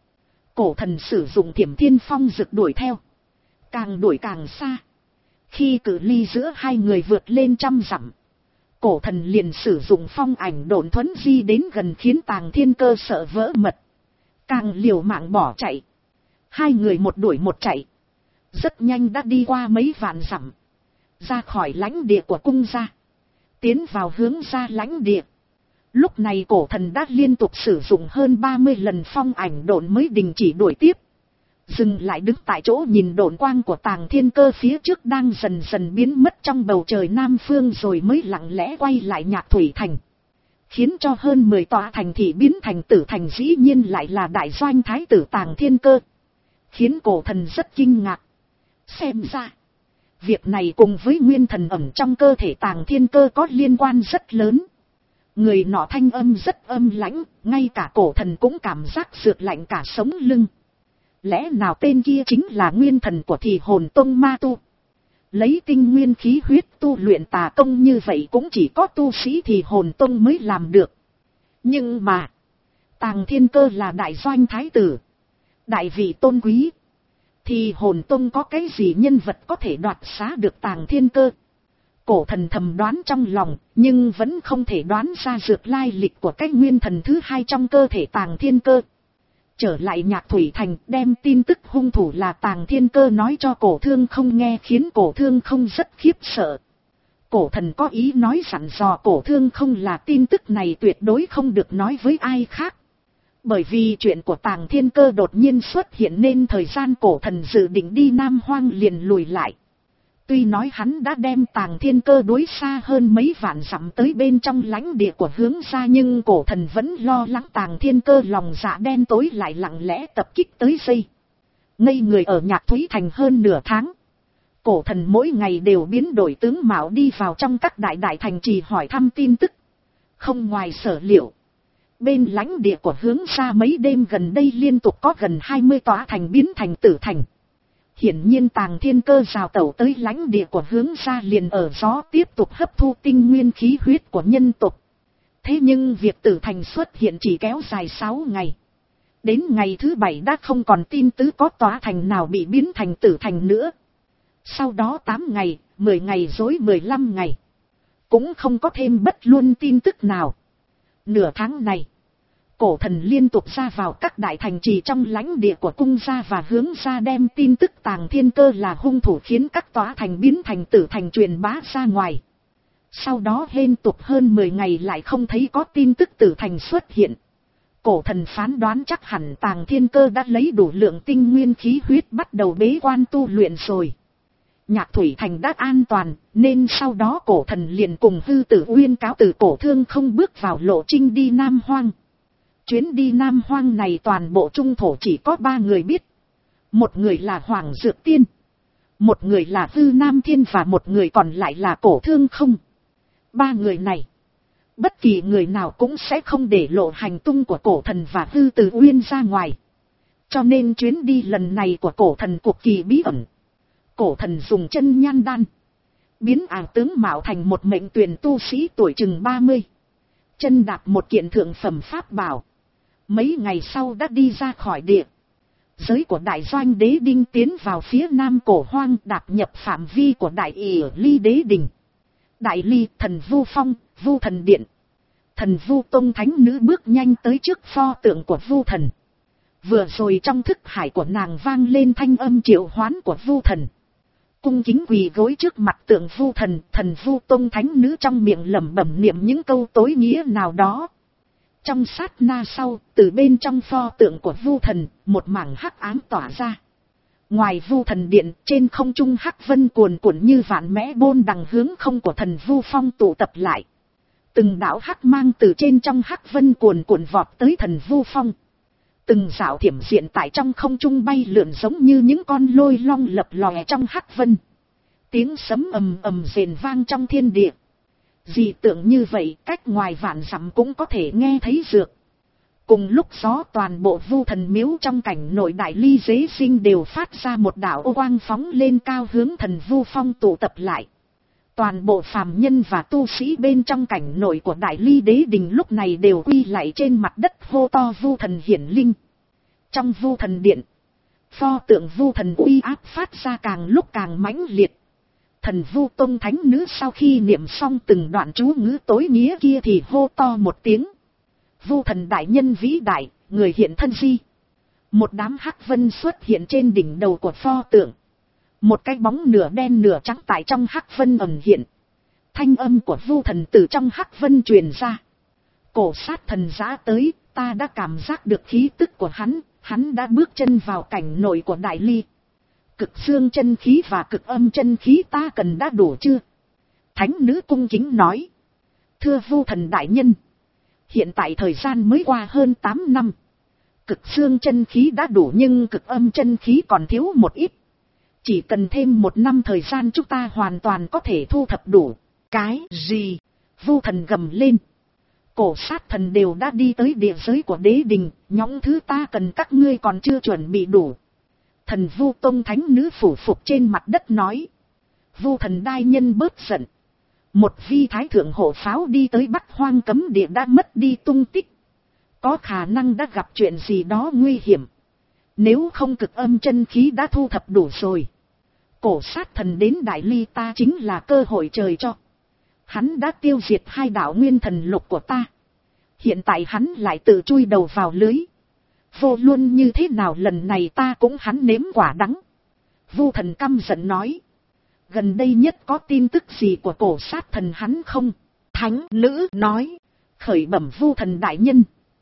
Cổ thần sử dụng Thiểm Thiên Phong rực đuổi theo. Càng đuổi càng xa. Khi cự ly giữa hai người vượt lên trăm dặm, cổ thần liền sử dụng phong ảnh độn thuấn di đến gần khiến Tàng Thiên Cơ sợ vỡ mật. Càng liều mạng bỏ chạy. Hai người một đuổi một chạy. Rất nhanh đã đi qua mấy vạn dặm. Ra khỏi lãnh địa của cung gia. Tiến vào hướng ra lãnh địa. Lúc này cổ thần đã liên tục sử dụng hơn ba mươi lần phong ảnh độn mới đình chỉ đuổi tiếp. Dừng lại đứng tại chỗ nhìn độn quang của Tàng Thiên Cơ phía trước đang dần dần biến mất trong bầu trời nam phương rồi mới lặng lẽ quay lại Nhạc Thủy Thành. Khiến cho hơn mười tòa thành thị biến thành tử thành dĩ nhiên lại là đại doanh thái tử Tàng Thiên Cơ. Khiến cổ thần rất kinh ngạc. Xem ra, việc này cùng với nguyên thần ẩn trong cơ thể Tàng Thiên Cơ có liên quan rất lớn. Người nọ thanh âm rất âm lãnh, ngay cả cổ thần cũng cảm giác rượt lạnh cả sống lưng. Lẽ nào tên kia chính là nguyên thần của Thì Hồn Tông ma tu? Lấy tinh nguyên khí huyết tu luyện tà công như vậy cũng chỉ có tu sĩ Thì Hồn Tông mới làm được. Nhưng mà, Tàng Thiên Cơ là đại doanh thái tử, đại vị tôn quý. Thì Hồn Tông có cái gì nhân vật có thể đoạt xá được Tàng Thiên Cơ? Cổ thần thầm đoán trong lòng, nhưng vẫn không thể đoán ra dược lai lịch của cái nguyên thần thứ hai trong cơ thể Tàng Thiên Cơ. Trở lại Nhạc Thủy Thành, đem tin tức hung thủ là Tàng Thiên Cơ nói cho Cổ Thương Không nghe, khiến Cổ Thương Không rất khiếp sợ. Cổ thần có ý nói dặn dò Cổ Thương Không là tin tức này tuyệt đối không được nói với ai khác. Bởi vì chuyện của Tàng Thiên Cơ đột nhiên xuất hiện nên thời gian cổ thần dự định đi Nam Hoang liền lùi lại. Tuy nói hắn đã đem Tàng Thiên Cơ đuổi xa hơn mấy vạn dặm tới bên trong lãnh địa của Hướng Gia, nhưng cổ thần vẫn lo lắng Tàng Thiên Cơ lòng dạ đen tối lại lặng lẽ tập kích tới dây. Ngây người ở Nhạc Thúy Thành hơn nửa tháng. Cổ thần mỗi ngày đều biến đổi tướng mạo đi vào trong các đại đại thành trì hỏi thăm tin tức. Không ngoài sở liệu, bên lãnh địa của Hướng Gia mấy đêm gần đây liên tục có gần hai mươi tòa thành biến thành tử thành. Hiển nhiên Tàng Thiên Cơ rào tẩu tới lãnh địa của Hướng Gia liền ở gió tiếp tục hấp thu tinh nguyên khí huyết của nhân tộc. Thế nhưng việc tử thành xuất hiện chỉ kéo dài sáu ngày. Đến ngày thứ bảy đã không còn tin tứ có tòa thành nào bị biến thành tử thành nữa. Sau đó tám ngày, mười ngày rồi mười lăm ngày. Cũng không có thêm bất luôn tin tức nào. Nửa tháng này, cổ thần liên tục ra vào các đại thành trì trong lãnh địa của Cung Gia và Hướng Gia, đem tin tức Tàng Thiên Cơ là hung thủ khiến các tòa thành biến thành tử thành truyền bá ra ngoài. Sau đó hên tục hơn mười ngày lại không thấy có tin tức tử thành xuất hiện. Cổ thần phán đoán chắc hẳn Tàng Thiên Cơ đã lấy đủ lượng tinh nguyên khí huyết bắt đầu bế quan tu luyện rồi. Nhạc Thủy Thành đã an toàn, nên sau đó cổ thần liền cùng Hư Tử Uyên cáo từ Cổ Thương không bước vào lộ trình đi Nam Hoang. Chuyến đi Nam Hoang này toàn bộ trung thổ chỉ có ba người biết. Một người là Hoàng Dược Tiên, một người là Hư Nam Thiên và một người còn lại là Cổ Thương không. Ba người này, bất kỳ người nào cũng sẽ không để lộ hành tung của cổ thần và Hư Tử Uyên ra ngoài. Cho nên chuyến đi lần này của cổ thần cực kỳ bí ẩn. Cổ thần dùng chân nhan đan biến ảo tướng mạo thành một mệnh tuyển tu sĩ tuổi chừng ba mươi. Chân đạp một kiện thượng phẩm pháp bảo. Mấy ngày sau đã đi ra khỏi địa giới của đại doanh đế đinh, tiến vào phía nam cổ hoang, đạp nhập phạm vi của đại ỷ ly đế đình. Đại ly, thần vu phong, vu thần điện. Thần vu tông thánh nữ bước nhanh tới trước pho tượng của vu thần. Vừa rồi trong thức hải của nàng vang lên thanh âm triệu hoán của vu thần. Cung kính quỳ gối trước mặt tượng vu thần, thần vu tông thánh nữ trong miệng lẩm bẩm niệm những câu tối nghĩa nào đó. Trong sát na sau, từ bên trong pho tượng của vu thần, một mảng hắc ám tỏa ra. Ngoài vu thần điện, trên không trung hắc vân cuồn cuộn như vạn mẽ bôn đằng hướng không của thần vu phong tụ tập lại. Từng đạo hắc mang từ trên trong hắc vân cuồn cuộn vọt tới thần vu phong. Từng dạo thiểm diện tại trong không trung bay lượn giống như những con lôi long lập lòe trong hắc vân. Tiếng sấm ầm ầm rền vang trong thiên địa. Dị tượng như vậy cách ngoài vạn dặm cũng có thể nghe thấy dược. Cùng lúc gió toàn bộ vu thần miếu trong cảnh nội đại ly dế sinh đều phát ra một đạo ô quang phóng lên cao hướng thần vu phong tụ tập lại. Toàn bộ phàm nhân và tu sĩ bên trong cảnh nội của đại ly đế đình lúc này đều quy lại trên mặt đất hô to vu thần hiển linh. Trong vu thần điện, pho tượng vu thần uy áp phát ra càng lúc càng mãnh liệt. Thần vu tông thánh nữ sau khi niệm xong từng đoạn chú ngữ tối nghĩa kia thì hô to một tiếng. Vu thần đại nhân vĩ đại, người hiện thân di. Một đám hắc vân xuất hiện trên đỉnh đầu của pho tượng. Một cái bóng nửa đen nửa trắng tại trong hắc vân ẩn hiện. Thanh âm của vu thần từ trong hắc vân truyền ra. Cổ sát thần giã tới, ta đã cảm giác được khí tức của hắn, hắn đã bước chân vào cảnh nội của đại ly. Cực dương chân khí và cực âm chân khí ta cần đã đủ chưa? Thánh nữ cung kính nói. Thưa vu thần đại nhân, hiện tại thời gian mới qua hơn tám năm. Cực dương chân khí đã đủ nhưng cực âm chân khí còn thiếu một ít. Chỉ cần thêm một năm thời gian chúng ta hoàn toàn có thể thu thập đủ. Cái gì? Vu thần gầm lên. Cổ sát thần đều đã đi tới địa giới của đế đình, những thứ ta cần các ngươi còn chưa chuẩn bị đủ. Thần vu tông thánh nữ phủ phục trên mặt đất nói. Vu thần đại nhân bớt giận. Một vi thái thượng hộ pháo đi tới Bắc Hoang cấm địa đã mất đi tung tích. Có khả năng đã gặp chuyện gì đó nguy hiểm. Nếu không cực âm chân khí đã thu thập đủ rồi. Cổ sát thần đến đại ly ta chính là cơ hội trời cho. Hắn đã tiêu diệt hai đạo nguyên thần lục của ta. Hiện tại hắn lại tự chui đầu vào lưới. Vô luận như thế nào lần này ta cũng hắn nếm quả đắng. Vu thần căm giận nói. Gần đây nhất có tin tức gì của cổ sát thần hắn không? Thánh nữ nói. Khởi bẩm vu thần đại nhân.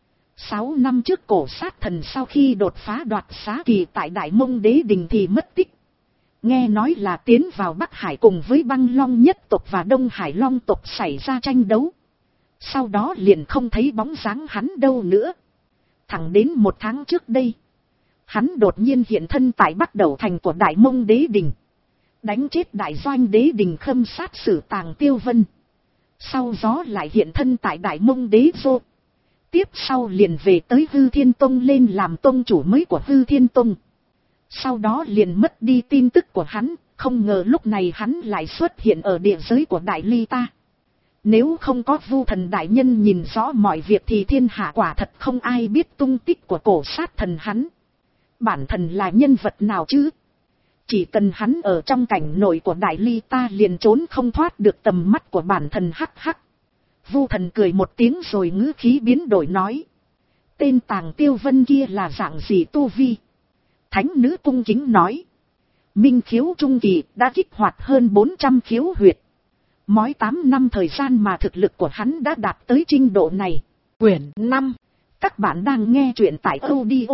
Sáu năm trước cổ sát thần sau khi đột phá đoạt xá kỳ tại Đại Mông Đế Đình thì mất tích. Nghe nói là tiến vào Bắc Hải cùng với Băng Long nhất tộc và Đông Hải Long tộc xảy ra tranh đấu. Sau đó liền không thấy bóng dáng hắn đâu nữa. Thẳng đến một tháng trước đây, hắn đột nhiên hiện thân tại Bắc Đầu thành của Đại Mông Đế Đình, đánh chết Đại Doanh Đế Đình Khâm sát Sử Tàng Tiêu Vân. Sau đó lại hiện thân tại Đại Mông Đế Đô. Tiếp sau liền về tới Hư Thiên Tông lên làm tông chủ mới của Hư Thiên Tông. Sau đó liền mất đi tin tức của hắn, không ngờ lúc này hắn lại xuất hiện ở địa giới của Đại Ly ta. Nếu không có Vu Thần đại nhân nhìn rõ mọi việc thì thiên hạ quả thật không ai biết tung tích của cổ sát thần hắn. Bản thần là nhân vật nào chứ? Chỉ cần hắn ở trong cảnh nội của Đại Ly ta liền trốn không thoát được tầm mắt của bản thần. Hắc hắc. Vu Thần cười một tiếng rồi ngữ khí biến đổi nói. Tên Tàng Tiêu Vân kia là dạng gì tu vi? Thánh nữ cung kính nói. Minh khiếu trung kỳ đã kích hoạt hơn bốn trăm khiếu huyệt. Mỗi tám năm thời gian mà thực lực của hắn đã đạt tới trình độ này. Quyển năm. Các bạn đang nghe truyện tại audio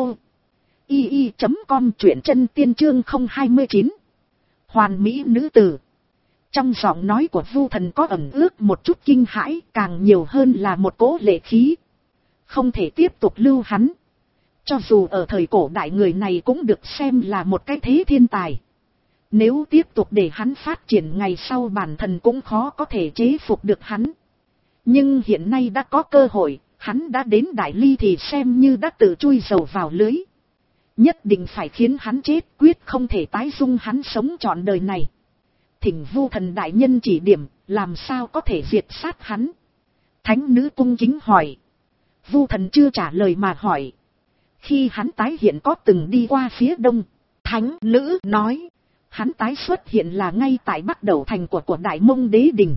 i i chấm com, truyện chân tiên chương không hai chín. Hoàn mỹ nữ tử. Trong giọng nói của Vu Thần có ẩn ước một chút kinh hãi, càng nhiều hơn là một cỗ lệ khí. Không thể tiếp tục lưu hắn. Cho dù ở thời cổ đại người này cũng được xem là một cái thế thiên tài. Nếu tiếp tục để hắn phát triển ngày sau bản thân cũng khó có thể chế phục được hắn. Nhưng hiện nay đã có cơ hội, hắn đã đến Đại Ly thì xem như đã tự chui dầu vào lưới. Nhất định phải khiến hắn chết, quyết không thể tái dung hắn sống trọn đời này. Thỉnh Vu Thần đại nhân chỉ điểm, làm sao có thể diệt sát hắn? Thánh nữ cung kính hỏi. Vu Thần chưa trả lời mà hỏi. Khi hắn tái hiện có từng đi qua phía đông? Thánh nữ nói. Hắn tái xuất hiện là ngay tại Bắc Đầu thành của của Đại Mông Đế Đình.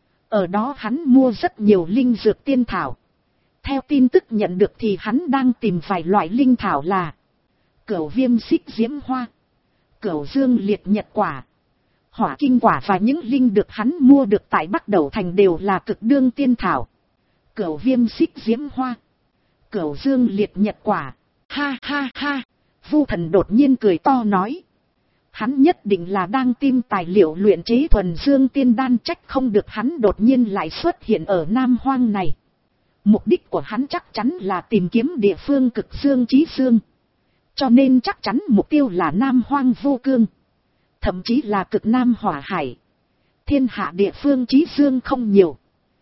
Ở đó hắn mua rất nhiều linh dược tiên thảo. Theo tin tức nhận được thì hắn đang tìm vài loại linh thảo là Cửu Viêm Xích Diễm Hoa, Cửu Dương Liệt Nhật Quả, Hỏa Kinh Quả, và những linh được hắn mua được tại Bắc Đầu thành đều là cực đương tiên thảo. Cửu Viêm Xích Diễm Hoa, Cửu Dương Liệt Nhật Quả. Ha ha ha. Vu Thần đột nhiên cười to nói. Hắn nhất định là đang tìm tài liệu luyện chế thuần dương tiên đan, trách không được hắn đột nhiên lại xuất hiện ở Nam Hoang này. Mục đích của hắn chắc chắn là tìm kiếm địa phương cực dương chí dương. Cho nên chắc chắn mục tiêu là Nam Hoang Vô Cương. Thậm chí là cực Nam Hỏa Hải. Thiên hạ địa phương chí dương không nhiều.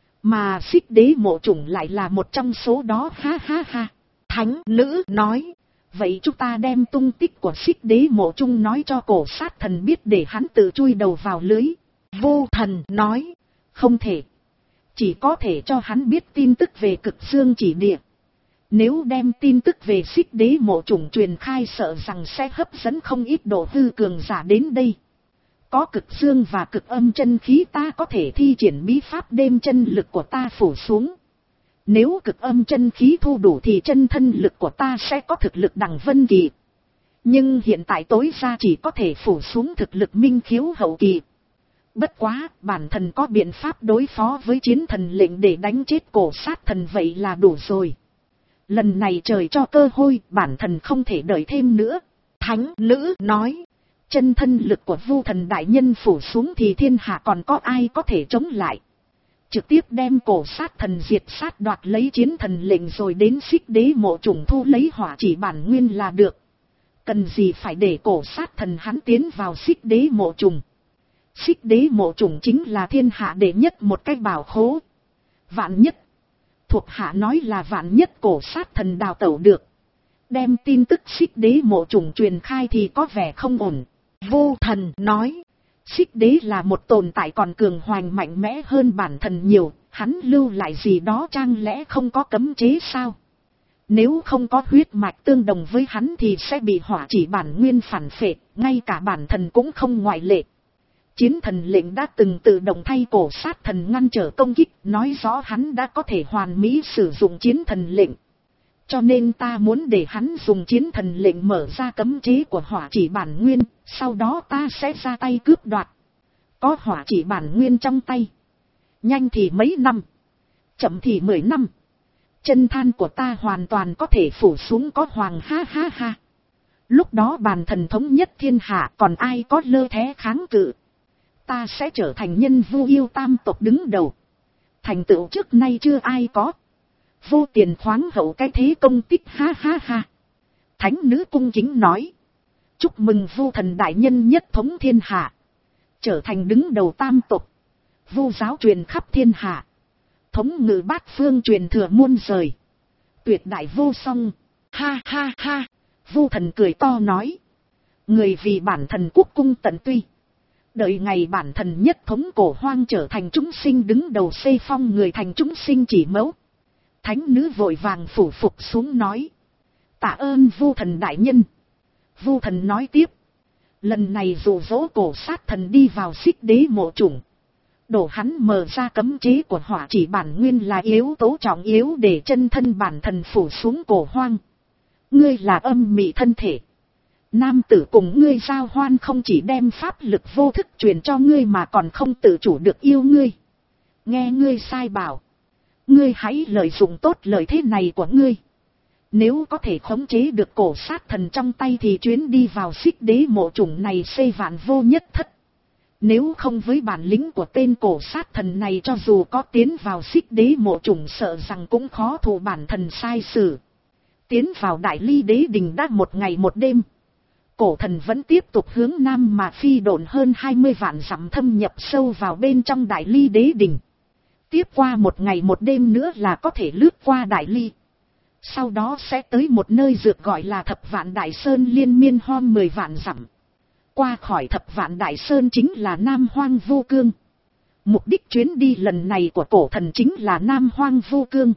Mà Xích Đế Mộ Chủng lại là một trong số đó. Ha ha ha. Thánh nữ nói. Vậy chúng ta đem tung tích của Xích Đế Mộ Chung nói cho cổ sát thần biết để hắn tự chui đầu vào lưới. Vô Thần nói. Không thể. Chỉ có thể cho hắn biết tin tức về cực dương chỉ địa. Nếu đem tin tức về Xích Đế Mộ Chủng truyền khai sợ rằng sẽ hấp dẫn không ít độ hư cường giả đến đây. Có cực dương và cực âm chân khí ta có thể thi triển bí pháp đêm chân lực của ta phủ xuống. Nếu cực âm chân khí thu đủ thì chân thân lực của ta sẽ có thực lực đằng vân kỳ. Nhưng hiện tại tối ra chỉ có thể phủ xuống thực lực minh khiếu hậu kỳ. Bất quá, bản thần có biện pháp đối phó với chiến thần lệnh để đánh chết cổ sát thần vậy là đủ rồi. Lần này trời cho cơ hội, bản thần không thể đợi thêm nữa. Thánh nữ nói, chân thân lực của Vu Thần đại nhân phủ xuống thì thiên hạ còn có ai có thể chống lại. Trực tiếp đem cổ sát thần diệt sát, đoạt lấy chiến thần lệnh rồi đến Xích Đế Mộ Chủng thu lấy hỏa chỉ bản nguyên là được. Cần gì phải để cổ sát thần hắn tiến vào Xích Đế Mộ Chủng. Xích Đế Mộ Chủng chính là thiên hạ đệ nhất một cái bảo khố. Vạn nhất. Thuộc hạ nói là vạn nhất cổ sát thần đào tẩu được. Đem tin tức Xích Đế Mộ Chủng truyền khai thì có vẻ không ổn. Vô Thần nói. Xích Đế là một tồn tại còn cường hoành mạnh mẽ hơn bản thần nhiều. Hắn lưu lại gì đó chẳng lẽ không có cấm chế sao? Nếu không có huyết mạch tương đồng với hắn thì sẽ bị hỏa chỉ bản nguyên phản phệ. Ngay cả bản thần cũng không ngoại lệ. Chiến thần lệnh đã từng tự động thay cổ sát thần ngăn trở công kích, nói rõ hắn đã có thể hoàn mỹ sử dụng chiến thần lệnh. Cho nên ta muốn để hắn dùng chiến thần lệnh mở ra cấm chế của hỏa chỉ bản nguyên, sau đó ta sẽ ra tay cướp đoạt. Có hỏa chỉ bản nguyên trong tay. Nhanh thì mấy năm, chậm thì mười năm. Chân than của ta hoàn toàn có thể phủ xuống có hoàng. Ha ha ha. Lúc đó bàn thần thống nhất thiên hạ, còn ai có lơ thé kháng cự. Ta sẽ trở thành nhân vu yêu tam tộc đứng đầu. Thành tựu trước nay chưa ai có. Vô tiền khoáng hậu cái thế công tích, ha ha ha. Thánh nữ cung kính nói. Chúc mừng vu thần đại nhân nhất thống thiên hạ. Trở thành đứng đầu tam tộc. Vu giáo truyền khắp thiên hạ. Thống ngự bát phương truyền thừa muôn rời. Tuyệt đại vô song. Ha ha ha. Vu thần cười to nói. Người vì bản thần quốc cung tận tuy. Đợi ngày bản thần nhất thống cổ hoang trở thành chúng sinh đứng đầu xây phong người thành chúng sinh chỉ mẫu. Thánh nữ vội vàng phủ phục xuống nói. Tạ ơn vu thần đại nhân. Vu thần nói tiếp. Lần này dụ dỗ cổ sát thần đi vào xích đế mộ chủng. Đổ hắn mở ra cấm chế của hỏa chỉ bản nguyên là yếu tố trọng yếu để chân thân bản thần phủ xuống cổ hoang. Ngươi là âm mị thân thể. Nam tử cùng ngươi giao hoan không chỉ đem pháp lực vô thức truyền cho ngươi mà còn không tự chủ được yêu ngươi. Nghe ngươi sai bảo. Ngươi hãy lợi dụng tốt lời thế này của ngươi. Nếu có thể khống chế được cổ sát thần trong tay thì chuyến đi vào xích đế mộ chủng này xây vạn vô nhất thất. Nếu không với bản lĩnh của tên cổ sát thần này cho dù có tiến vào xích đế mộ chủng sợ rằng cũng khó thụ bản thần sai sử. Tiến vào đại ly đế đình đã một ngày một đêm. Cổ thần vẫn tiếp tục hướng nam mà phi độn hơn hai mươi vạn dặm thâm nhập sâu vào bên trong đại ly đế đình. Tiếp qua một ngày một đêm nữa là có thể lướt qua đại ly. Sau đó sẽ tới một nơi dược gọi là thập vạn đại sơn liên miên hom mười vạn dặm. Qua khỏi thập vạn đại sơn chính là Nam Hoang Vô Cương. Mục đích chuyến đi lần này của cổ thần chính là Nam Hoang Vô Cương.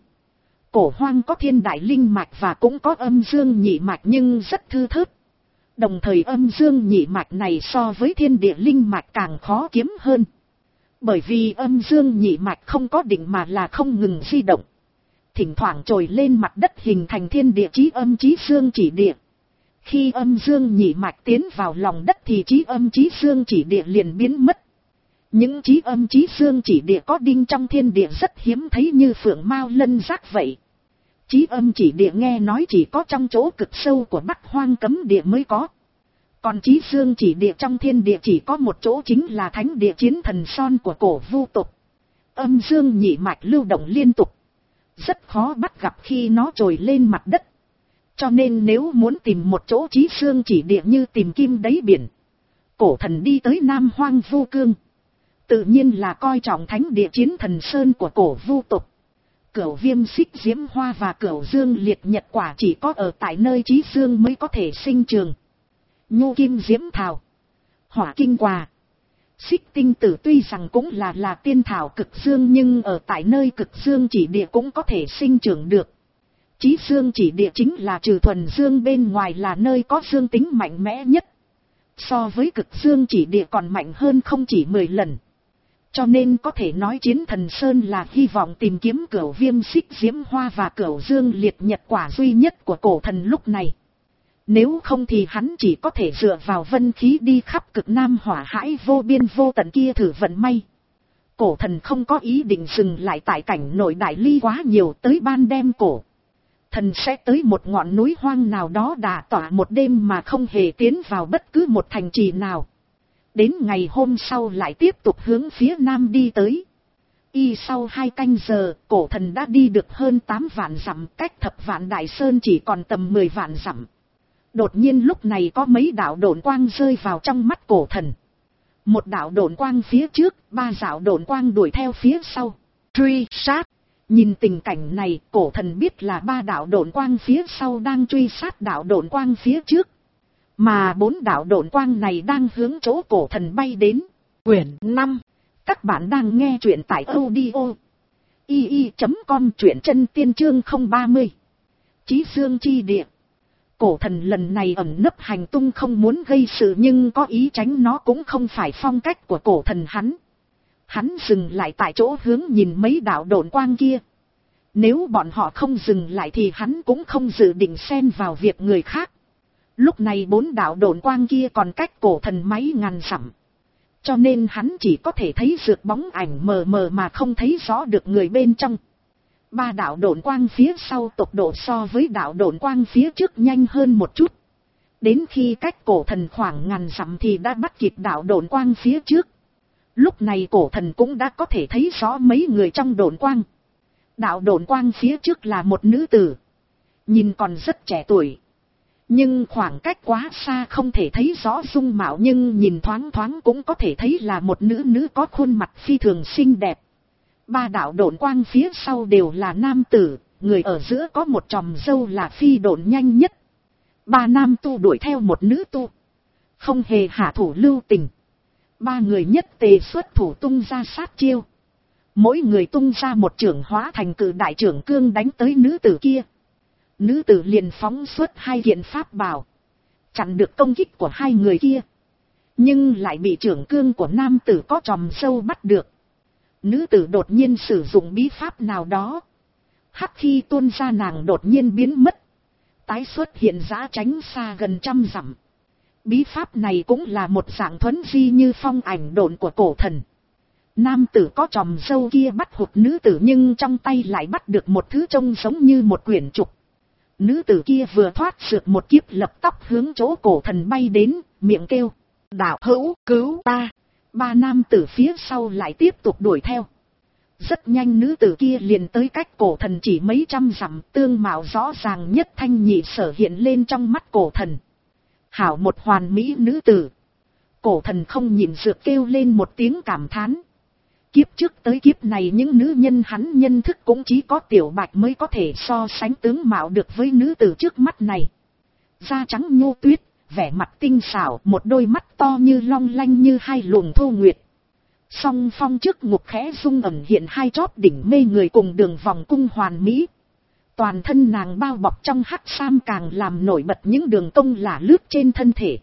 Cổ hoang có thiên đại linh mạch và cũng có âm dương nhị mạch nhưng rất thưa thớt. Đồng thời âm dương nhị mạch này so với thiên địa linh mạch càng khó kiếm hơn. Bởi vì âm dương nhị mạch không có định mà là không ngừng di động. Thỉnh thoảng trồi lên mặt đất hình thành thiên địa chí âm chí dương chỉ địa. Khi âm dương nhị mạch tiến vào lòng đất thì chí âm chí dương chỉ địa liền biến mất. Những chí âm chí dương chỉ địa có đinh trong thiên địa rất hiếm thấy như phượng mao lân giác vậy. Chí âm chỉ địa nghe nói chỉ có trong chỗ cực sâu của Bắc Hoang cấm địa mới có. Còn chí dương chỉ địa trong thiên địa chỉ có một chỗ chính là thánh địa chiến thần son của cổ vu tộc. Âm dương nhị mạch lưu động liên tục. Rất khó bắt gặp khi nó trồi lên mặt đất. Cho nên nếu muốn tìm một chỗ chí dương chỉ địa như tìm kim đáy biển. Cổ thần đi tới Nam Hoang Vô Cương. Tự nhiên là coi trọng thánh địa chiến thần sơn của cổ vu tộc. Cửu viêm xích diễm hoa và cửu dương liệt nhật quả chỉ có ở tại nơi chí dương mới có thể sinh trường. Nhô kim diễm thảo, hỏa kinh quả, xích tinh tử tuy rằng cũng là là tiên thảo cực dương nhưng ở tại nơi cực dương chỉ địa cũng có thể sinh trưởng được. Chí dương chỉ địa chính là trừ thuần dương bên ngoài là nơi có dương tính mạnh mẽ nhất. So với cực dương chỉ địa còn mạnh hơn không chỉ mười lần. Cho nên có thể nói chiến thần sơn là hy vọng tìm kiếm cửu viêm xích diễm hoa và cửu dương liệt nhật quả duy nhất của cổ thần lúc này. Nếu không thì hắn chỉ có thể dựa vào vân khí đi khắp cực nam hỏa hải vô biên vô tận kia thử vận may. Cổ thần không có ý định dừng lại tại cảnh nội đại ly quá nhiều tới ban đêm cổ. Thần sẽ tới một ngọn núi hoang nào đó đả tỏa một đêm mà không hề tiến vào bất cứ một thành trì nào. Đến ngày hôm sau lại tiếp tục hướng phía nam đi tới. Y sau hai canh giờ, cổ thần đã đi được hơn tám vạn dặm, cách thập vạn đại sơn chỉ còn tầm mười vạn dặm. Đột nhiên lúc này có mấy đạo độn quang rơi vào trong mắt cổ thần. Một đạo độn quang phía trước, ba đạo độn quang đuổi theo phía sau. Truy sát. Nhìn tình cảnh này, cổ thần biết là ba đạo độn quang phía sau đang truy sát đạo độn quang phía trước. Mà bốn đạo độn quang này đang hướng chỗ cổ thần bay đến. Quyển năm. Các bạn đang nghe truyện tại audio i i chấm com, truyện chân tiên chương không ba mươi. Chí dương chi địa. Cổ thần lần này ẩn nấp hành tung không muốn gây sự nhưng có ý tránh nó cũng không phải phong cách của cổ thần hắn. Hắn dừng lại tại chỗ hướng nhìn mấy đạo độn quang kia. Nếu bọn họ không dừng lại thì hắn cũng không dự định xen vào việc người khác. Lúc này bốn đạo độn quang kia còn cách cổ thần mấy ngàn dặm. Cho nên hắn chỉ có thể thấy dược bóng ảnh mờ mờ mà không thấy rõ được người bên trong. Ba đạo độn quang phía sau tốc độ so với đạo độn quang phía trước nhanh hơn một chút. Đến khi cách cổ thần khoảng ngàn dặm thì đã bắt kịp đạo độn quang phía trước. Lúc này cổ thần cũng đã có thể thấy rõ mấy người trong độn quang. Đạo độn quang phía trước là một nữ tử. Nhìn còn rất trẻ tuổi. Nhưng khoảng cách quá xa không thể thấy rõ dung mạo, nhưng nhìn thoáng thoáng cũng có thể thấy là một nữ nữ có khuôn mặt phi thường xinh đẹp. Ba đạo độn quang phía sau đều là nam tử, người ở giữa có một chòm râu là phi độn nhanh nhất. Ba nam tu đuổi theo một nữ tu. Không hề hạ thủ lưu tình. Ba người nhất tề xuất thủ tung ra sát chiêu. Mỗi người tung ra một chưởng hóa thành cự đại chưởng cương đánh tới nữ tử kia. Nữ tử liền phóng xuất hai kiện pháp bảo, chặn được công kích của hai người kia. Nhưng lại bị chưởng cương của nam tử có chòm sâu bắt được. Nữ tử đột nhiên sử dụng bí pháp nào đó. Hắc khi tuôn ra nàng đột nhiên biến mất. Tái xuất hiện giã tránh xa gần trăm dặm. Bí pháp này cũng là một dạng thuấn di như phong ảnh độn của cổ thần. Nam tử có chòm râu kia bắt hụt nữ tử, nhưng trong tay lại bắt được một thứ trông giống như một quyển trục. Nữ tử kia vừa thoát sượt một kiếp lập tóc hướng chỗ cổ thần bay đến, miệng kêu: đạo hữu cứu ta. Ba nam tử phía sau lại tiếp tục đuổi theo. Rất nhanh nữ tử kia liền tới cách cổ thần chỉ mấy trăm dặm, tương mạo rõ ràng nhất thanh nhị sở hiện lên trong mắt cổ thần. Hảo một hoàn mỹ nữ tử. Cổ thần không nhìn dược kêu lên một tiếng cảm thán. Kiếp trước tới kiếp này những nữ nhân hắn nhân thức cũng chỉ có Tiểu Bạch mới có thể so sánh tướng mạo được với nữ tử trước mắt này. Da trắng nhô tuyết, vẻ mặt tinh xảo, một đôi mắt to như long lanh như hai luồng thu nguyệt. Song phong trước ngục khẽ rung ẩn hiện hai chóp đỉnh mê người cùng đường vòng cung hoàn mỹ. Toàn thân nàng bao bọc trong hắc sam càng làm nổi bật những đường cong lả lướt trên thân thể.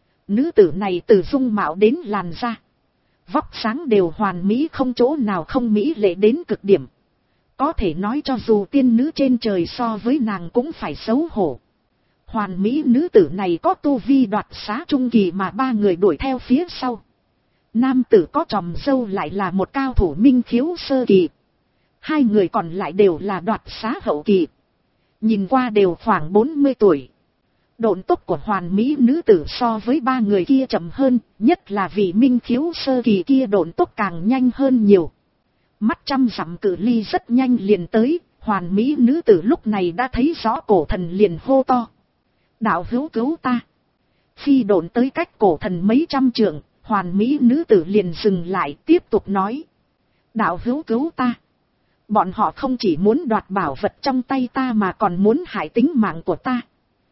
Nữ tử này từ dung mạo đến làn da, vóc sáng đều hoàn mỹ, không chỗ nào không mỹ lệ đến cực điểm. Có thể nói cho dù tiên nữ trên trời so với nàng cũng phải xấu hổ. Hoàn mỹ nữ tử này có tu vi đoạt xá trung kỳ mà ba người đuổi theo phía sau. Nam tử có chòm râu lại là một cao thủ minh khiếu sơ kỳ. Hai người còn lại đều là đoạt xá hậu kỳ. Nhìn qua đều khoảng bốn mươi tuổi. Độn tốc của hoàn mỹ nữ tử so với ba người kia chậm hơn, nhất là vị minh khiếu sơ kỳ kia độn tốc càng nhanh hơn nhiều. Mắt trăm dặm cự ly rất nhanh liền tới, hoàn mỹ nữ tử lúc này đã thấy rõ cổ thần liền hô to: đạo hữu cứu ta. Phi độn tới cách cổ thần mấy trăm trượng, hoàn mỹ nữ tử liền dừng lại tiếp tục nói: đạo hữu cứu ta. Bọn họ không chỉ muốn đoạt bảo vật trong tay ta mà còn muốn hại tính mạng của ta.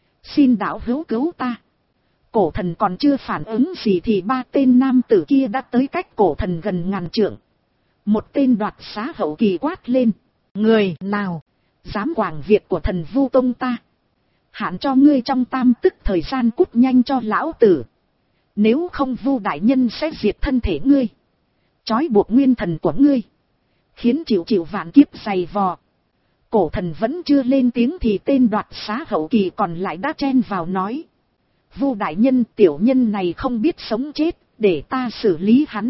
Xin đạo hữu cứu ta. Cổ thần còn chưa phản ứng gì thì ba tên nam tử kia đã tới cách cổ thần gần ngàn trượng. Một tên đoạt xá hậu kỳ quát lên: người nào dám quảng việc của thần Vu Tông ta? Hạn cho ngươi trong tam tức thời gian, cút nhanh cho lão tử. Nếu không Vu đại nhân sẽ diệt thân thể ngươi, trói buộc nguyên thần của ngươi, khiến chịu chịu vạn kiếp dày vò. Cổ thần vẫn chưa lên tiếng thì tên đoạt xá hậu kỳ còn lại đã chen vào nói: Vu đại nhân, tiểu nhân này không biết sống chết, để ta xử lý hắn.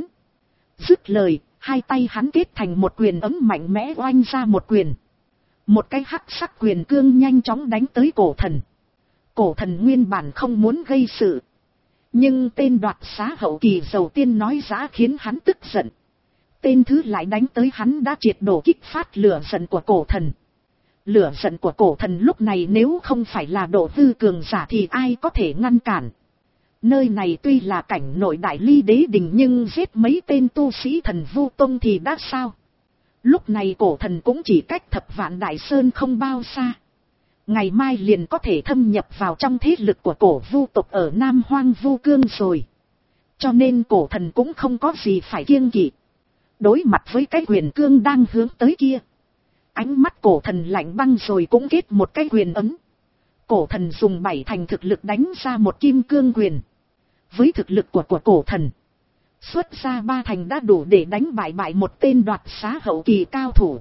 Dứt lời, hai tay hắn kết thành một quyền ấm mạnh mẽ oanh ra một quyền. Một cái hắc sắc quyền cương nhanh chóng đánh tới cổ thần. Cổ thần nguyên bản không muốn gây sự, nhưng tên đoạt xá hậu kỳ đầu tiên nói giã khiến hắn tức giận. Tên thứ lại đánh tới hắn đã triệt đổ kích phát lửa giận của cổ thần. Lửa giận của cổ thần lúc này nếu không phải là độ hư cường giả thì ai có thể ngăn cản. Nơi này tuy là cảnh nội đại ly đế đình nhưng giết mấy tên tu sĩ thần Vu Tông thì đã sao? Lúc này cổ thần cũng chỉ cách thập vạn đại sơn không bao xa. Ngày mai liền có thể thâm nhập vào trong thế lực của cổ Vu tộc ở Nam Hoang Vu Cương rồi. Cho nên cổ thần cũng không có gì phải kiêng kỵ. Đối mặt với cái quyền cương đang hướng tới kia, ánh mắt cổ thần lạnh băng rồi cũng kết một cái quyền ấm. Cổ thần dùng bảy thành thực lực đánh ra một kim cương quyền. Với thực lực của của cổ thần, xuất ra ba thành đã đủ để đánh bại bại một tên đoạt xá hậu kỳ cao thủ.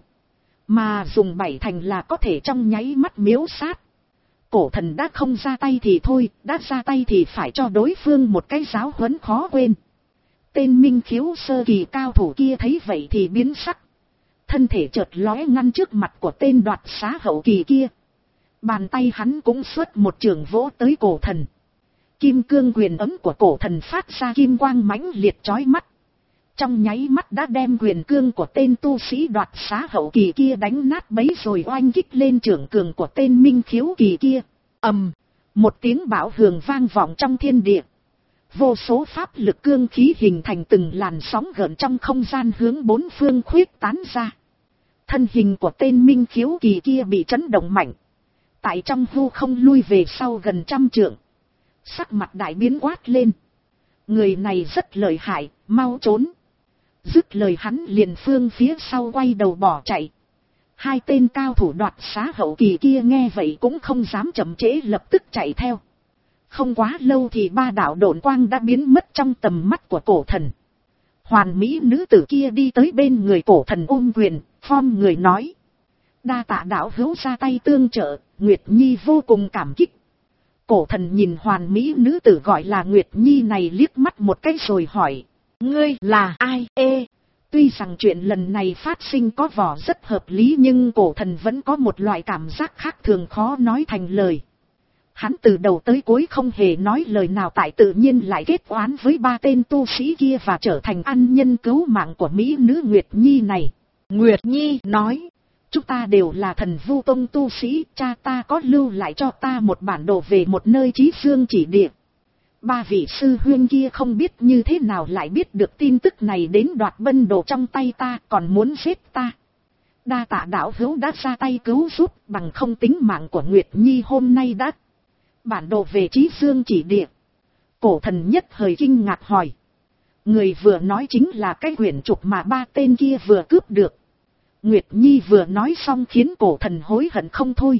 Mà dùng bảy thành là có thể trong nháy mắt miếu sát. Cổ thần đã không ra tay thì thôi, đã ra tay thì phải cho đối phương một cái giáo huấn khó quên. Tên minh khiếu sơ kỳ cao thủ kia thấy vậy thì biến sắc. Thân thể chợt lóe ngăn trước mặt của tên đoạt xá hậu kỳ kia. Bàn tay hắn cũng xuất một trường vỗ tới cổ thần. Kim cương quyền ấm của cổ thần phát ra kim quang mãnh liệt chói mắt. Trong nháy mắt đã đem quyền cương của tên tu sĩ đoạt xá hậu kỳ kia đánh nát bấy rồi oanh kích lên trưởng cường của tên minh khiếu kỳ kia. Ầm, một tiếng bão hường vang vọng trong thiên địa. Vô số pháp lực cương khí hình thành từng làn sóng gợn trong không gian hướng bốn phương khuyết tán ra. Thân hình của tên minh khiếu kỳ kia bị chấn động mạnh. Tại trong hư không lui về sau gần trăm trượng. Sắc mặt đại biến quát lên. Người này rất lợi hại, mau trốn. Dứt lời hắn liền phương phía sau quay đầu bỏ chạy. Hai tên cao thủ đoạt xá hậu kỳ kia nghe vậy cũng không dám chậm trễ, lập tức chạy theo. Không quá lâu thì ba đạo độn quang đã biến mất trong tầm mắt của cổ thần. Hoàn mỹ nữ tử kia đi tới bên người cổ thần ôm quyền, phom người nói. Đa tạ đạo hữu ra tay tương trợ, Nguyệt Nhi vô cùng cảm kích. Cổ thần nhìn hoàn mỹ nữ tử gọi là Nguyệt Nhi này liếc mắt một cái rồi hỏi. Ngươi là ai? Ê, tuy rằng chuyện lần này phát sinh có vỏ rất hợp lý nhưng cổ thần vẫn có một loại cảm giác khác thường khó nói thành lời. Hắn từ đầu tới cuối không hề nói lời nào, tại tự nhiên lại kết oán với ba tên tu sĩ kia và trở thành ăn nhân cứu mạng của mỹ nữ Nguyệt Nhi này. Nguyệt Nhi nói, chúng ta đều là Thần Vu Tông tu sĩ, cha ta có lưu lại cho ta một bản đồ về một nơi chí dương chỉ địa. Ba vị sư huynh kia không biết như thế nào lại biết được tin tức này, đến đoạt bân đồ trong tay ta, còn muốn giết ta. Đa tạ đạo hữu đã ra tay cứu giúp, bằng không tính mạng của Nguyệt Nhi hôm nay đã. Bản đồ về chí dương chỉ địa. Cổ thần nhất thời kinh ngạc hỏi. Người vừa nói chính là cái quyển trục mà ba tên kia vừa cướp được. Nguyệt Nhi vừa nói xong khiến cổ thần hối hận không thôi.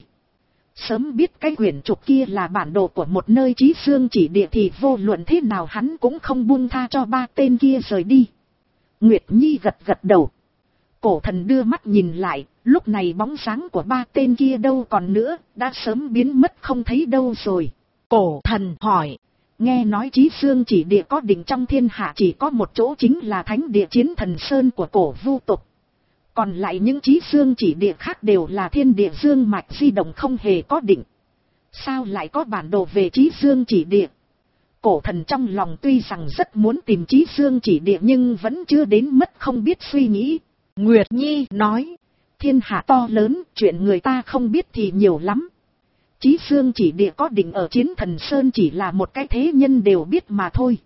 Sớm biết cái quyển trục kia là bản đồ của một nơi chí dương chỉ địa thì vô luận thế nào hắn cũng không buông tha cho ba tên kia rời đi. Nguyệt Nhi gật gật đầu. Cổ thần đưa mắt nhìn lại, lúc này bóng dáng của ba tên kia đâu còn nữa, đã sớm biến mất không thấy đâu rồi. Cổ thần hỏi, nghe nói chí dương chỉ địa có đỉnh trong thiên hạ chỉ có một chỗ, chính là thánh địa Chiến Thần Sơn của cổ vu tộc. Còn lại những chí dương chỉ địa khác đều là thiên địa dương mạch di động không hề có đỉnh. Sao lại có bản đồ về chí dương chỉ địa? Cổ thần trong lòng tuy rằng rất muốn tìm chí dương chỉ địa nhưng vẫn chưa đến mất không biết suy nghĩ. Nguyệt Nhi nói, thiên hạ to lớn, chuyện người ta không biết thì nhiều lắm. Chí dương chỉ địa có đỉnh ở Chiến Thần Sơn chỉ là một cái thế nhân đều biết mà thôi.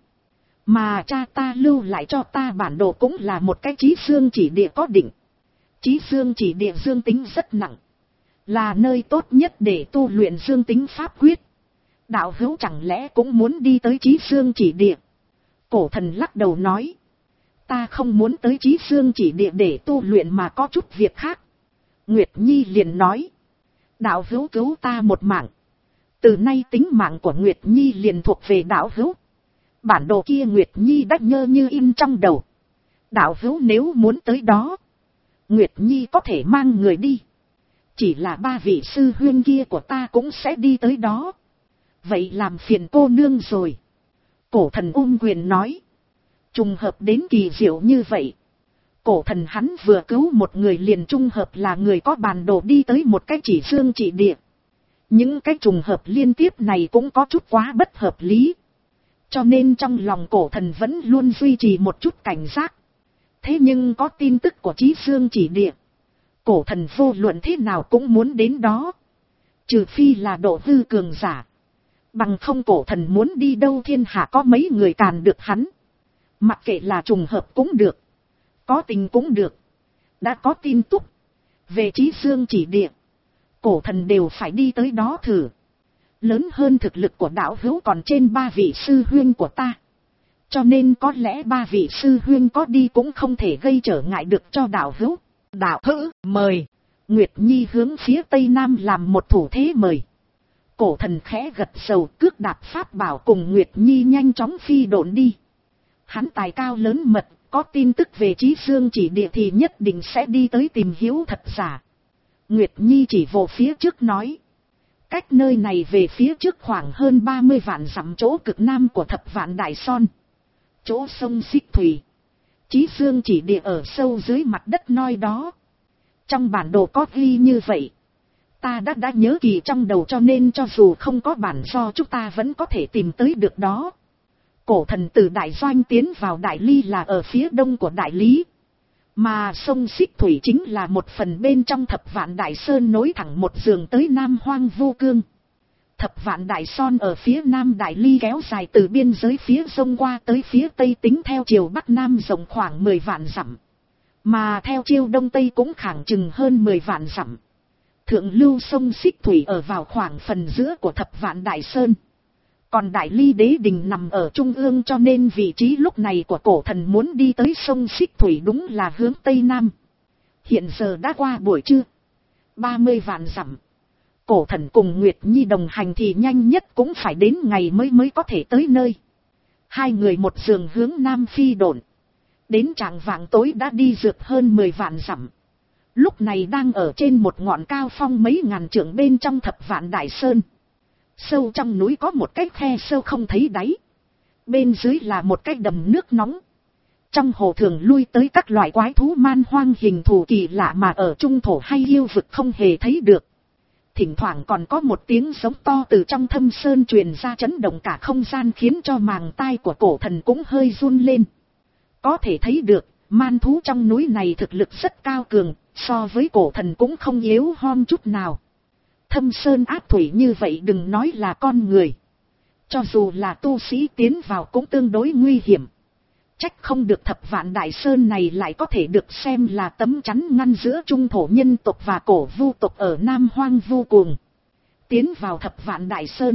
Mà cha ta lưu lại cho ta bản đồ cũng là một cái chí dương chỉ địa có đỉnh. Chí dương chỉ địa dương tính rất nặng, là nơi tốt nhất để tu luyện dương tính pháp quyết. Đạo hữu chẳng lẽ cũng muốn đi tới chí dương chỉ địa? Cổ thần lắc đầu nói, ta không muốn tới chí dương chỉ địa để tu luyện mà có chút việc khác. Nguyệt Nhi liền nói, đạo hữu cứu ta một mạng, từ nay tính mạng của Nguyệt Nhi liền thuộc về đạo hữu. Bản đồ kia Nguyệt Nhi đã nhớ như in trong đầu. Đạo hữu nếu muốn tới đó, Nguyệt Nhi có thể mang người đi. Chỉ là ba vị sư huynh kia của ta cũng sẽ đi tới đó. Vậy làm phiền cô nương rồi. Cổ thần ôm quyền nói. Trùng hợp đến kỳ diệu như vậy. Cổ thần hắn vừa cứu một người liền trùng hợp là người có bản đồ đi tới một cái chỉ dương chỉ địa. Những cái trùng hợp liên tiếp này cũng có chút quá bất hợp lý. Cho nên trong lòng cổ thần vẫn luôn duy trì một chút cảnh giác. Thế nhưng có tin tức của chí dương chỉ địa, cổ thần vô luận thế nào cũng muốn đến đó. Trừ phi là độ hư cường giả. Bằng không cổ thần muốn đi đâu thiên hạ có mấy người càn được hắn. Mặc kệ là trùng hợp cũng được, có tình cũng được. Đã có tin tức về chí dương chỉ địa, cổ thần đều phải đi tới đó thử. Lớn hơn thực lực của đạo hữu còn trên ba vị sư huynh của ta. Cho nên có lẽ ba vị sư huynh có đi cũng không thể gây trở ngại được cho đạo hữu. Đạo hữu mời. Nguyệt Nhi hướng phía tây nam làm một thủ thế mời. Cổ thần khẽ gật đầu, cước đạp pháp bảo cùng Nguyệt Nhi nhanh chóng phi độn đi. Hắn tài cao lớn mật, có tin tức về chí dương chỉ địa thì nhất định sẽ đi tới tìm hiểu thật giả. Nguyệt Nhi chỉ vô phía trước nói. Cách nơi này về phía trước khoảng hơn ba mươi vạn dặm chỗ cực nam của thập vạn đại son. Chỗ sông Xích Thủy. Chí dương chỉ địa ở sâu dưới mặt đất noi đó. Trong bản đồ có ghi như vậy. ta đã đã nhớ kỳ trong đầu, cho nên cho dù không có bản do chúng ta vẫn có thể tìm tới được đó. Cổ thần từ đại doanh tiến vào Đại Ly là ở phía đông của Đại Lý. Mà sông Xích Thủy chính là một phần bên trong Thập Vạn Đại Sơn nối thẳng một đường tới Nam Hoang Vu Cương. Thập Vạn Đại Son ở phía Nam Đại Ly kéo dài từ biên giới phía sông qua tới phía Tây, tính theo chiều Bắc Nam rộng khoảng mười vạn dặm. Mà theo chiều Đông Tây cũng khoảng chừng hơn mười vạn dặm. Thượng lưu sông Xích Thủy ở vào khoảng phần giữa của Thập Vạn Đại Sơn. Còn Đại Ly đế đình nằm ở trung ương, cho nên vị trí lúc này của cổ thần muốn đi tới sông Xích Thủy đúng là hướng Tây Nam. Hiện giờ đã qua buổi trưa, ba mươi vạn dặm. Cổ thần cùng Nguyệt Nhi đồng hành thì nhanh nhất cũng phải đến ngày mới mới có thể tới nơi. Hai người một giường hướng Nam phi độn. Đến chạng vạng tối đã đi rượt hơn mười vạn dặm. Lúc này đang ở trên một ngọn cao phong mấy ngàn trượng bên trong Thập Vạn Đại Sơn. Sâu trong núi có một cái khe sâu không thấy đáy. Bên dưới là một cái đầm nước nóng. Trong hồ thường lui tới các loại quái thú man hoang hình thù kỳ lạ mà ở trung thổ hay yêu vực không hề thấy được. Thỉnh thoảng còn có một tiếng giống to từ trong thâm sơn truyền ra, chấn động cả không gian, khiến cho màng tai của cổ thần cũng hơi run lên. Có thể thấy được, man thú trong núi này thực lực rất cao cường, so với cổ thần cũng không yếu hon chút nào. Thâm sơn ác thủy như vậy đừng nói là con người. Cho dù là tu sĩ tiến vào cũng tương đối nguy hiểm. Trách không được Thập Vạn Đại Sơn này lại có thể được xem là tấm chắn ngăn giữa trung thổ nhân tộc và cổ vu tộc ở Nam Hoang Vu Cuồng. Tiến vào Thập Vạn Đại Sơn,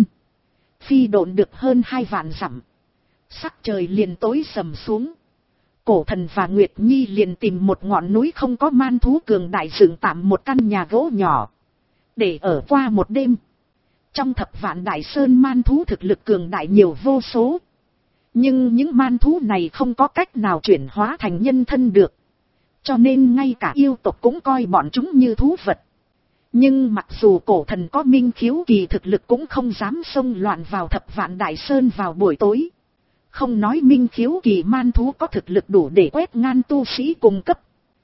phi độn được hơn hai vạn dặm, sắc trời liền tối sầm xuống. Cổ thần và Nguyệt Nhi liền tìm một ngọn núi không có man thú cường đại dựng tạm một căn nhà gỗ nhỏ để ở qua một đêm. Trong Thập Vạn Đại Sơn man thú thực lực cường đại nhiều vô số. Nhưng những man thú này không có cách nào chuyển hóa thành nhân thân được. Cho nên ngay cả yêu tộc cũng coi bọn chúng như thú vật. Nhưng mặc dù cổ thần có minh khiếu kỳ thực lực cũng không dám xông loạn vào Thập Vạn Đại Sơn vào buổi tối. Không nói minh khiếu kỳ man thú có thực lực đủ để quét ngang tu sĩ cùng cấp.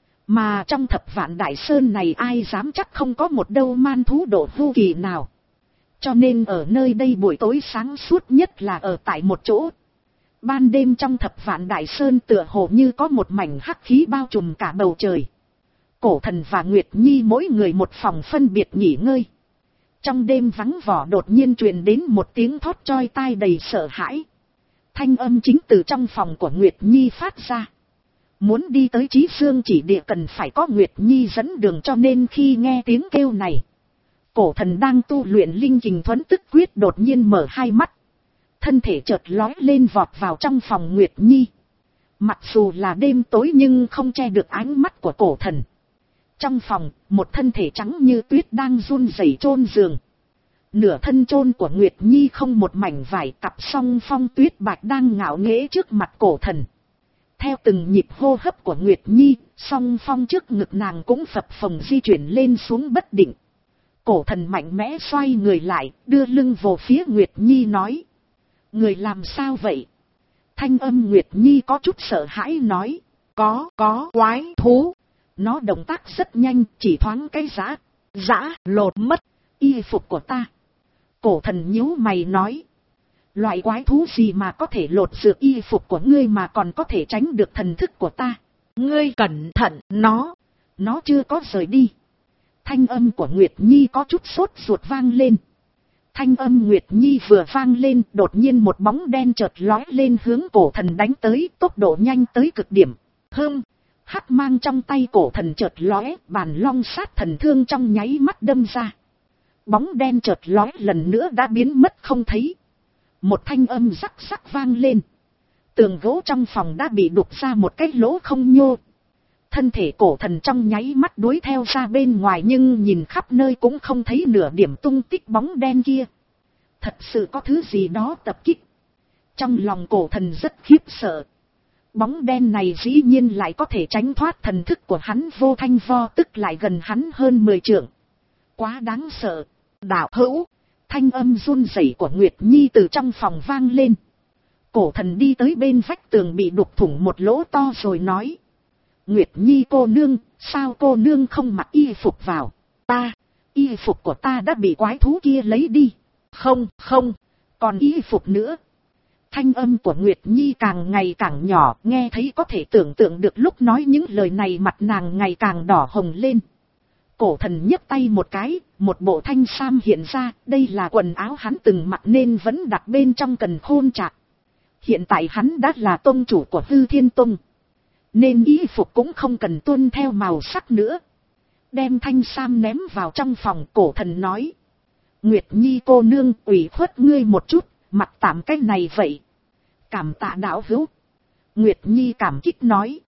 Mà trong Thập Vạn Đại Sơn này ai dám chắc không có một đâu man thú độ hư kỳ nào. Cho nên ở nơi đây buổi tối sáng suốt nhất là ở tại một chỗ. Ban đêm trong Thập Vạn Đại Sơn tựa hồ như có một mảnh hắc khí bao trùm cả bầu trời. Cổ thần và Nguyệt Nhi mỗi người một phòng phân biệt nghỉ ngơi. Trong đêm vắng vỏ đột nhiên truyền đến một tiếng thót choi tai đầy sợ hãi. Thanh âm chính từ trong phòng của Nguyệt Nhi phát ra. Muốn đi tới Chí Dương chỉ địa cần phải có Nguyệt Nhi dẫn đường, cho nên khi nghe tiếng kêu này, cổ thần đang tu luyện linh kình thuấn tức quyết đột nhiên mở hai mắt. Thân thể chợt lói lên vọt vào trong phòng Nguyệt Nhi. Mặc dù là đêm tối nhưng không che được ánh mắt của cổ thần. Trong phòng, một thân thể trắng như tuyết đang run rẩy chôn giường. Nửa thân chôn của Nguyệt Nhi không một mảnh vải, cặp song phong tuyết bạch đang ngạo nghễ trước mặt cổ thần. Theo từng nhịp hô hấp của Nguyệt Nhi, song phong trước ngực nàng cũng phập phồng di chuyển lên xuống bất định. Cổ thần mạnh mẽ xoay người lại, đưa lưng về phía Nguyệt Nhi nói. Người làm sao vậy? Thanh âm Nguyệt Nhi có chút sợ hãi nói. Có, có, quái thú. Nó động tác rất nhanh, chỉ thoáng cái giã, giã, lột mất y phục của ta. Cổ thần nhíu mày nói. Loại quái thú gì mà có thể lột rượt y phục của ngươi mà còn có thể tránh được thần thức của ta? Ngươi cẩn thận, nó, nó chưa có rời đi. Thanh âm của Nguyệt Nhi có chút sốt ruột vang lên. Thanh âm Nguyệt Nhi vừa vang lên, đột nhiên một bóng đen chợt lói lên hướng cổ thần đánh tới, tốc độ nhanh tới cực điểm. Hơm, hắc mang trong tay cổ thần chợt lóe, bàn long sát thần thương trong nháy mắt đâm ra. Bóng đen chợt lói lần nữa đã biến mất không thấy. Một thanh âm rắc rắc vang lên. Tường gỗ trong phòng đã bị đục ra một cái lỗ không nhô. Thân thể cổ thần trong nháy mắt đuổi theo ra bên ngoài, nhưng nhìn khắp nơi cũng không thấy nửa điểm tung tích bóng đen kia. Thật sự có thứ gì đó tập kích. Trong lòng cổ thần rất khiếp sợ. Bóng đen này dĩ nhiên lại có thể tránh thoát thần thức của hắn, vô thanh vô tức lại gần hắn hơn mười trượng. Quá đáng sợ. Đạo hữu. Thanh âm run rẩy của Nguyệt Nhi từ trong phòng vang lên. Cổ thần đi tới bên vách tường bị đục thủng một lỗ to rồi nói. Nguyệt Nhi cô nương, sao cô nương không mặc y phục vào? Ta, Y phục của ta đã bị quái thú kia lấy đi. Không, không, còn y phục nữa. Thanh âm của Nguyệt Nhi càng ngày càng nhỏ, nghe thấy có thể tưởng tượng được lúc nói những lời này mặt nàng ngày càng đỏ hồng lên. Cổ thần nhấc tay một cái, một bộ thanh sam hiện ra, đây là quần áo hắn từng mặc nên vẫn đặt bên trong càn khôn trạc. Hiện tại hắn đã là tông chủ của Hư Thiên Tông, nên y phục cũng không cần tuân theo màu sắc nữa. Đem thanh sam ném vào trong phòng, cổ thần nói. Nguyệt Nhi cô nương, ủy khuất ngươi một chút, mặc tạm cái này vậy. Cảm tạ đạo hữu. Nguyệt Nhi cảm kích nói.